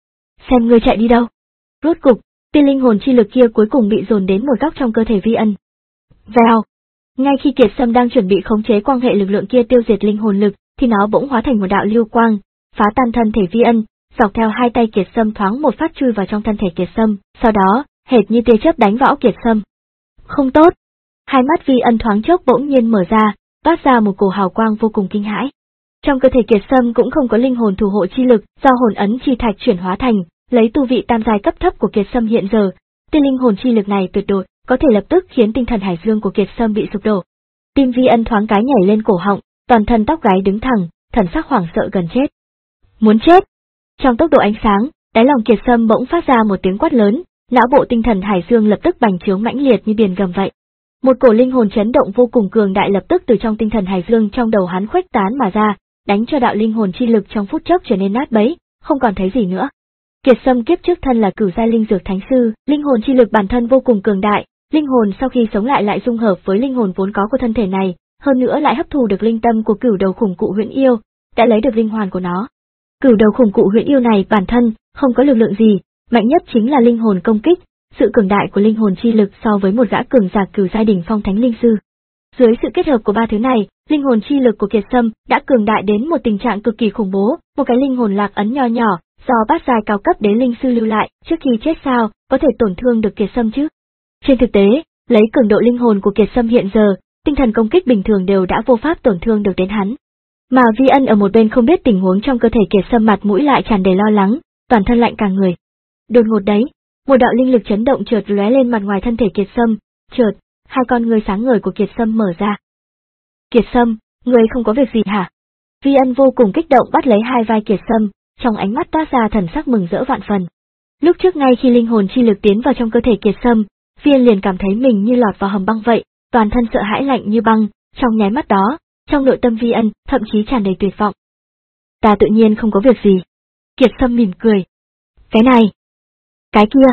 Xem ngươi chạy đi đâu? Rốt cục, tia linh hồn chi lực kia cuối cùng bị dồn đến một góc trong cơ thể Vi Ân. Vèo! Ngay khi Kiệt Sâm đang chuẩn bị khống chế quang hệ lực lượng kia tiêu diệt linh hồn lực, thì nó bỗng hóa thành một đạo lưu quang, phá tan thân thể Vi Ân, dọc theo hai tay Kiệt Sâm thoáng một phát chui vào trong thân thể Kiệt Sâm, sau đó, hệt như tia chớp đánh võ Kiệt Sâm. Không tốt! Hai mắt Vi Ân thoáng chốc bỗng nhiên mở ra, toát ra một cổ hào quang vô cùng kinh hãi. Trong cơ thể Kiệt Sâm cũng không có linh hồn thủ hộ chi lực, do hồn ấn chi thạch chuyển hóa thành, lấy tu vị tam giai cấp thấp của Kiệt Sâm hiện giờ, tia linh hồn chi lực này tuyệt đối có thể lập tức khiến tinh thần hải dương của Kiệt Sâm bị sụp đổ. Tim Vi Ân thoáng cái nhảy lên cổ họng, toàn thân tóc gáy đứng thẳng, thần sắc hoảng sợ gần chết. Muốn chết! Trong tốc độ ánh sáng, đáy lòng Kiệt Sâm bỗng phát ra một tiếng quát lớn, não bộ tinh thần hải dương lập tức bành trướng mãnh liệt như biển gầm vậy. Một cổ linh hồn chấn động vô cùng cường đại lập tức từ trong tinh thần hải dương trong đầu hắn khuếch tán mà ra, đánh cho đạo linh hồn chi lực trong phút chốc trở nên nát bấy, không còn thấy gì nữa. Kiệt Sâm kiếp trước thân là cửu giai linh dược thánh sư, linh hồn chi lực bản thân vô cùng cường đại, linh hồn sau khi sống lại lại dung hợp với linh hồn vốn có của thân thể này, hơn nữa lại hấp thu được linh tâm của cửu đầu khủng cụ huyễn yêu, đã lấy được linh hoàn của nó. Cửu đầu khủng cụ huyễn yêu này bản thân không có lực lượng gì, mạnh nhất chính là linh hồn công kích, sự cường đại của linh hồn chi lực so với một gã cường giả cửu giai đỉnh phong thánh linh sư. Dưới sự kết hợp của ba thứ này, linh hồn chi lực của Kiệt Sâm đã cường đại đến một tình trạng cực kỳ khủng bố, một cái linh hồn lạc ấn nho nhỏ, do bát giai cao cấp đế linh sư lưu lại, trước khi chết sao, có thể tổn thương được Kiệt Sâm chứ? Trên thực tế, lấy cường độ linh hồn của Kiệt Sâm hiện giờ, tinh thần công kích bình thường đều đã vô pháp tổn thương được đến hắn. Mà Vi Ân ở một bên không biết tình huống trong cơ thể Kiệt Sâm, mặt mũi lại tràn đầy lo lắng, toàn thân lạnh cả người. Đột ngột đấy, một đạo linh lực chấn động chợt lóe lên mặt ngoài thân thể Kiệt Sâm, chợt, hai con ngươi sáng ngời của Kiệt Sâm mở ra. Kiệt Sâm, ngươi không có việc gì hả? Vi Ân vô cùng kích động bắt lấy hai vai Kiệt Sâm, trong ánh mắt toát ra thần sắc mừng rỡ vạn phần. Lúc trước ngay khi linh hồn chi lực tiến vào trong cơ thể Kiệt Sâm, Vi Ân liền cảm thấy mình như lọt vào hầm băng vậy, toàn thân sợ hãi lạnh như băng, trong nháy mắt đó, trong nội tâm Vi Ân thậm chí tràn đầy tuyệt vọng. Ta tự nhiên không có việc gì. Kiệt Sâm mỉm cười. Cái này, cái kia.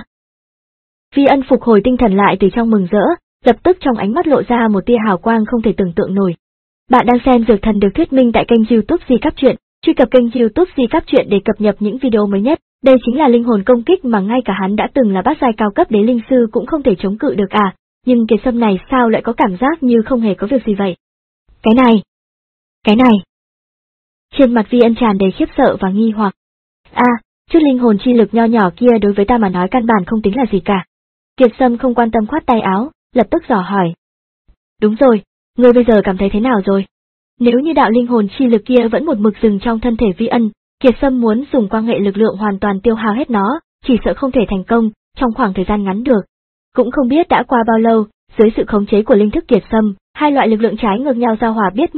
Vi Ân phục hồi tinh thần lại từ trong mừng rỡ, lập tức trong ánh mắt lộ ra một tia hào quang không thể tưởng tượng nổi. Bạn đang xem Dược Thần được thuyết minh tại kênh YouTube Di Cáp Truyện, truy cập kênh YouTube Di Cáp Truyện để cập nhật những video mới nhất. Đây chính là linh hồn công kích mà ngay cả hắn đã từng là bát giai cao cấp đế linh sư cũng không thể chống cự được à, nhưng Kiệt Sâm này sao lại có cảm giác như không hề có việc gì vậy? Cái này, cái này. Trên mặt Vi Ân tràn đầy khiếp sợ và nghi hoặc. À, chút linh hồn chi lực nho nhỏ kia đối với ta mà nói căn bản không tính là gì cả. Kiệt Sâm không quan tâm khoát tay áo, lập tức dò hỏi. Đúng rồi, ngươi bây giờ cảm thấy thế nào rồi? Nếu như đạo linh hồn chi lực kia vẫn một mực dừng trong thân thể Vi Ân, Kiệt Sâm muốn dùng quang hệ lực lượng hoàn toàn tiêu hao hết nó, chỉ sợ không thể thành công trong khoảng thời gian ngắn được. Cũng không biết đã qua bao lâu, dưới sự khống chế của linh thức Kiệt Sâm, hai loại lực lượng trái ngược nhau giao hòa biết mất,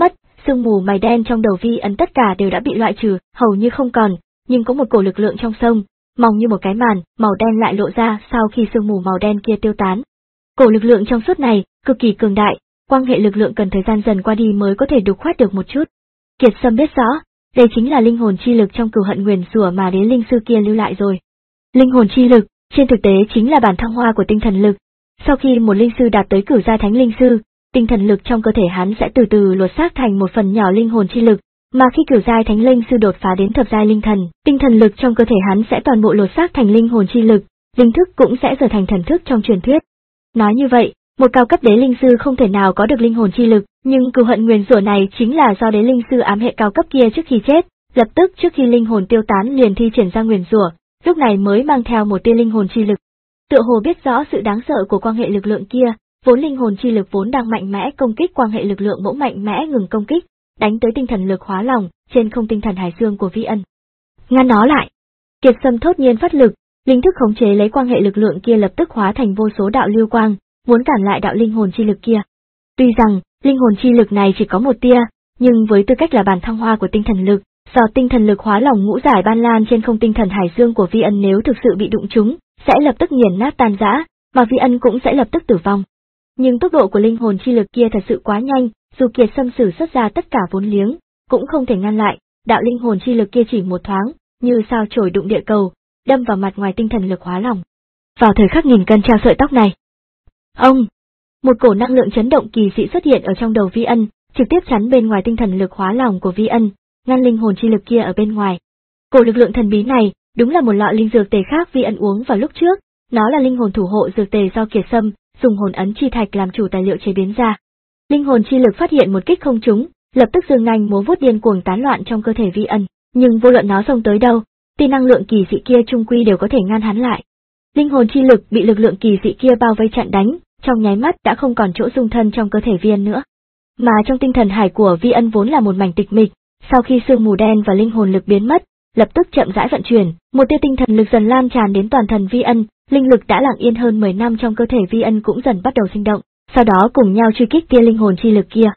sương mù mày đen trong đầu Vi Ân tất cả đều đã bị loại trừ, hầu như không còn, nhưng có một cổ lực lượng trong sông, mỏng như một cái màn, màu đen lại lộ ra sau khi sương mù màu đen kia tiêu tán. Cổ lực lượng trong suốt này, cực kỳ cường đại, quan hệ lực lượng cần thời gian dần qua đi mới có thể đục khoét được một chút. Kiệt Sâm biết rõ, đây chính là linh hồn chi lực trong cửu hận nguyền rủa mà đế linh sư kia lưu lại rồi. Linh hồn chi lực, trên thực tế chính là bản thăng hoa của tinh thần lực. Sau khi một linh sư đạt tới cửu giai thánh linh sư, tinh thần lực trong cơ thể hắn sẽ từ từ lột xác thành một phần nhỏ linh hồn chi lực, mà khi cửu giai thánh linh sư đột phá đến thập giai linh thần, tinh thần lực trong cơ thể hắn sẽ toàn bộ lột xác thành linh hồn chi lực, linh thức cũng sẽ trở thành thần thức trong truyền thuyết. Nói như vậy, một cao cấp đế linh sư không thể nào có được linh hồn chi lực, nhưng cửu hận nguyền rủa này chính là do đế linh sư ám hệ cao cấp kia trước khi chết, lập tức trước khi linh hồn tiêu tán liền thi triển ra nguyền rủa, lúc này mới mang theo một tia linh hồn chi lực. Tựa hồ biết rõ sự đáng sợ của quan hệ lực lượng kia, vốn linh hồn chi lực vốn đang mạnh mẽ công kích quan hệ lực lượng bỗng mạnh mẽ ngừng công kích, đánh tới tinh thần lực hóa lòng trên không tinh thần hải dương của Vi Ân. Ngăn nó lại. Kiệt Sâm thốt nhiên phát lực, linh thức khống chế lấy quan hệ lực lượng kia lập tức hóa thành vô số đạo lưu quang, muốn cản lại đạo linh hồn chi lực kia. Tuy rằng, linh hồn chi lực này chỉ có một tia, nhưng với tư cách là bản thăng hoa của tinh thần lực, do tinh thần lực hóa lòng ngũ giải ban lan trên không tinh thần hải dương của Vi Ân nếu thực sự bị đụng trúng, sẽ lập tức nghiền nát tan rã, mà Vi Ân cũng sẽ lập tức tử vong. Nhưng tốc độ của linh hồn chi lực kia thật sự quá nhanh, dù Kiệt Sâm sử xuất ra tất cả vốn liếng, cũng không thể ngăn lại, đạo linh hồn chi lực kia chỉ một thoáng, như sao chổi đụng địa cầu, đâm vào mặt ngoài tinh thần lực hóa lòng. Vào thời khắc nghìn cân treo sợi tóc này, ông, một cổ năng lượng chấn động kỳ dị xuất hiện ở trong đầu Vi Ân, trực tiếp chắn bên ngoài tinh thần lực hóa lòng của Vi Ân, ngăn linh hồn chi lực kia ở bên ngoài. Cổ lực lượng thần bí này, đúng là một lọ linh dược tề khác Vi Ân uống vào lúc trước, nó là linh hồn thủ hộ dược tề do Kiệt Sâm dùng hồn ấn chi thạch làm chủ tài liệu chế biến ra. Linh hồn chi lực phát hiện một kích không trúng, lập tức dương nhanh múa vuốt điên cuồng tán loạn trong cơ thể Vi Ân, nhưng vô luận nó xông tới đâu, tia năng lượng kỳ dị kia trung quy đều có thể ngăn hắn lại. Linh hồn chi lực bị lực lượng kỳ dị kia bao vây chặn đánh, trong nháy mắt đã không còn chỗ dung thân trong cơ thể Vi Ân nữa. Mà trong tinh thần hải của Vi Ân vốn là một mảnh tịch mịch, sau khi sương mù đen và linh hồn lực biến mất, lập tức chậm rãi vận chuyển, một tia tinh thần lực dần lan tràn đến toàn thân Vi Ân, linh lực đã lặng yên hơn mười năm trong cơ thể Vi Ân cũng dần bắt đầu sinh động, sau đó cùng nhau truy kích tia linh hồn chi lực kia.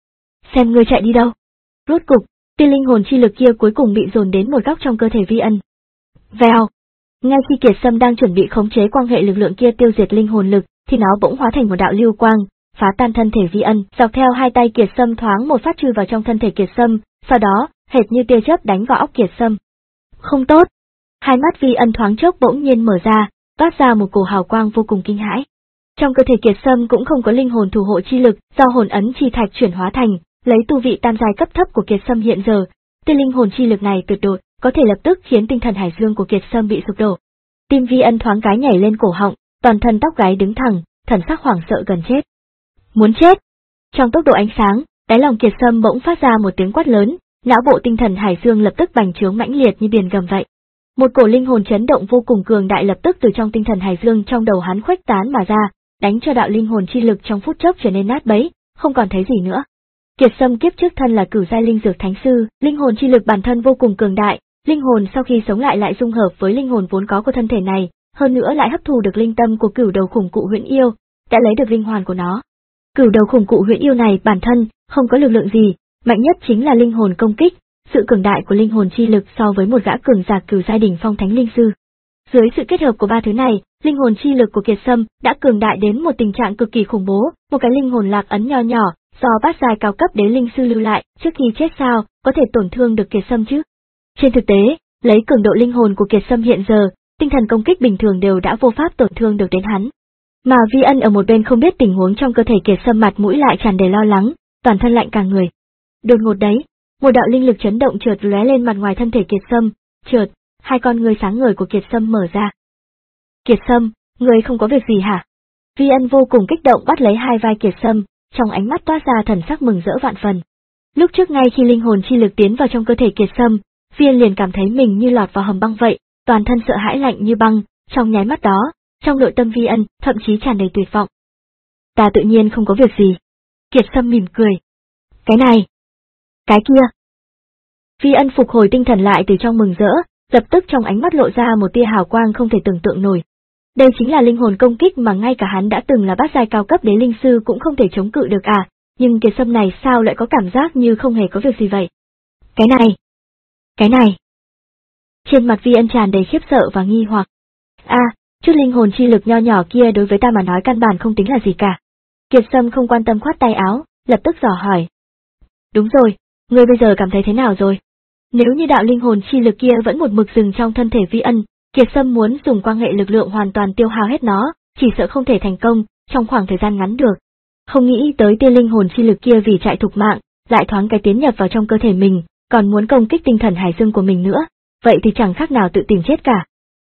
Xem ngươi chạy đi đâu? Rốt cục, tia linh hồn chi lực kia cuối cùng bị dồn đến một góc trong cơ thể Vi Ân. Vèo! Ngay khi Kiệt Sâm đang chuẩn bị khống chế quan hệ lực lượng kia tiêu diệt linh hồn lực, thì nó bỗng hóa thành một đạo lưu quang, phá tan thân thể Vi Ân, dọc theo hai tay Kiệt Sâm thoáng một phát chui vào trong thân thể Kiệt Sâm, sau đó, hệt như tia chớp đánh vào óc Kiệt Sâm. Không tốt! Hai mắt Vi Ân thoáng chốc bỗng nhiên mở ra, toát ra một cổ hào quang vô cùng kinh hãi. Trong cơ thể Kiệt Sâm cũng không có linh hồn thủ hộ chi lực, do hồn ấn chi thạch chuyển hóa thành, lấy tu vị tam giai cấp thấp của Kiệt Sâm hiện giờ, tia linh hồn chi lực này tuyệt đối có thể lập tức khiến tinh thần hải dương của Kiệt Sâm bị sụp đổ. Tim Vi Ân thoáng cái nhảy lên cổ họng, toàn thân tóc gáy đứng thẳng, thần sắc hoảng sợ gần chết. Muốn chết! Trong tốc độ ánh sáng, đáy lòng Kiệt Sâm bỗng phát ra một tiếng quát lớn, não bộ tinh thần hải dương lập tức bành trướng mãnh liệt như biển gầm vậy. Một cổ linh hồn chấn động vô cùng cường đại lập tức từ trong tinh thần hải dương trong đầu hắn khuếch tán mà ra, đánh cho đạo linh hồn chi lực trong phút chốc trở nên nát bấy, không còn thấy gì nữa. Kiệt Sâm kiếp trước thân là cửu giai linh dược thánh sư, linh hồn chi lực bản thân vô cùng cường đại, linh hồn sau khi sống lại lại dung hợp với linh hồn vốn có của thân thể này, hơn nữa lại hấp thu được linh tâm của cửu đầu khủng cụ huyễn yêu, đã lấy được linh hoàn của nó. Cửu đầu khủng cụ huyễn yêu này bản thân không có lực lượng gì, mạnh nhất chính là linh hồn công kích, sự cường đại của linh hồn chi lực so với một gã cường giả cửu giai đỉnh phong thánh linh sư. Dưới sự kết hợp của ba thứ này, linh hồn chi lực của Kiệt Sâm đã cường đại đến một tình trạng cực kỳ khủng bố, một cái linh hồn lạc ấn nho nhỏ, do bát giai cao cấp đế linh sư lưu lại, trước khi chết sao, có thể tổn thương được Kiệt Sâm chứ? Trên thực tế, lấy cường độ linh hồn của Kiệt Sâm hiện giờ, tinh thần công kích bình thường đều đã vô pháp tổn thương được đến hắn. Mà Vi Ân ở một bên không biết tình huống trong cơ thể Kiệt Sâm, mặt mũi lại tràn đầy lo lắng, toàn thân lạnh cả người. Đột ngột đấy, một đạo linh lực chấn động chợt lóe lên mặt ngoài thân thể Kiệt Sâm, chợt, hai con ngươi sáng ngời của Kiệt Sâm mở ra. Kiệt Sâm, ngươi không có việc gì hả? Vi Ân vô cùng kích động bắt lấy hai vai Kiệt Sâm, trong ánh mắt toát ra thần sắc mừng rỡ vạn phần. Lúc trước ngay khi linh hồn chi lực tiến vào trong cơ thể Kiệt Sâm, Vi Ân liền cảm thấy mình như lọt vào hầm băng vậy, toàn thân sợ hãi lạnh như băng, trong nháy mắt đó, trong nội tâm Vi Ân thậm chí tràn đầy tuyệt vọng. Ta tự nhiên không có việc gì. Kiệt Sâm mỉm cười. Cái này, cái kia. Vi Ân phục hồi tinh thần lại từ trong mừng rỡ, lập tức trong ánh mắt lộ ra một tia hào quang không thể tưởng tượng nổi. Đây chính là linh hồn công kích mà ngay cả hắn đã từng là bát giai cao cấp đế linh sư cũng không thể chống cự được à, nhưng Kiệt Sâm này sao lại có cảm giác như không hề có việc gì vậy? Cái này, cái này. Trên mặt Vi Ân tràn đầy khiếp sợ và nghi hoặc. A, à, chút linh hồn chi lực nho nhỏ kia đối với ta mà nói căn bản không tính là gì cả. Kiệt Sâm không quan tâm khoát tay áo, lập tức dò hỏi. Đúng rồi, ngươi bây giờ cảm thấy thế nào rồi? Nếu như đạo linh hồn chi lực kia vẫn một mực dừng trong thân thể Vi Ân, Kiệt Sâm muốn dùng quan hệ lực lượng hoàn toàn tiêu hao hết nó, chỉ sợ không thể thành công trong khoảng thời gian ngắn được. Không nghĩ tới tia linh hồn chi lực kia vì chạy thục mạng, lại thoáng cái tiến nhập vào trong cơ thể mình, còn muốn công kích tinh thần hải dương của mình nữa, vậy thì chẳng khác nào tự tìm chết cả.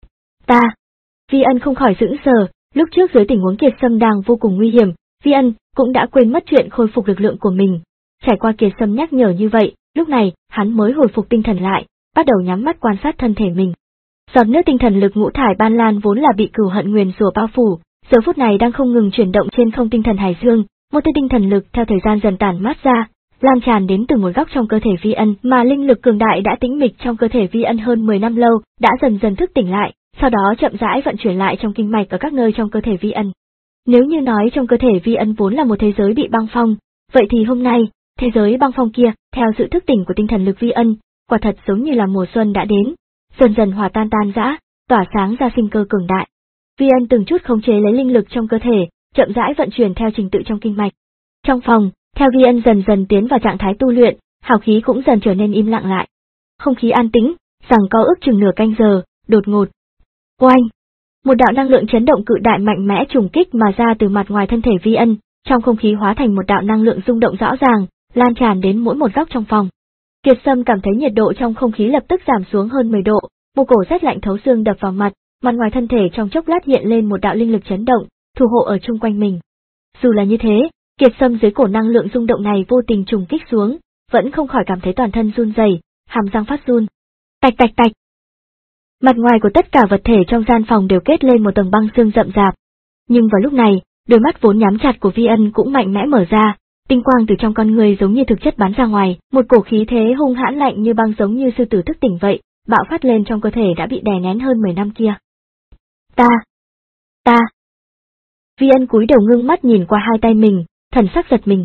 Ta, Vi Ân không khỏi sững sờ, lúc trước dưới tình huống Kiệt Sâm đang vô cùng nguy hiểm, Vi Ân cũng đã quên mất chuyện khôi phục lực lượng của mình. Trải qua Kiệt Sâm nhắc nhở như vậy, lúc này hắn mới hồi phục tinh thần lại, bắt đầu nhắm mắt quan sát thân thể mình. Giọt nước tinh thần lực ngũ thải ban lan vốn là bị cửu hận nguyền rủa bao phủ, giờ phút này đang không ngừng chuyển động trên không tinh thần hải dương, một tia tinh thần lực theo thời gian dần tản mát ra, lan tràn đến từ một góc trong cơ thể Vi Ân, mà linh lực cường đại đã tĩnh mịch trong cơ thể Vi Ân hơn mười năm lâu, đã dần dần thức tỉnh lại, sau đó chậm rãi vận chuyển lại trong kinh mạch ở các nơi trong cơ thể Vi Ân. Nếu như nói trong cơ thể Vi Ân vốn là một thế giới bị băng phong, vậy thì hôm nay, thế giới băng phong kia, theo sự thức tỉnh của tinh thần lực Vi Ân, quả thật giống như là mùa xuân đã đến, dần dần hòa tan tan rã, tỏa sáng ra sinh cơ cường đại. Vi Ân từng chút khống chế lấy linh lực trong cơ thể, chậm rãi vận chuyển theo trình tự trong kinh mạch. Trong phòng, theo Vi Ân dần dần tiến vào trạng thái tu luyện, hào khí cũng dần trở nên im lặng lại. Không khí an tĩnh, giằng co ước chừng nửa canh giờ, đột ngột. Oanh! Một đạo năng lượng chấn động cự đại mạnh mẽ trùng kích mà ra từ mặt ngoài thân thể Vi Ân, trong không khí hóa thành một đạo năng lượng rung động rõ ràng, lan tràn đến mỗi một góc trong phòng. Kiệt Sâm cảm thấy nhiệt độ trong không khí lập tức giảm xuống hơn mười độ, một cổ rét lạnh thấu xương đập vào mặt, mặt ngoài thân thể trong chốc lát hiện lên một đạo linh lực chấn động, thủ hộ ở chung quanh mình. Dù là như thế, Kiệt Sâm dưới cổ năng lượng rung động này vô tình trùng kích xuống, vẫn không khỏi cảm thấy toàn thân run rẩy, hàm răng phát run. Tạch tạch tạch. Mặt ngoài của tất cả vật thể trong gian phòng đều kết lên một tầng băng xương rậm rạp. Nhưng vào lúc này, đôi mắt vốn nhắm chặt của Vi Ân cũng mạnh mẽ mở ra, tinh quang từ trong con người giống như thực chất bắn ra ngoài, một cổ khí thế hung hãn lạnh như băng giống như sư tử thức tỉnh vậy, bạo phát lên trong cơ thể đã bị đè nén hơn mười năm kia. Ta, ta. Vi Ân cúi đầu ngưng mắt nhìn qua hai tay mình, thần sắc giật mình.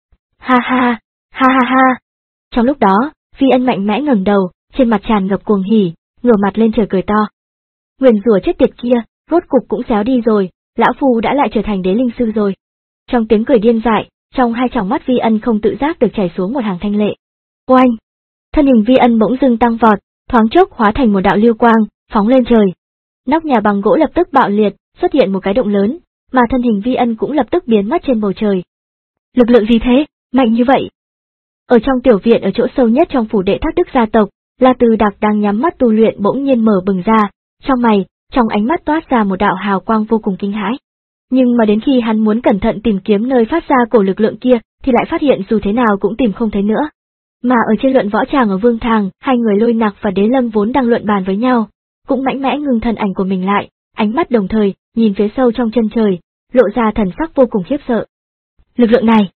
Ha ha, ha ha ha. Trong lúc đó, Vi Ân mạnh mẽ ngẩng đầu, trên mặt tràn ngập cuồng hỉ, ngửa mặt lên trời cười to. Nguyền rủa chết tiệt kia, rốt cục cũng xéo đi rồi, lão phu đã lại trở thành đế linh sư rồi. Trong tiếng cười điên dại, trong hai tròng mắt Vi Ân không tự giác được chảy xuống một hàng thanh lệ. Oanh! Thân hình Vi Ân bỗng dưng tăng vọt, thoáng chốc hóa thành một đạo lưu quang, phóng lên trời. Nóc nhà bằng gỗ lập tức bạo liệt, xuất hiện một cái động lớn, mà thân hình Vi Ân cũng lập tức biến mất trên bầu trời. Lực lượng gì thế, mạnh như vậy? Ở trong tiểu viện ở chỗ sâu nhất trong phủ đệ Thác Đức gia tộc, La Từ Đạc đang nhắm mắt tu luyện bỗng nhiên mở bừng ra, trong mày, trong ánh mắt toát ra một đạo hào quang vô cùng kinh hãi. Nhưng mà đến khi hắn muốn cẩn thận tìm kiếm nơi phát ra cổ lực lượng kia, thì lại phát hiện dù thế nào cũng tìm không thấy nữa. Mà ở trên luận võ tràng ở Vương Thàng, hai người Lôi Nặc và Đế Lâm vốn đang luận bàn với nhau, cũng mạnh mẽ ngưng thân ảnh của mình lại, ánh mắt đồng thời, nhìn phía sâu trong chân trời, lộ ra thần sắc vô cùng khiếp sợ. Lực lượng này!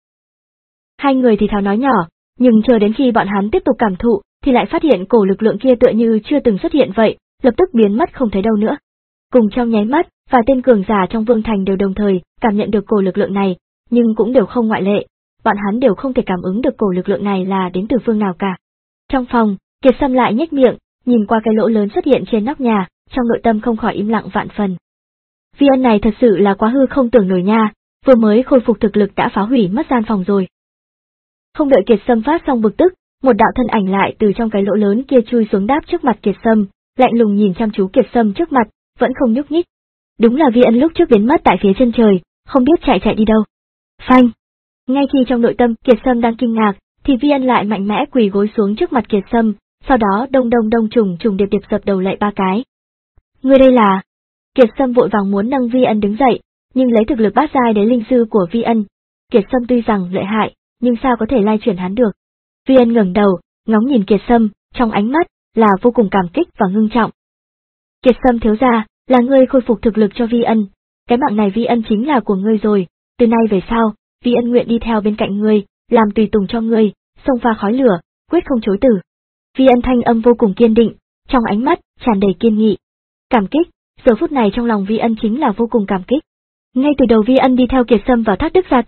Hai người thì thào nói nhỏ, nhưng chờ đến khi bọn hắn tiếp tục cảm thụ, thì lại phát hiện cổ lực lượng kia tựa như chưa từng xuất hiện vậy, lập tức biến mất không thấy đâu nữa. Cùng trong nháy mắt, và tên cường giả trong Vương Thành đều đồng thời cảm nhận được cổ lực lượng này, nhưng cũng đều không ngoại lệ, bọn hắn đều không thể cảm ứng được cổ lực lượng này là đến từ phương nào cả. Trong phòng, Kiệt Sâm lại nhếch miệng, nhìn qua cái lỗ lớn xuất hiện trên nóc nhà, trong nội tâm không khỏi im lặng vạn phần. Vi Ân này thật sự là quá hư không tưởng nổi nha, vừa mới khôi phục thực lực đã phá hủy mất gian phòng rồi. Không đợi Kiệt Sâm phát xong bực tức, một đạo thân ảnh lại từ trong cái lỗ lớn kia chui xuống đáp trước mặt Kiệt Sâm, lạnh lùng nhìn chăm chú Kiệt Sâm trước mặt, vẫn không nhúc nhích. Đúng là Vi Ân lúc trước biến mất tại phía chân trời, không biết chạy chạy đi đâu. Phanh! Ngay khi trong nội tâm Kiệt Sâm đang kinh ngạc, thì Vi Ân lại mạnh mẽ quỳ gối xuống trước mặt Kiệt Sâm, sau đó đông đông đông trùng trùng điệp điệp dập đầu lạy ba cái. Ngươi đây là... Kiệt Sâm vội vàng muốn nâng Vi Ân đứng dậy, nhưng lấy thực lực bát giai đế linh sư của Vi Ân, Kiệt Sâm tuy rằng lợi hại, nhưng sao có thể lai chuyển hắn được. Vi Ân ngẩng đầu, ngóng nhìn Kiệt Sâm, trong ánh mắt là vô cùng cảm kích và ngưng trọng. Kiệt Sâm thiếu gia, là ngươi khôi phục thực lực cho Vi Ân, cái mạng này Vi Ân chính là của ngươi rồi, từ nay về sau, Vi Ân nguyện đi theo bên cạnh ngươi, làm tùy tùng cho ngươi, xông pha khói lửa, quyết không chối từ. Vi Ân thanh âm vô cùng kiên định, trong ánh mắt tràn đầy kiên nghị. Cảm kích, giờ phút này trong lòng Vi Ân chính là vô cùng cảm kích. Ngay từ đầu Vi Ân đi theo Kiệt Sâm vào Thác Đức gia tộc,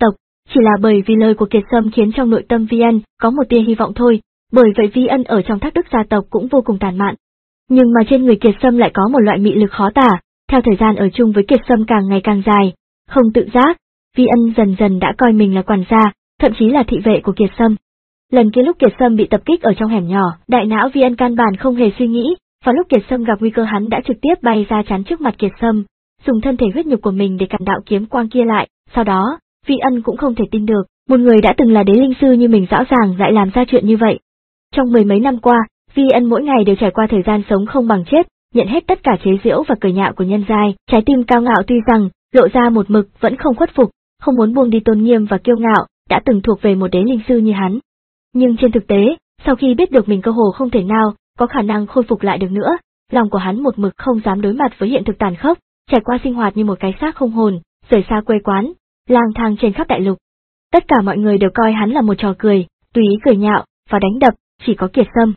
chỉ là bởi vì lời của Kiệt Sâm khiến trong nội tâm Vi Ân có một tia hy vọng thôi, bởi vậy Vi Ân ở trong Thác Đức gia tộc cũng vô cùng tàn mạn. Nhưng mà trên người Kiệt Sâm lại có một loại mị lực khó tả, theo thời gian ở chung với Kiệt Sâm càng ngày càng dài, không tự giác, Vi Ân dần dần đã coi mình là quản gia, thậm chí là thị vệ của Kiệt Sâm. Lần kia lúc Kiệt Sâm bị tập kích ở trong hẻm nhỏ, đại não Vi Ân căn bản không hề suy nghĩ, và lúc Kiệt Sâm gặp nguy cơ hắn đã trực tiếp bay ra chắn trước mặt Kiệt Sâm, dùng thân thể huyết nhục của mình để cản đạo kiếm quang kia lại. Sau đó, Vi Ân cũng không thể tin được, một người đã từng là đế linh sư như mình rõ ràng lại làm ra chuyện như vậy. Trong mười mấy năm qua, Vi Ân mỗi ngày đều trải qua thời gian sống không bằng chết, nhận hết tất cả chế giễu và cười nhạo của nhân giai, trái tim cao ngạo tuy rằng lộ ra một mực vẫn không khuất phục, không muốn buông đi tôn nghiêm và kiêu ngạo đã từng thuộc về một đế linh sư như hắn. Nhưng trên thực tế, sau khi biết được mình cơ hồ không thể nào có khả năng khôi phục lại được nữa, lòng của hắn một mực không dám đối mặt với hiện thực tàn khốc, trải qua sinh hoạt như một cái xác không hồn, rời xa quê quán, lang thang trên khắp đại lục. Tất cả mọi người đều coi hắn là một trò cười, tùy ý cười nhạo và đánh đập, chỉ có Kiệt Sâm.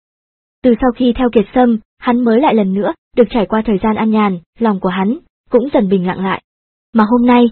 Từ sau khi theo Kiệt Sâm, hắn mới lại lần nữa được trải qua thời gian an nhàn, lòng của hắn cũng dần bình lặng lại. Mà hôm nay,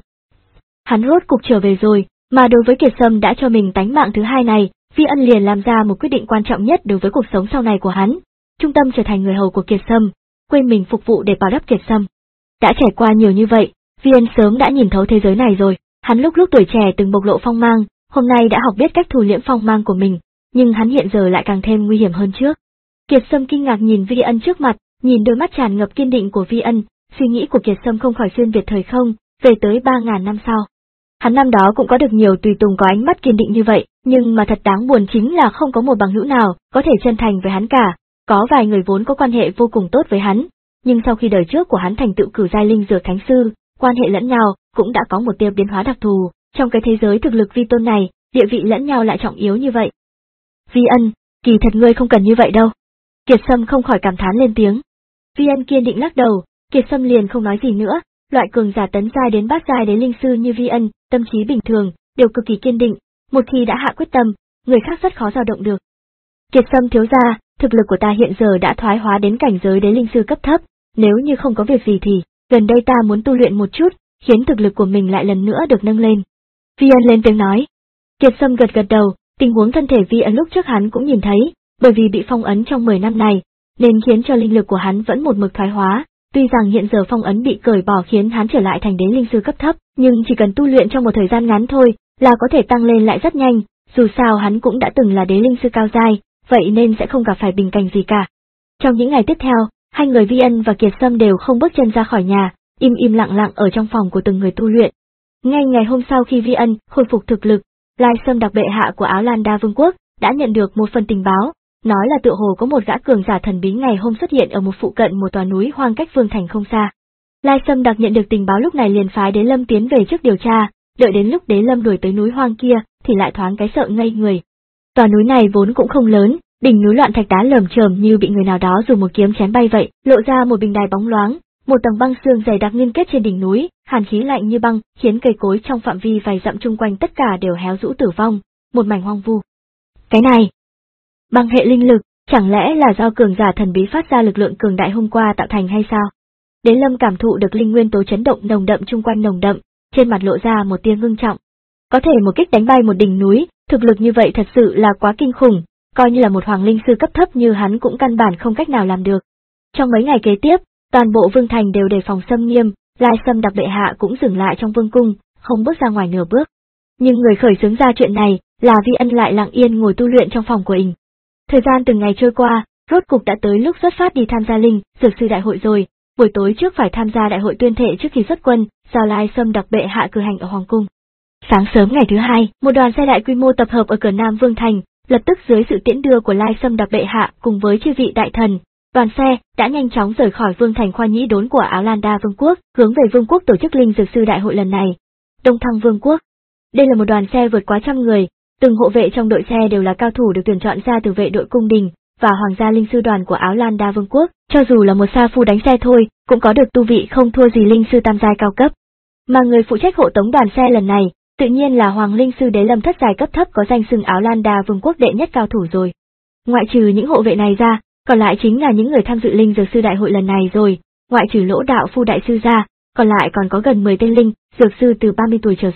hắn rốt cục trở về rồi, mà đối với Kiệt Sâm đã cho mình tánh mạng thứ hai này, Vi Ân liền làm ra một quyết định quan trọng nhất đối với cuộc sống sau này của hắn, trung tâm trở thành người hầu của Kiệt Sâm, quên mình phục vụ để bảo đắp Kiệt Sâm. Đã trải qua nhiều như vậy, Vi Ân sớm đã nhìn thấu thế giới này rồi, hắn lúc lúc tuổi trẻ từng bộc lộ phong mang, hôm nay đã học biết cách thu liễm phong mang của mình, nhưng hắn hiện giờ lại càng thêm nguy hiểm hơn trước. Kiệt Sâm kinh ngạc nhìn Vi Ân trước mặt, nhìn đôi mắt tràn ngập kiên định của Vi Ân, suy nghĩ của Kiệt Sâm không khỏi xuyên việt thời không, về tới ba ngàn năm sau. Hắn năm đó cũng có được nhiều tùy tùng có ánh mắt kiên định như vậy, nhưng mà thật đáng buồn chính là không có một bằng hữu nào có thể chân thành với hắn cả, có vài người vốn có quan hệ vô cùng tốt với hắn, nhưng sau khi đời trước của hắn thành tựu cửu giai linh dược thánh sư, quan hệ lẫn nhau cũng đã có một tia biến hóa đặc thù, trong cái thế giới thực lực vi tôn này, địa vị lẫn nhau lại trọng yếu như vậy. Vi Ân, kỳ thật ngươi không cần như vậy đâu. Kiệt Sâm không khỏi cảm thán lên tiếng. Vi Ân kiên định lắc đầu, Kiệt Sâm liền không nói gì nữa, loại cường giả tấn giai đến bát giai đế linh sư như Vi Ân, tâm trí bình thường, đều cực kỳ kiên định, một khi đã hạ quyết tâm, người khác rất khó dao động được. Kiệt Sâm thiếu gia, thực lực của ta hiện giờ đã thoái hóa đến cảnh giới đế linh sư cấp thấp, nếu như không có việc gì thì, gần đây ta muốn tu luyện một chút, khiến thực lực của mình lại lần nữa được nâng lên. Vi Ân lên tiếng nói. Kiệt Sâm gật gật đầu, tình huống thân thể Vi Ân lúc trước hắn cũng nhìn thấy, bởi vì bị phong ấn trong mười năm này, nên khiến cho linh lực của hắn vẫn một mực thoái hóa. Tuy rằng hiện giờ phong ấn bị cởi bỏ khiến hắn trở lại thành đế linh sư cấp thấp, nhưng chỉ cần tu luyện trong một thời gian ngắn thôi, là có thể tăng lên lại rất nhanh, dù sao hắn cũng đã từng là đế linh sư cao giai, vậy nên sẽ không gặp phải bình cảnh gì cả. Trong những ngày tiếp theo, hai người Vi Ân và Kiệt Sâm đều không bước chân ra khỏi nhà, im im lặng lặng ở trong phòng của từng người tu luyện. Ngay ngày hôm sau khi Vi Ân khôi phục thực lực, Lai Sâm đặc bệ hạ của Áo Lan Đa Vương quốc đã nhận được một phần tình báo, nói là tựa hồ có một gã cường giả thần bí ngày hôm xuất hiện ở một phụ cận một tòa núi hoang cách Vương thành không xa. Lai Sâm đặc nhận được tình báo lúc này liền phái Đế Lâm tiến về trước điều tra, đợi đến lúc Đế Lâm đuổi tới núi hoang kia thì lại thoáng cái sợ ngây người. Tòa núi này vốn cũng không lớn, đỉnh núi loạn thạch đá lởm chởm như bị người nào đó dùng một kiếm chém bay vậy, lộ ra một bình đài bóng loáng, một tầng băng sương dày đặc liên kết trên đỉnh núi, hàn khí lạnh như băng, khiến cây cối trong phạm vi vài dặm chung quanh tất cả đều héo rũ tử vong, một mảnh hoang vu. Cái này, băng hệ linh lực, chẳng lẽ là do cường giả thần bí phát ra lực lượng cường đại hôm qua tạo thành hay sao? Đế Lâm cảm thụ được linh nguyên tố chấn động nồng đậm chung quanh nồng đậm, trên mặt lộ ra một tia ngưng trọng. Có thể một kích đánh bay một đỉnh núi, thực lực như vậy thật sự là quá kinh khủng, coi như là một hoàng linh sư cấp thấp như hắn cũng căn bản không cách nào làm được. Trong mấy ngày kế tiếp, toàn bộ vương thành đều đề phòng xâm nghiêm, Lai Sâm đặc bệ hạ cũng dừng lại trong vương cung, không bước ra ngoài nửa bước. Nhưng người khởi xướng ra chuyện này là Vi Ân lại lặng yên ngồi tu luyện trong phòng của mình. Thời gian từng ngày trôi qua, rốt cục đã tới lúc xuất phát đi tham gia linh dược sư đại hội rồi, buổi tối trước phải tham gia đại hội tuyên thệ trước khi xuất quân, do Lai Sâm đặc bệ hạ cử hành ở hoàng cung. Sáng sớm ngày thứ hai, một đoàn xe đại quy mô tập hợp ở cửa Nam Vương thành, lập tức dưới sự tiễn đưa của Lai Sâm đặc bệ hạ cùng với chư vị đại thần, đoàn xe đã nhanh chóng rời khỏi Vương thành khoa nhĩ đốn của Áo Lan Đa Vương quốc, hướng về Vương quốc tổ chức linh dược sư đại hội lần này. Đông Thăng Vương quốc. Đây là một đoàn xe vượt quá trăm người, từng hộ vệ trong đội xe đều là cao thủ được tuyển chọn ra từ vệ đội cung đình và hoàng gia linh sư đoàn của Áo Lan Đa Vương quốc, cho dù là một sa phu đánh xe thôi, cũng có được tu vị không thua gì linh sư tam giai cao cấp. Mà người phụ trách hộ tống đoàn xe lần này, tự nhiên là hoàng linh sư Đế Lâm thất giai cấp thấp có danh xưng Áo Lan Đa Vương quốc đệ nhất cao thủ rồi. Ngoại trừ những hộ vệ này ra, còn lại chính là những người tham dự linh dược sư đại hội lần này rồi, ngoại trừ Lỗ đạo phu đại sư ra, còn lại còn có gần mười tên linh dược sư từ ba mươi tuổi trở xuống,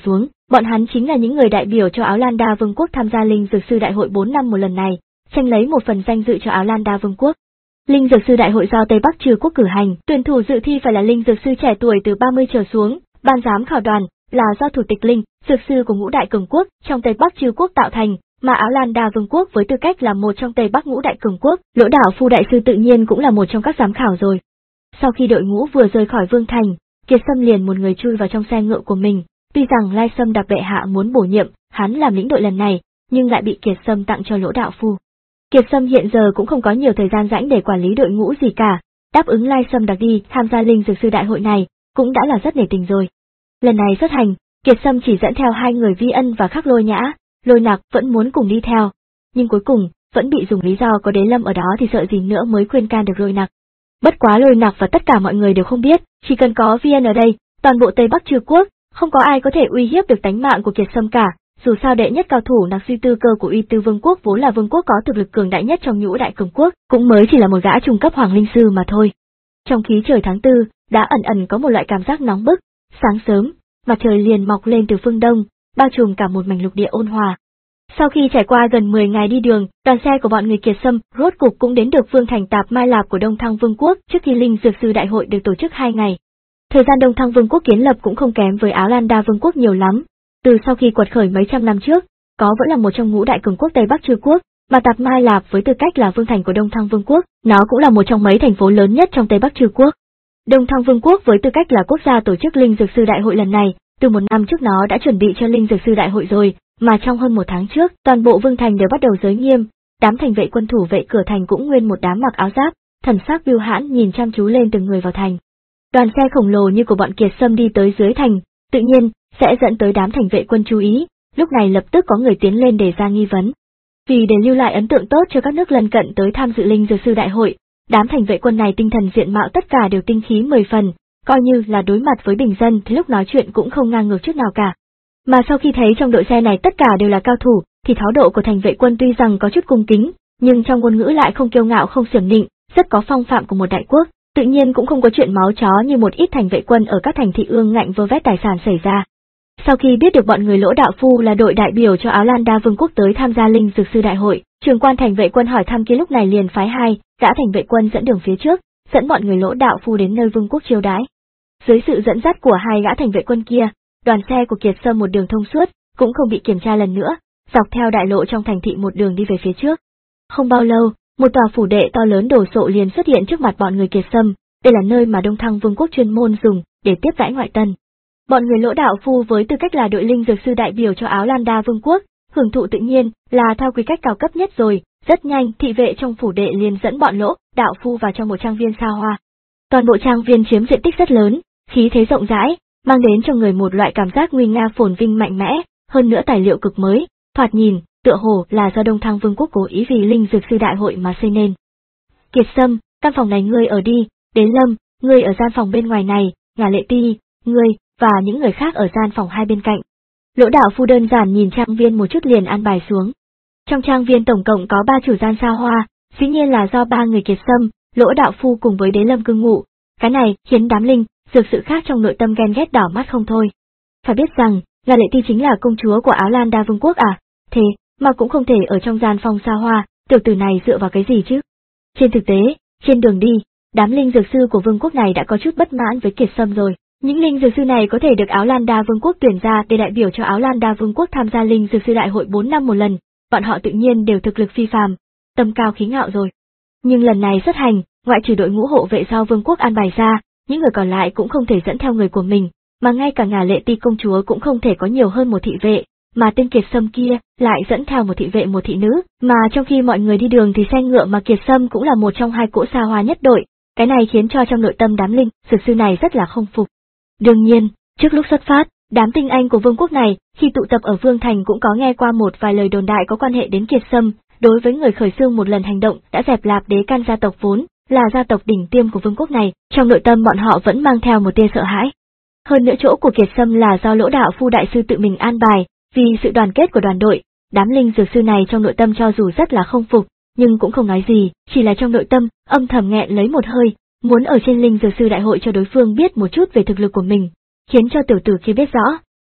Bọn hắn chính là những người đại biểu cho Áo Lan Đa Vương quốc tham gia Linh Dược Sư Đại hội bốn năm một lần này, tranh lấy một phần danh dự cho Áo Lan Đa Vương quốc. Linh Dược Sư Đại hội do Tây Bắc Trừ quốc cử hành, tuyển thủ dự thi phải là linh dược sư trẻ tuổi từ ba mươi trở xuống, ban giám khảo đoàn là do thủ tịch linh dược sư của ngũ đại cường quốc trong Tây Bắc Trừ quốc tạo thành, mà Áo Lan Đa Vương quốc với tư cách là một trong Tây Bắc ngũ đại cường quốc, Lỗ Đạo Phu đại sư tự nhiên cũng là một trong các giám khảo rồi. Sau khi đội ngũ vừa rời khỏi Vương thành, Kiệt Sâm liền một người chui vào trong xe ngựa của mình. Tuy rằng Lai Sâm đặc bệ hạ muốn bổ nhiệm hắn làm lĩnh đội lần này, nhưng lại bị Kiệt Sâm tặng cho Lỗ Đạo Phu. Kiệt Sâm hiện giờ cũng không có nhiều thời gian rảnh để quản lý đội ngũ gì cả, đáp ứng Lai Sâm đặc đi tham gia Linh Dược Sư Đại hội này, cũng đã là rất nể tình rồi. Lần này xuất hành, Kiệt Sâm chỉ dẫn theo hai người Vi Ân và Khắc Lôi Nhã, Lôi Nặc vẫn muốn cùng đi theo, nhưng cuối cùng vẫn bị dùng lý do có Đế Lâm ở đó thì sợ gì nữa mới khuyên can được Lôi Nặc. Bất quá Lôi Nặc và tất cả mọi người đều không biết, chỉ cần có Vi Ân ở đây, toàn bộ Tây Bắc Trừ quốc không có ai có thể uy hiếp được tánh mạng của Kiệt Sâm cả. Dù sao đệ nhất cao thủ Nặc Suy Tư Cơ của Uy Tư Vương quốc vốn là vương quốc có thực lực cường đại nhất trong ngũ đại cường quốc, cũng mới chỉ là một gã trung cấp hoàng linh sư mà thôi. Trong khí trời tháng tư, đã ẩn ẩn có một loại cảm giác nóng bức. Sáng sớm, mặt trời liền mọc lên từ phương đông, bao trùm cả một mảnh lục địa ôn hòa. Sau khi trải qua gần mười ngày đi đường, đoàn xe của bọn người Kiệt Sâm rốt cục cũng đến được Vương thành Tạp Mai Lạp của Đông Thăng Vương quốc trước khi Linh Dược Sư Đại hội được tổ chức hai ngày. Thời gian Đông Thăng Vương quốc kiến lập cũng không kém với Áo Lan Đa Vương quốc nhiều lắm. Từ sau khi quật khởi mấy trăm năm trước, có vẫn là một trong ngũ đại cường quốc Tây Bắc Trừ quốc, mà Tạp Mai Lạp với tư cách là vương thành của Đông Thăng Vương quốc, nó cũng là một trong mấy thành phố lớn nhất trong Tây Bắc Trừ quốc. Đông Thăng Vương quốc với tư cách là quốc gia tổ chức Linh Dược Sư Đại hội lần này, từ một năm trước nó đã chuẩn bị cho Linh Dược Sư Đại hội rồi, mà trong hơn một tháng trước, toàn bộ vương thành đều bắt đầu giới nghiêm, đám thành vệ quân thủ vệ cửa thành cũng nguyên một đám mặc áo giáp, thần sắc bưu hãn nhìn chăm chú lên từng người vào thành. Đoàn xe khổng lồ như của bọn Kiệt Sâm đi tới dưới thành, tự nhiên sẽ dẫn tới đám thành vệ quân chú ý, lúc này lập tức có người tiến lên để ra nghi vấn. Vì để lưu lại ấn tượng tốt cho các nước lân cận tới tham dự Linh Dược Sư Đại hội, đám thành vệ quân này tinh thần diện mạo tất cả đều tinh khí mười phần, coi như là đối mặt với bình dân thì lúc nói chuyện cũng không ngang ngược chút nào cả. Mà sau khi thấy trong đội xe này tất cả đều là cao thủ, thì thái độ của thành vệ quân tuy rằng có chút cung kính, nhưng trong ngôn ngữ lại không kiêu ngạo không xiểm nịnh, rất có phong phạm của một đại quốc, tự nhiên cũng không có chuyện máu chó như một ít thành vệ quân ở các thành thị ương ngạnh vơ vét tài sản xảy ra. Sau khi biết được bọn người Lỗ Đạo Phu là đội đại biểu cho Áo Lan Đa Vương quốc tới tham gia Linh Dược Sư Đại hội, trưởng quan thành vệ quân hỏi thăm kia lúc này liền phái hai gã thành vệ quân dẫn đường phía trước, dẫn bọn người Lỗ Đạo Phu đến nơi vương quốc chiêu đãi. Dưới sự dẫn dắt của hai gã thành vệ quân kia, đoàn xe của Kiệt Sâm một đường thông suốt, cũng không bị kiểm tra lần nữa, dọc theo đại lộ trong thành thị một đường đi về phía trước. Không bao lâu, một tòa phủ đệ to lớn đồ sộ liền xuất hiện trước mặt bọn người Kiệt Sâm, đây là nơi mà Đông Thăng Vương quốc chuyên môn dùng để tiếp đãi ngoại tân. Bọn người Lỗ Đạo Phu với tư cách là đội Linh Dược Sư đại biểu cho Áo Lan Đa Vương quốc, hưởng thụ tự nhiên là theo quy cách cao cấp nhất rồi. Rất nhanh, thị vệ trong phủ đệ liền dẫn bọn Lỗ Đạo Phu vào trong một trang viên xa hoa. Toàn bộ trang viên chiếm diện tích rất lớn, khí thế rộng rãi, mang đến cho người một loại cảm giác nguy nga phồn vinh mạnh mẽ, hơn nữa tài liệu cực mới, thoạt nhìn tựa hồ là do Đông Thăng Vương quốc cố ý vì Linh Dược Sư đại hội mà xây nên. Kiệt Sâm, căn phòng này ngươi ở đi, Đế Lâm, ngươi ở gian phòng bên ngoài này, Ngà Lệ Ti, ngươi và những người khác ở gian phòng hai bên cạnh. Lỗ Đạo Phu đơn giản nhìn trang viên một chút liền an bài xuống. Trong trang viên tổng cộng có ba chủ gian xa hoa, dĩ nhiên là do ba người Kiệt Sâm, Lỗ Đạo Phu cùng với Đế Lâm cư ngụ. Cái này khiến đám linh dược sự khác trong nội tâm ghen ghét đỏ mắt không thôi. Phải biết rằng, Ngà Lệ Ti chính là công chúa của Áo Lan Đa Vương quốc à, thế mà cũng không thể ở trong gian phòng xa hoa, tiểu tử này dựa vào cái gì chứ? Trên thực tế, trên đường đi, đám linh dược sư của vương quốc này đã có chút bất mãn với Kiệt Sâm rồi. Những linh dược sư này có thể được Áo Lan Đa Vương quốc tuyển ra để đại biểu cho Áo Lan Đa Vương quốc tham gia Linh Dược Sư đại hội bốn năm một lần, bọn họ tự nhiên đều thực lực phi phàm, tâm cao khí ngạo rồi. Nhưng lần này xuất hành, ngoại trừ đội ngũ hộ vệ do vương quốc an bài ra, những người còn lại cũng không thể dẫn theo người của mình, mà ngay cả Ngà Lệ Ti công chúa cũng không thể có nhiều hơn một thị vệ, mà tên Kiệt Sâm kia lại dẫn theo một thị vệ một thị nữ, mà trong khi mọi người đi đường thì xe ngựa mà Kiệt Sâm cũng là một trong hai cỗ xa hoa nhất đội, cái này khiến cho trong nội tâm đám linh dược sư này rất là không phục. Đương nhiên, trước lúc xuất phát, đám tinh anh của vương quốc này, khi tụ tập ở Vương Thành cũng có nghe qua một vài lời đồn đại có quan hệ đến Kiệt Sâm, đối với người khởi xướng một lần hành động đã dẹp Lạp Đế Can gia tộc vốn là gia tộc đỉnh tiêm của vương quốc này, trong nội tâm bọn họ vẫn mang theo một tia sợ hãi. Hơn nữa chỗ của Kiệt Sâm là do Lỗ Đạo Phu đại sư tự mình an bài, vì sự đoàn kết của đoàn đội, đám linh dược sư này trong nội tâm cho dù rất là không phục, nhưng cũng không nói gì, chỉ là trong nội tâm âm thầm nghẹn lấy một hơi, muốn ở trên Linh Dược Sư đại hội cho đối phương biết một chút về thực lực của mình, khiến cho tiểu tử kia biết rõ,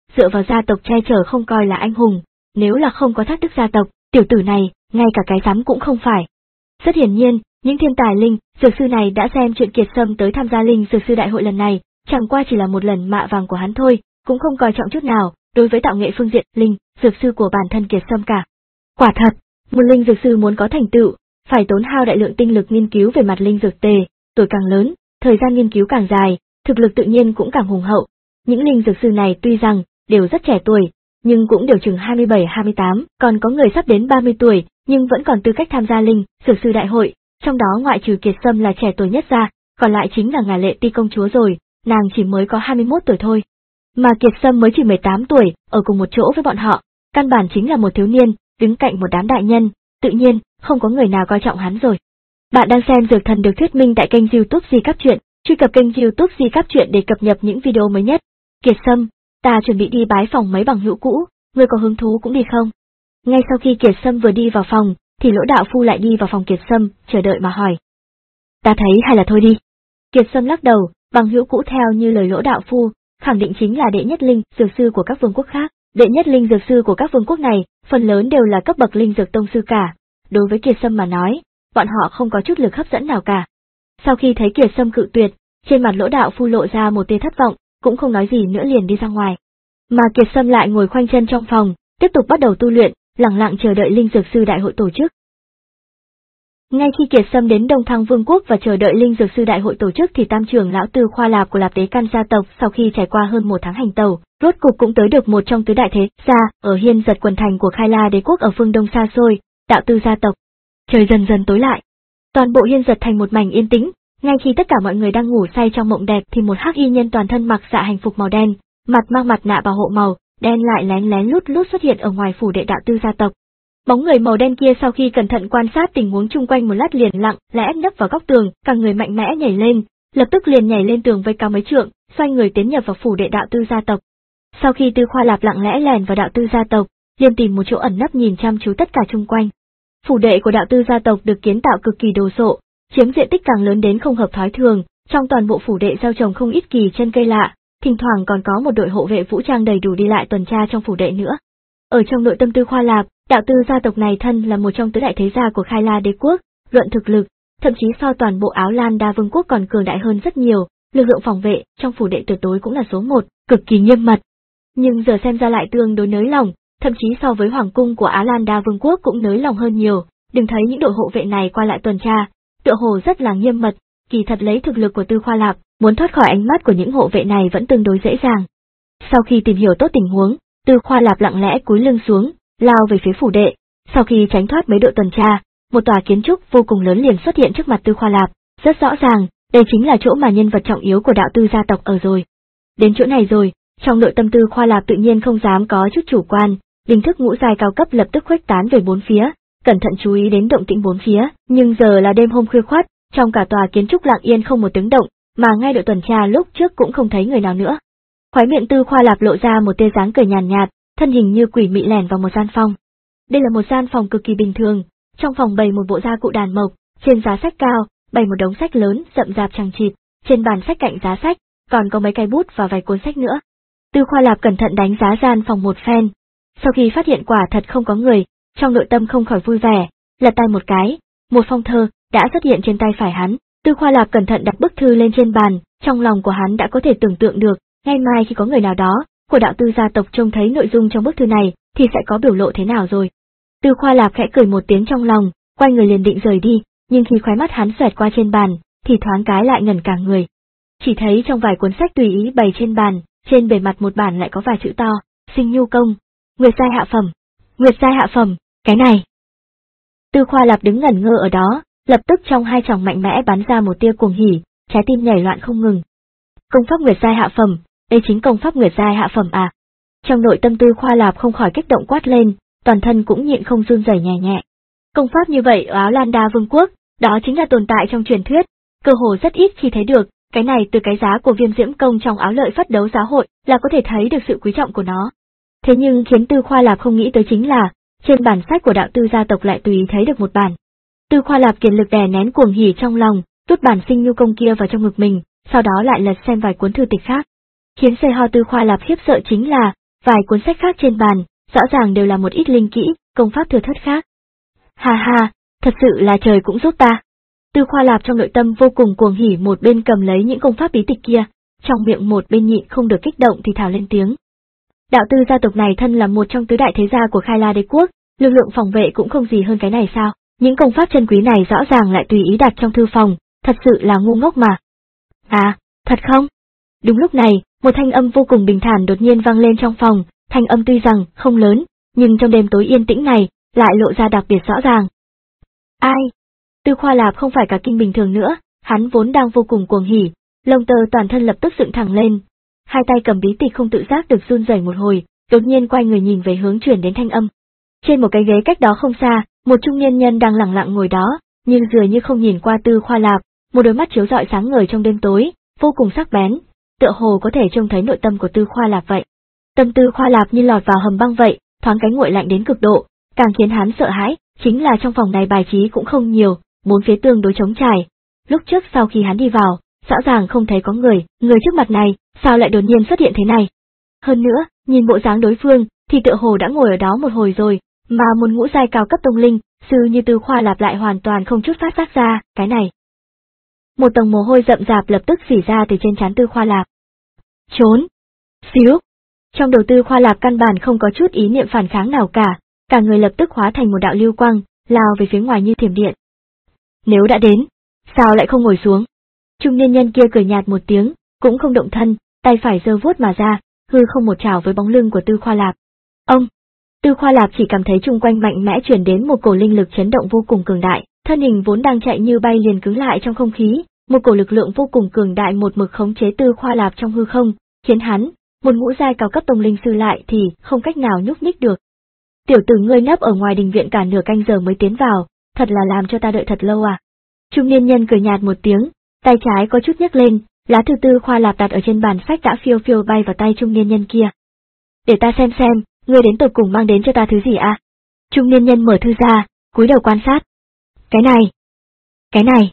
dựa vào gia tộc che chở không coi là anh hùng, nếu là không có thác đức gia tộc, tiểu tử này, ngay cả cái rắm cũng không phải. Rất hiển nhiên, những thiên tài linh dược sư này đã xem chuyện Kiệt Sâm tới tham gia linh dược sư đại hội lần này, chẳng qua chỉ là một lần mạ vàng của hắn thôi, cũng không coi trọng chút nào đối với tạo nghệ phương diện linh dược sư của bản thân Kiệt Sâm cả. Quả thật, một linh dược sư muốn có thành tựu, phải tốn hao đại lượng tinh lực nghiên cứu về mặt linh dược tề, tuổi càng lớn, thời gian nghiên cứu càng dài, thực lực tự nhiên cũng càng hùng hậu. Những linh dược sư này tuy rằng đều rất trẻ tuổi, nhưng cũng đều chừng hai mươi bảy hai mươi tám, còn có người sắp đến ba mươi tuổi, nhưng vẫn còn tư cách tham gia linh dược sư đại hội, trong đó ngoại trừ Kiệt Sâm là trẻ tuổi nhất ra, còn lại chính là Ngà Lệ Ti công chúa rồi, nàng chỉ mới có hai mươi mốt tuổi thôi. Mà Kiệt Sâm mới chỉ mười tám tuổi, ở cùng một chỗ với bọn họ, căn bản chính là một thiếu niên, đứng cạnh một đám đại nhân, tự nhiên, không có người nào coi trọng hắn rồi. Bạn đang xem Dược Thần được thuyết minh tại kênh YouTube Di Cáp Truyện, truy cập kênh YouTube Di Cáp Truyện để cập nhật những video mới nhất. Kiệt Sâm, ta chuẩn bị đi bái phòng mấy bằng hữu cũ, ngươi có hứng thú cũng đi không? Ngay sau khi Kiệt Sâm vừa đi vào phòng, thì Lỗ đạo phu lại đi vào phòng Kiệt Sâm, chờ đợi mà hỏi. Ta thấy hay là thôi đi. Kiệt Sâm lắc đầu, bằng hữu cũ theo như lời Lỗ đạo phu, khẳng định chính là đệ nhất linh dược sư của các vương quốc khác. Đệ nhất linh dược sư của các vương quốc này, phần lớn đều là cấp bậc linh dược tông sư cả. Đối với Kiệt Sâm mà nói, bọn họ không có chút lực hấp dẫn nào cả. Sau khi thấy Kiệt Sâm cự tuyệt, trên mặt Lỗ đạo phu lộ ra một tia thất vọng, cũng không nói gì nữa liền đi ra ngoài. Mà Kiệt Sâm lại ngồi khoanh chân trong phòng, tiếp tục bắt đầu tu luyện, lặng lặng chờ đợi linh dược sư đại hội tổ chức. Ngay khi Kiệt Sâm đến Đông Thăng Vương quốc và chờ đợi linh dược sư đại hội tổ chức thì tam trưởng lão Tư Khoa Lạp của Lạp Đế Căn gia tộc sau khi trải qua hơn một tháng hành tẩu, rốt cục cũng tới được một trong tứ đại thế gia ở Hiên Giật quần thành của Khai La đế quốc ở phương đông xa xôi, Đạo Tư gia tộc. Trời dần dần tối lại, toàn bộ Hiên Giật thành một mảnh yên tĩnh, ngay khi tất cả mọi người đang ngủ say trong mộng đẹp thì một hắc y nhân toàn thân mặc dạ hành phục màu đen, mặt mang mặt nạ bảo hộ màu đen lại lén lén lút lút xuất hiện ở ngoài phủ đệ Đạo Tư gia tộc. Bóng người màu đen kia sau khi cẩn thận quan sát tình huống chung quanh một lát liền lặng lẽ nấp vào góc tường, cả người mạnh mẽ nhảy lên, lập tức liền nhảy lên tường với cao mấy trượng, xoay người tiến nhập vào phủ đệ Đạo Tư gia tộc. Sau khi Tư Khoa Lạp lặng lẽ lèn vào Đạo Tư gia tộc, liền tìm một chỗ ẩn nấp nhìn chăm chú tất cả chung quanh. Phủ đệ của Đạo Tư gia tộc được kiến tạo cực kỳ đồ sộ, chiếm diện tích càng lớn đến không hợp thói thường, trong toàn bộ phủ đệ gieo trồng không ít kỳ chân cây lạ, thỉnh thoảng còn có một đội hộ vệ vũ trang đầy đủ đi lại tuần tra trong phủ đệ nữa. Ở trong nội tâm Tư Khoa Lạp, Đạo Tư gia tộc này thân là một trong tứ đại thế gia của Khai La đế quốc, luận thực lực, thậm chí so toàn bộ Áo Lan Đa vương quốc còn cường đại hơn rất nhiều, lực lượng phòng vệ trong phủ đệ tuyệt đối cũng là số một, cực kỳ nghiêm mật. Nhưng giờ xem ra lại tương đối nới lỏng, thậm chí so với hoàng cung của Áo Lan Đa vương quốc cũng nới lỏng hơn nhiều. Đừng thấy những đội hộ vệ này qua lại tuần tra, tựa hồ rất là nghiêm mật, kỳ thật lấy thực lực của Tư Khoa Lạp, muốn thoát khỏi ánh mắt của những hộ vệ này vẫn tương đối dễ dàng. Sau khi tìm hiểu tốt tình huống, Tư Khoa Lạp lặng lẽ cúi lưng xuống, lao về phía phủ đệ. Sau khi tránh thoát mấy đội tuần tra, một tòa kiến trúc vô cùng lớn liền xuất hiện trước mặt Tư Khoa Lạp, rất rõ ràng, đây chính là chỗ mà nhân vật trọng yếu của Đạo Tư gia tộc ở rồi. Đến chỗ này rồi, trong nội tâm Tư Khoa Lạp tự nhiên không dám có chút chủ quan, linh thức ngũ giai cao cấp lập tức khuếch tán về bốn phía, cẩn thận chú ý đến động tĩnh bốn phía, nhưng giờ là đêm hôm khuya khoắt, trong cả tòa kiến trúc lặng yên không một tiếng động, mà ngay đội tuần tra lúc trước cũng không thấy người nào nữa. Khóe miệng Tư Khoa Lạp lộ ra một tia dáng cười nhàn nhạt, thân hình như quỷ mị lẻn vào một gian phòng. Đây là một gian phòng cực kỳ bình thường, trong phòng bày một bộ gia cụ đàn mộc, trên giá sách cao, bày một đống sách lớn rậm rạp chằng chịt, trên bàn sách cạnh giá sách, còn có mấy cây bút và vài cuốn sách nữa. Tư Khoa Lạp cẩn thận đánh giá gian phòng một phen, sau khi phát hiện quả thật không có người, trong nội tâm không khỏi vui vẻ, lật tay một cái, một phong thơ đã xuất hiện trên tay phải hắn. Tư Khoa Lạp cẩn thận đặt bức thư lên trên bàn, trong lòng của hắn đã có thể tưởng tượng được, ngay mai khi có người nào đó của Đạo Tư gia tộc trông thấy nội dung trong bức thư này thì sẽ có biểu lộ thế nào rồi. Tư Khoa Lạp khẽ cười một tiếng trong lòng, quay người liền định rời đi, nhưng khi khóe mắt hắn xoẹt qua trên bàn, thì thoáng cái lại ngẩn cả người. Chỉ thấy trong vài cuốn sách tùy ý bày trên bàn, trên bề mặt một bản lại có vài chữ to, Sinh Nhu Công, Nguyệt giai hạ phẩm, Nguyệt giai hạ phẩm, cái này. Tư Khoa Lạp đứng ngẩn ngơ ở đó, lập tức trong hai tròng mạnh mẽ bắn ra một tia cuồng hỉ, trái tim nhảy loạn không ngừng. Công pháp Nguyệt giai hạ phẩm, đây chính công pháp Nguyệt giai hạ phẩm à? Trong nội tâm Tư Khoa Lạp không khỏi kích động quát lên, toàn thân cũng nhịn không run rẩy nhẹ nhẹ. Công pháp như vậy ở Áo Lan Đa vương quốc, đó chính là tồn tại trong truyền thuyết, cơ hồ rất ít khi thấy được, cái này từ cái giá của Viêm Diễm Công trong Áo Lợi Phất đấu giá hội là có thể thấy được sự quý trọng của nó. Thế nhưng khiến Tư Khoa Lạp không nghĩ tới chính là, trên bản sách của Đạo Tư gia tộc lại tùy ý thấy được một bản. Tư Khoa Lạp kiệt lực đè nén cuồng hỉ trong lòng, tút bản Sinh Nhu Công kia vào trong ngực mình, sau đó lại lật xem vài cuốn thư tịch khác. Khiến xe ho Tư Khoa Lạp khiếp sợ chính là, vài cuốn sách khác trên bàn, rõ ràng đều là một ít linh kỹ, công pháp thừa thớt khác. Ha ha, thật sự là trời cũng giúp ta. Tư Khoa Lạp trong nội tâm vô cùng cuồng hỉ, một bên cầm lấy những công pháp bí tịch kia, trong miệng một bên nhịn không được kích động thì thào lên tiếng. Đạo Tư gia tộc này thân là một trong tứ đại thế gia của Khai La đế quốc, lực lượng phòng vệ cũng không gì hơn cái này sao? Những công pháp chân quý này rõ ràng lại tùy ý đặt trong thư phòng, thật sự là ngu ngốc mà. À, thật không? Đúng lúc này, một thanh âm vô cùng bình thản đột nhiên vang lên trong phòng, thanh âm tuy rằng không lớn, nhưng trong đêm tối yên tĩnh này, lại lộ ra đặc biệt rõ ràng. Ai? Tư Khoa Lạp không phải cả kinh bình thường nữa, hắn vốn đang vô cùng cuồng hỉ, lông tơ toàn thân lập tức dựng thẳng lên. Hai tay cầm bí tịch không tự giác được run rẩy một hồi, đột nhiên quay người nhìn về hướng chuyển đến thanh âm. Trên một cái ghế cách đó không xa, một trung niên nhân đang lặng lặng ngồi đó, nhưng dường như không nhìn qua Tư Khoa Lạp, một đôi mắt chiếu rọi sáng ngời trong đêm tối, vô cùng sắc bén, tựa hồ có thể trông thấy nội tâm của Tư Khoa Lạp vậy. Tâm Tư Khoa Lạp như lọt vào hầm băng vậy, thoáng cái nguội lạnh đến cực độ, càng khiến hắn sợ hãi, chính là trong phòng này bài trí cũng không nhiều, bốn phía tương đối trống trải. Lúc trước sau khi hắn đi vào, rõ ràng không thấy có người, người trước mặt này, sao lại đột nhiên xuất hiện thế này? Hơn nữa, nhìn bộ dáng đối phương, thì tựa hồ đã ngồi ở đó một hồi rồi, mà một ngũ giai cao cấp tông linh, sư như Tư Khoa Lạp lại hoàn toàn không chút phát giác ra, cái này. Một tầng mồ hôi rậm rạp lập tức rỉ ra từ trên trán Tư Khoa Lạp. Trốn! Xíu! Trong đầu Tư Khoa Lạp căn bản không có chút ý niệm phản kháng nào cả, cả người lập tức hóa thành một đạo lưu quang, lao về phía ngoài như thiểm điện. Nếu đã đến, sao lại không ngồi xuống? Trung niên nhân kia cười nhạt một tiếng, cũng không động thân, tay phải giơ vuốt mà ra, hư không một chảo với bóng lưng của Tư Khoa Lạp. Ông! Tư Khoa Lạp chỉ cảm thấy chung quanh mạnh mẽ truyền đến một cổ linh lực chấn động vô cùng cường đại, thân hình vốn đang chạy như bay liền cứng lại trong không khí, một cổ lực lượng vô cùng cường đại một mực khống chế Tư Khoa Lạp trong hư không, khiến hắn, một ngũ giai cao cấp tông linh sư lại thì không cách nào nhúc nhích được. Tiểu tử ngươi nấp ở ngoài đình viện cả nửa canh giờ mới tiến vào, thật là làm cho ta đợi thật lâu à? Trung niên nhân cười nhạt một tiếng, tay trái có chút nhấc lên, lá thư Tư Khoa Lạp đặt ở trên bàn sách đã phiêu phiêu bay vào tay trung niên nhân kia. Để ta xem xem, ngươi đến tột cùng mang đến cho ta thứ gì à? Trung niên nhân mở thư ra, cúi đầu quan sát. Cái này, cái này.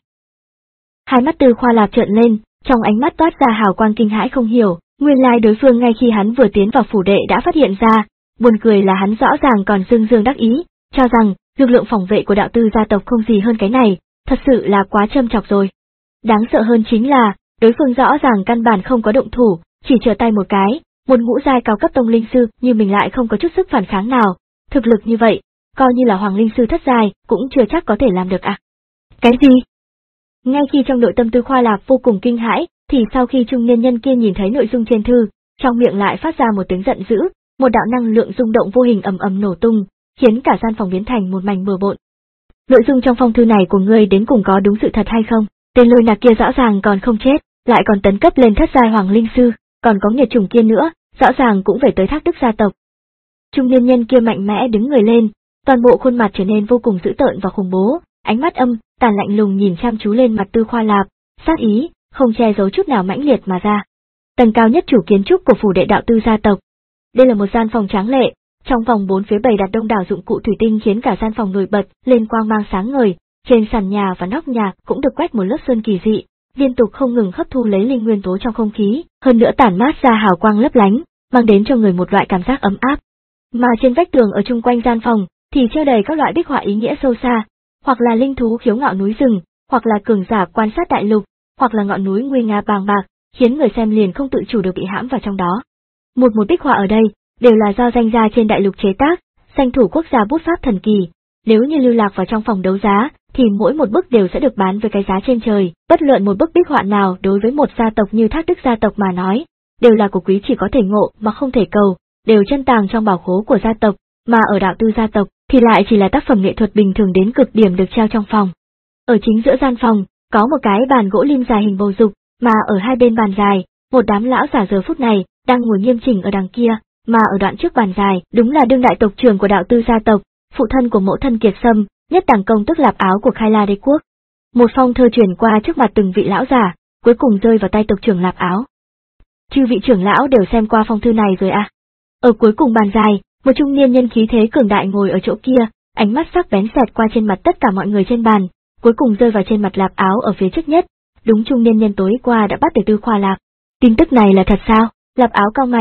Hai mắt Tư Khoa Lạp trợn lên, trong ánh mắt toát ra hào quang kinh hãi không hiểu, nguyên lai đối phương ngay khi hắn vừa tiến vào phủ đệ đã phát hiện ra, buồn cười là hắn rõ ràng còn dương dương đắc ý, cho rằng lực lượng phòng vệ của đạo Tư gia tộc không gì hơn cái này, thật sự là quá châm chọc rồi. Đáng sợ hơn chính là, đối phương rõ ràng căn bản không có động thủ, chỉ trở tay một cái, một ngũ giai cao cấp tông linh sư như mình lại không có chút sức phản kháng nào, thực lực như vậy, coi như là hoàng linh sư thất giai cũng chưa chắc có thể làm được à. Cái gì? Ngay khi trong nội tâm Tư Khoa Lạp vô cùng kinh hãi, thì sau khi trung niên nhân kia nhìn thấy nội dung trên thư, trong miệng lại phát ra một tiếng giận dữ, một đạo năng lượng rung động vô hình ầm ầm nổ tung, khiến cả gian phòng biến thành một mảnh bừa bộn. Nội dung trong phong thư này của ngươi đến cùng có đúng sự thật hay không? Tên lôi nạc kia rõ ràng còn không chết, lại còn tấn cấp lên thất giai hoàng linh sư, còn có nghiệt chủng kia nữa, rõ ràng cũng về tới Thác Đức gia tộc. Trung niên nhân kia mạnh mẽ đứng người lên, toàn bộ khuôn mặt trở nên vô cùng dữ tợn và khủng bố, ánh mắt âm tàn lạnh lùng nhìn chăm chú lên mặt Tư Khoa Lạp, sát ý không che giấu chút nào mãnh liệt mà ra. Tầng cao nhất chủ kiến trúc của phủ đệ đạo Tư gia tộc. Đây là một gian phòng tráng lệ, trong vòng bốn phía bày đặt đông đảo dụng cụ thủy tinh khiến cả gian phòng nổi bật lên quang mang sáng ngời, trên sàn nhà và nóc nhà cũng được quét một lớp sơn kỳ dị, liên tục không ngừng hấp thu lấy linh nguyên tố trong không khí, hơn nữa tản mát ra hào quang lấp lánh, mang đến cho người một loại cảm giác ấm áp. Mà trên vách tường ở chung quanh gian phòng thì treo đầy các loại bích họa ý nghĩa sâu xa, hoặc là linh thú khiếu ngạo núi rừng, hoặc là cường giả quan sát đại lục, hoặc là ngọn núi nguy nga bàng bạc, khiến người xem liền không tự chủ được bị hãm vào trong đó. Một một bích họa ở đây đều là do danh gia trên đại lục chế tác, danh thủ quốc gia bút pháp thần kỳ. Nếu như lưu lạc vào trong phòng đấu giá, thì mỗi một bức đều sẽ được bán với cái giá trên trời, bất luận một bức bích họa nào đối với một gia tộc như Thác Đức gia tộc mà nói, đều là của quý chỉ có thể ngộ mà không thể cầu, đều chân tàng trong bảo khố của gia tộc, mà ở đạo Tư gia tộc thì lại chỉ là tác phẩm nghệ thuật bình thường đến cực điểm được treo trong phòng. Ở chính giữa gian phòng, có một cái bàn gỗ lim dài hình bầu dục, mà ở hai bên bàn dài, một đám lão giả giờ phút này đang ngồi nghiêm chỉnh ở đằng kia, mà ở đoạn trước bàn dài, đúng là đương đại tộc trưởng của đạo Tư gia tộc, phụ thân của mẫu thân Kiệt Sâm, nhất đẳng công tức Lạp Áo của Khai La đế quốc. Một phong thơ truyền qua trước mặt từng vị lão giả, cuối cùng rơi vào tay tộc trưởng Lạp Áo. Chư vị trưởng lão đều xem qua phong thư này rồi à? Ở cuối cùng bàn dài, một trung niên nhân khí thế cường đại ngồi ở chỗ kia, ánh mắt sắc bén xẹt qua trên mặt tất cả mọi người trên bàn, cuối cùng rơi vào trên mặt Lạp Áo ở phía trước nhất. Đúng, trung niên nhân tối qua đã bắt được Tư Khoa Lạp. Tin tức này là thật sao? Lạp Áo cau mày,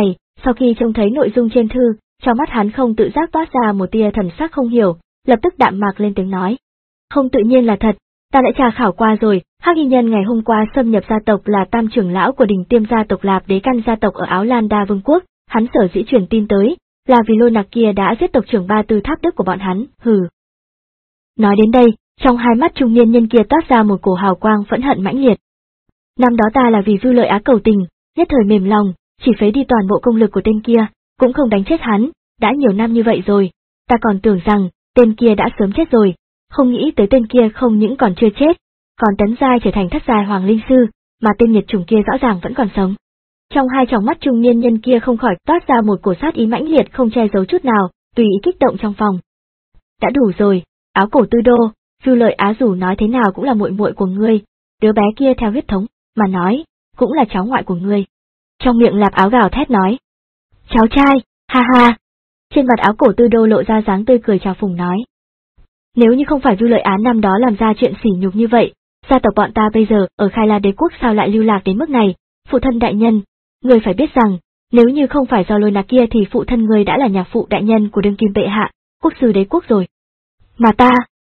Sau khi trông thấy nội dung trên thư, trong mắt hắn không tự giác toát ra một tia thần sắc không hiểu, lập tức đạm mạc lên tiếng nói. Không tự nhiên là thật, ta đã tra khảo qua rồi, Hắc Y Nhân ngày hôm qua xâm nhập gia tộc là tam trưởng lão của đình Tiêm gia tộc Lạp Đế Căn gia tộc ở Áo Lan Đa Vương quốc, hắn sở dĩ truyền tin tới, là vì Lôi Nặc kia đã giết tộc trưởng Ba Tư Tháp Đức của bọn hắn, hừ. Nói đến đây, trong hai mắt trung niên nhân kia toát ra một cổ hào quang phẫn hận mãnh liệt. Năm đó ta là vì Vu Lợi Á cầu tình, nhất thời mềm lòng, chỉ phế đi toàn bộ công lực của tên kia, cũng không đánh chết hắn, đã nhiều năm như vậy rồi, ta còn tưởng rằng, tên kia đã sớm chết rồi, không nghĩ tới tên kia không những còn chưa chết, còn tấn giai trở thành thất giai hoàng linh sư, mà tên nhiệt chủng kia rõ ràng vẫn còn sống. Trong hai tròng mắt trung niên nhân kia không khỏi toát ra một cổ sát ý mãnh liệt không che giấu chút nào, tùy ý kích động trong phòng. Đã đủ rồi, Áo Cổ Tư Đô, Vu Lợi Á dù nói thế nào cũng là muội muội của ngươi, đứa bé kia theo huyết thống mà nói, cũng là cháu ngoại của ngươi. Trong miệng Lạp Áo gào thét nói. Cháu trai, ha ha. Trên mặt Áo Cổ Tư Đô lộ ra dáng tươi cười chào phùng nói. Nếu như không phải Vu Lợi Á năm đó làm ra chuyện sỉ nhục như vậy, gia tộc bọn ta bây giờ ở Khai La Đế quốc sao lại lưu lạc đến mức này, phụ thân đại nhân, ngươi phải biết rằng, nếu như không phải do Lôi Nặc kia thì phụ thân ngươi đã là nhạc phụ đại nhân của đương kim bệ hạ, quốc sư đế quốc rồi. Mà ta...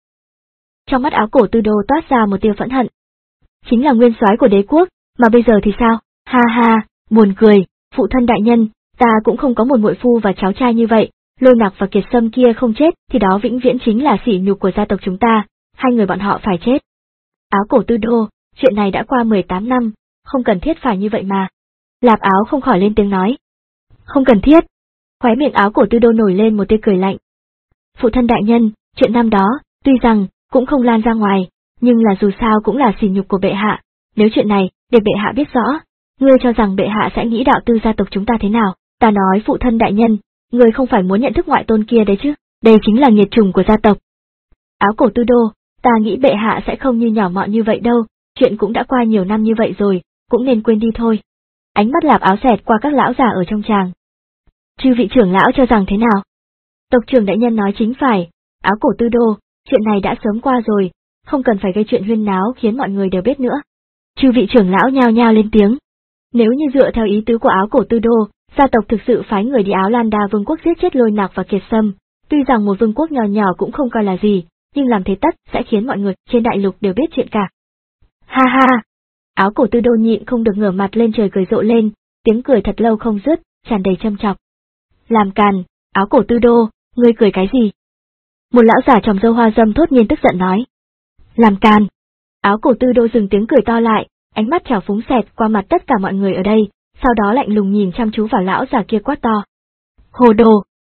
Trong mắt Áo Cổ Tư Đô toát ra một tia phẫn hận. Chính là nguyên soái của đế quốc, mà bây giờ thì sao? Ha ha, buồn cười, phụ thân đại nhân, ta cũng không có một muội phu và cháu trai như vậy, Lôi Nặc và Kiệt Sâm kia không chết thì đó vĩnh viễn chính là sỉ nhục của gia tộc chúng ta, hai người bọn họ phải chết. Áo Cổ Tư Đô, chuyện này đã qua mười tám năm, không cần thiết phải như vậy mà. Lạp Áo không khỏi lên tiếng nói. Không cần thiết. Khóe miệng Áo Cổ Tư Đô nổi lên một tia cười lạnh. Phụ thân đại nhân, chuyện năm đó, tuy rằng, cũng không lan ra ngoài, nhưng là dù sao cũng là sỉ nhục của bệ hạ, nếu chuyện này, để bệ hạ biết rõ, ngươi cho rằng bệ hạ sẽ nghĩ đạo tư gia tộc chúng ta thế nào, ta nói phụ thân đại nhân, ngươi không phải muốn nhận thức ngoại tôn kia đấy chứ, đây chính là nghiệt chủng của gia tộc. Áo Cổ Tư Đô, ta nghĩ bệ hạ sẽ không như nhỏ mọn như vậy đâu, chuyện cũng đã qua nhiều năm như vậy rồi, cũng nên quên đi thôi. Ánh mắt Lạp Áo xẹt qua các lão già ở trong tràng. Chư vị trưởng lão cho rằng thế nào? Tộc trưởng đại nhân nói chính phải, Áo Cổ Tư Đô, chuyện này đã sớm qua rồi, không cần phải gây chuyện huyên náo khiến mọi người đều biết nữa. Chư vị trưởng lão nhao nhao lên tiếng. Nếu như dựa theo ý tứ của Áo Cổ Tư Đô, gia tộc thực sự phái người đi Áo Lan Đa Vương quốc giết chết Lôi Nặc và Kiệt Sâm, tuy rằng một vương quốc nhỏ nhỏ cũng không coi là gì, nhưng làm thế tất sẽ khiến mọi người trên đại lục đều biết chuyện cả. Ha ha! Áo Cổ Tư Đô nhịn không được ngửa mặt lên trời cười rộ lên, tiếng cười thật lâu không dứt, tràn đầy châm chọc. Làm càn, Áo Cổ Tư Đô, ngươi cười cái gì? Một lão giả tròm râu hoa râm thốt nhiên tức giận nói. Làm càn! Áo Cổ Tư Đô dừng tiếng cười to lại, ánh mắt trào phúng xẹt qua mặt tất cả mọi người ở đây, sau đó lạnh lùng nhìn chăm chú vào lão già kia quát to. Hồ đồ!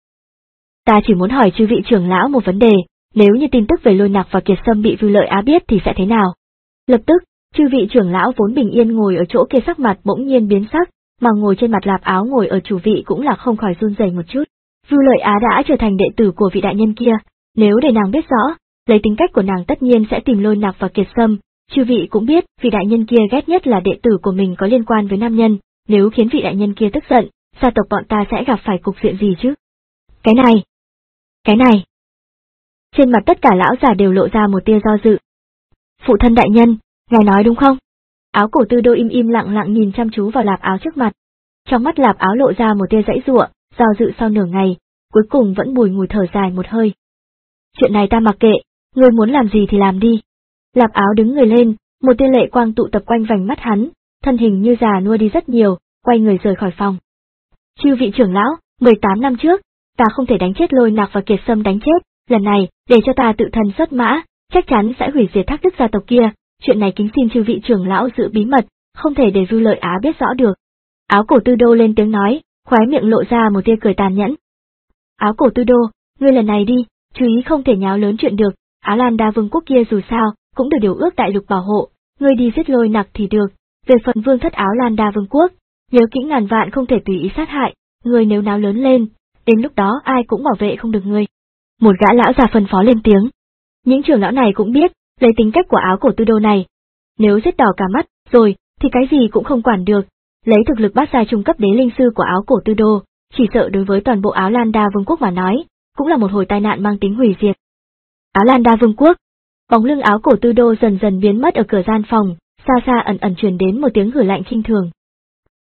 Ta chỉ muốn hỏi chư vị trưởng lão một vấn đề, nếu như tin tức về Lôi Nặc và Kiệt Sâm bị Vu Lợi Á biết thì sẽ thế nào? Lập tức, chư vị trưởng lão vốn bình yên ngồi ở chỗ kia sắc mặt bỗng nhiên biến sắc, mà ngồi trên mặt Lạp Áo ngồi ở chủ vị cũng là không khỏi run rẩy một chút. Vu Lợi Á đã trở thành đệ tử của vị đại nhân kia, nếu để nàng biết rõ, lấy tính cách của nàng tất nhiên sẽ tìm Lôi Nặc và Kiệt Sâm, chư vị cũng biết vị đại nhân kia ghét nhất là đệ tử của mình có liên quan với nam nhân, nếu khiến vị đại nhân kia tức giận, gia tộc bọn ta sẽ gặp phải cục diện gì chứ? Cái này! Cái này! Trên mặt tất cả lão già đều lộ ra một tia do dự. Phụ thân đại nhân, ngài nói đúng không? Áo Cổ Tư Đô im im lặng lặng nhìn chăm chú vào Lạp Áo trước mặt. Trong mắt Lạp Áo lộ ra một tia dãy giụa, do dự sau nửa ngày, cuối cùng vẫn bùi ngùi thở dài một hơi. Chuyện này ta mặc kệ, ngươi muốn làm gì thì làm đi. Lạp Áo đứng người lên, một tia lệ quang tụ tập quanh vành mắt hắn, thân hình như già nua đi rất nhiều, quay người rời khỏi phòng. Chư vị trưởng lão, mười tám năm trước, ta không thể đánh chết Lôi Nặc và Kiệt Sâm đánh chết, lần này, để cho ta tự thân xuất mã, chắc chắn sẽ hủy diệt Thác Đức gia tộc kia, chuyện này kính xin chư vị trưởng lão giữ bí mật, không thể để Vu Lợi Á biết rõ được. Áo Cổ Tư Đô lên tiếng nói, khóe miệng lộ ra một tia cười tàn nhẫn. Áo Cổ Tư Đô, ngươi lần này đi, chú ý không thể nháo lớn chuyện được, Áo Lan Đa Vương quốc kia dù sao, cũng được điều ước đại lục bảo hộ, ngươi đi giết Lôi Nặc thì được, về phần vương thất Áo Lan Đa Vương quốc, nhớ kỹ ngàn vạn không thể tùy ý sát hại, ngươi nếu náo lớn lên, đến lúc đó ai cũng bảo vệ không được ngươi. Một gã lão già phân phó lên tiếng. Những trưởng lão này cũng biết, lấy tính cách của Áo Cổ Tư Đô này, nếu giết đỏ cả mắt, rồi, thì cái gì cũng không quản được, lấy thực lực bát giai trung cấp đế linh sư của Áo Cổ Tư Đô, chỉ sợ đối với toàn bộ Áo Lan Đa Vương quốc mà nói, cũng là một hồi tai nạn mang tính hủy diệt. Áo Lan Đa Vương quốc, bóng lưng Áo Cổ Tư Đô dần dần biến mất ở cửa gian phòng, xa xa ẩn ẩn truyền đến một tiếng hử lạnh khinh thường.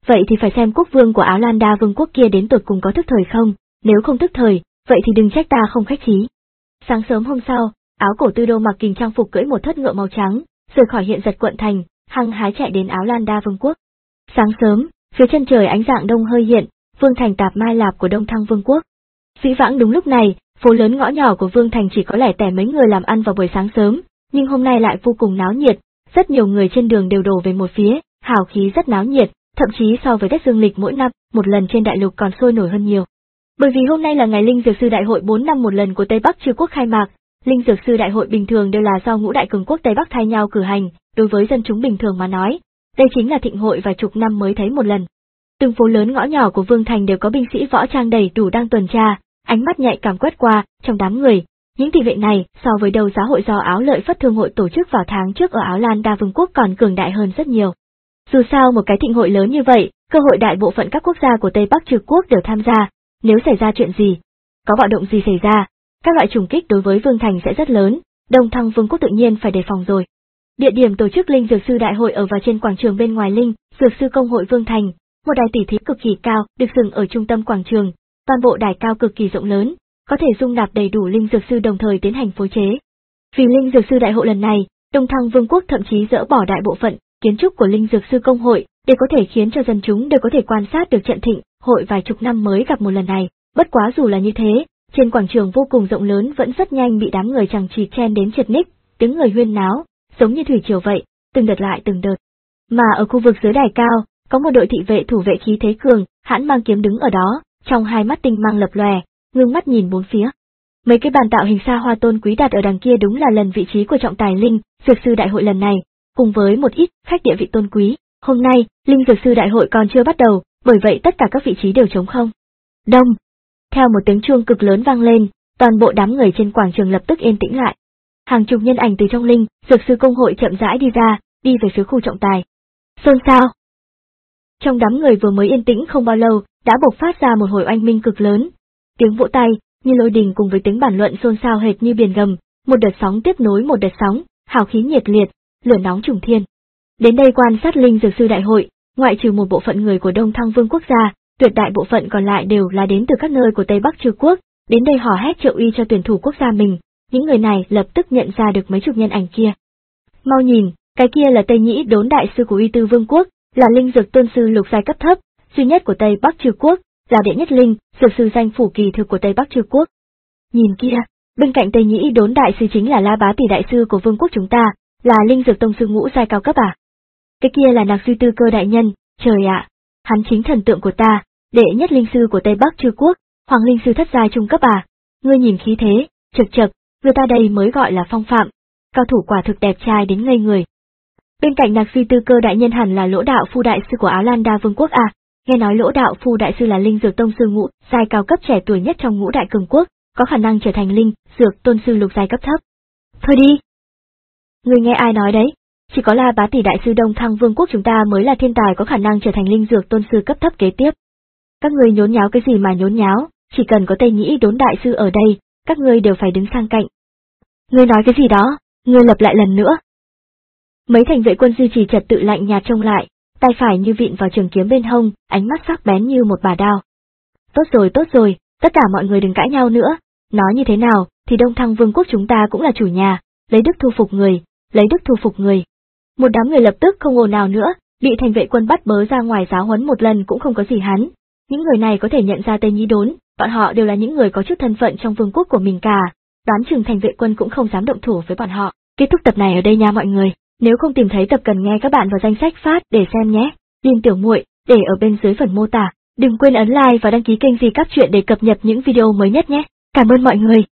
vậy thì phải xem quốc vương của Áo Lan Đa Vương quốc kia đến tột cùng có thức thời không, nếu không thức thời, vậy thì đừng trách ta không khách khí. Sáng sớm hôm sau, Áo Cổ Tư Đô mặc kình trang phục cưỡi một thất ngựa màu trắng, rời khỏi hiện giật quận thành, hăng hái chạy đến Áo Lan Đa Vương quốc. Sáng sớm, phía chân trời ánh dạng đông hơi hiện, vương thành Tạp Mai Lạp của Đông Thăng Vương quốc. Dĩ vãng đúng lúc này, phố lớn ngõ nhỏ của vương thành chỉ có lẻ tẻ mấy người làm ăn vào buổi sáng sớm, nhưng hôm nay lại vô cùng náo nhiệt, rất nhiều người trên đường đều đổ về một phía, hào khí rất náo nhiệt, thậm chí so với Tết Dương lịch mỗi năm, một lần trên đại lục còn sôi nổi hơn nhiều. Bởi vì hôm nay là ngày Linh Dược Sư Đại hội bốn năm một lần của Tây Bắc Chư quốc khai mạc, Linh Dược Sư Đại hội bình thường đều là do ngũ đại cường quốc Tây Bắc thay nhau cử hành, đối với dân chúng bình thường mà nói, đây chính là thịnh hội và chục năm mới thấy một lần. Từng phố lớn ngõ nhỏ của vương thành đều có binh sĩ võ trang đầy đủ đang tuần tra, ánh mắt nhạy cảm quét qua, trong đám người, những thị vệ này so với đầu giá hội do Áo Lợi Phất Thương hội tổ chức vào tháng trước ở Áo Lan Đa Vương quốc còn cường đại hơn rất nhiều. Dù sao một cái thịnh hội lớn như vậy, cơ hội đại bộ phận các quốc gia của Tây Bắc Chư quốc đều tham gia, nếu xảy ra chuyện gì, có bạo động gì xảy ra, các loại trùng kích đối với vương thành sẽ rất lớn, Đông Thăng Vương quốc tự nhiên phải đề phòng rồi. Địa điểm tổ chức Linh Dược Sư Đại hội ở vào trên quảng trường bên ngoài Linh Dược Sư Công hội Vương thành, một đài tỉ thí cực kỳ cao được dựng ở trung tâm quảng trường, toàn bộ đài cao cực kỳ rộng lớn, có thể dung nạp đầy đủ linh dược sư đồng thời tiến hành phối chế. Vì Linh Dược Sư Đại hội lần này, Đông Thăng Vương quốc thậm chí dỡ bỏ đại bộ phận kiến trúc của Linh Dược Sư Công hội, để có thể khiến cho dân chúng đều có thể quan sát được trận thịnh hội vài chục năm mới gặp một lần này. Bất quá dù là như thế, trên quảng trường vô cùng rộng lớn vẫn rất nhanh bị đám người chằng chịt chen đến chật ních, tiếng người huyên náo, giống như thủy triều vậy, từng đợt lại từng đợt. Mà ở khu vực dưới đài cao, có một đội thị vệ thủ vệ khí thế cường, hãn mang kiếm đứng ở đó, trong hai mắt tinh mang lập lòe, ngưng mắt nhìn bốn phía. Mấy cái bàn tạo hình xa hoa tôn quý đặt ở đằng kia đúng là lần vị trí của trọng tài Linh Dược Sư Đại hội lần này, cùng với một ít khách địa vị tôn quý. Hôm nay, Linh Dược Sư Đại hội còn chưa bắt đầu, bởi vậy tất cả các vị trí đều trống không. Đông. Theo một tiếng chuông cực lớn vang lên, toàn bộ đám người trên quảng trường lập tức yên tĩnh lại. Hàng chục nhân ảnh từ trong Linh Dược Sư Công hội chậm rãi đi ra, đi về phía khu trọng tài. Xôn xao. Trong đám người vừa mới yên tĩnh không bao lâu, đã bộc phát ra một hồi oanh minh cực lớn. Tiếng vỗ tay, như lôi đình cùng với tiếng bàn luận xôn xao hệt như biển gầm, một đợt sóng tiếp nối một đợt sóng, hào khí nhiệt liệt, lửa nóng trùng thiên. Đến đây quan sát Linh Dược Sư Đại hội, ngoại trừ một bộ phận người của Đông Thăng Vương quốc gia, tuyệt đại bộ phận còn lại đều là đến từ các nơi của Tây Bắc Chư quốc, đến đây hò hét trợ uy cho tuyển thủ quốc gia mình. Những người này lập tức nhận ra được mấy chục nhân ảnh kia. Mau nhìn, cái kia là Tây Nhĩ Đốn đại sư của Uy Tư Vương quốc, là linh dược tôn sư lục giai cấp thấp, duy nhất của Tây Bắc Chư quốc, là đệ nhất linh dược sư danh phủ kỳ thực của Tây Bắc Chư quốc. Nhìn kia, bên cạnh Tây Nhĩ Đốn đại sư chính là La Bá tỷ đại sư của vương quốc chúng ta, là linh dược tông sư ngũ giai cao cấp à? Cái kia là Nạc Duy Tư Cơ đại nhân, trời ạ, hắn chính thần tượng của ta, đệ nhất linh sư của Tây Bắc Chư quốc, hoàng linh sư thất giai trung cấp à? Ngươi nhìn khí thế, chật chật, người ta đây mới gọi là phong phạm, cao thủ quả thực đẹp trai đến ngây người. Bên cạnh Nạc Duy Tư Cơ đại nhân hẳn là Lỗ đạo phu đại sư của Áo Lan Đa Vương quốc à? Nghe nói Lỗ đạo phu đại sư là linh dược tông sư ngũ giai cao cấp trẻ tuổi nhất trong ngũ đại cường quốc, có khả năng trở thành linh dược tôn sư lục giai cấp thấp. Thôi đi. Người nghe ai nói đấy? Chỉ có La Bá tỷ đại sư Đông Thăng Vương quốc chúng ta mới là thiên tài có khả năng trở thành linh dược tôn sư cấp thấp kế tiếp. Các ngươi nhốn nháo cái gì mà nhốn nháo, chỉ cần có Tây Nhĩ Đốn đại sư ở đây, các ngươi đều phải đứng sang cạnh. Ngươi nói cái gì đó, ngươi lặp lại lần nữa. Mấy thành vệ quân duy trì trật tự lạnh nhạt trông lại, tay phải như vịn vào trường kiếm bên hông, ánh mắt sắc bén như một bà đao. Tốt rồi tốt rồi, tất cả mọi người đừng cãi nhau nữa, nói như thế nào, thì Đông Thăng Vương quốc chúng ta cũng là chủ nhà, lấy đức thu phục người, lấy đức thu phục người. Một đám người lập tức không ồn nào nữa, bị thành vệ quân bắt bớ ra ngoài giáo huấn một lần cũng không có gì hắn. Những người này có thể nhận ra Tây Nhĩ Đốn, bọn họ đều là những người có chút thân phận trong vương quốc của mình cả, đoán chừng thành vệ quân cũng không dám động thủ với bọn họ. Kết thúc tập này ở đây nha mọi người, nếu không tìm thấy tập cần nghe các bạn vào danh sách phát để xem nhé. Liên Tiểu Muội để ở bên dưới phần mô tả. Đừng quên ấn like và đăng ký kênh Di Cáp Truyện để cập nhật những video mới nhất nhé. Cảm ơn mọi người.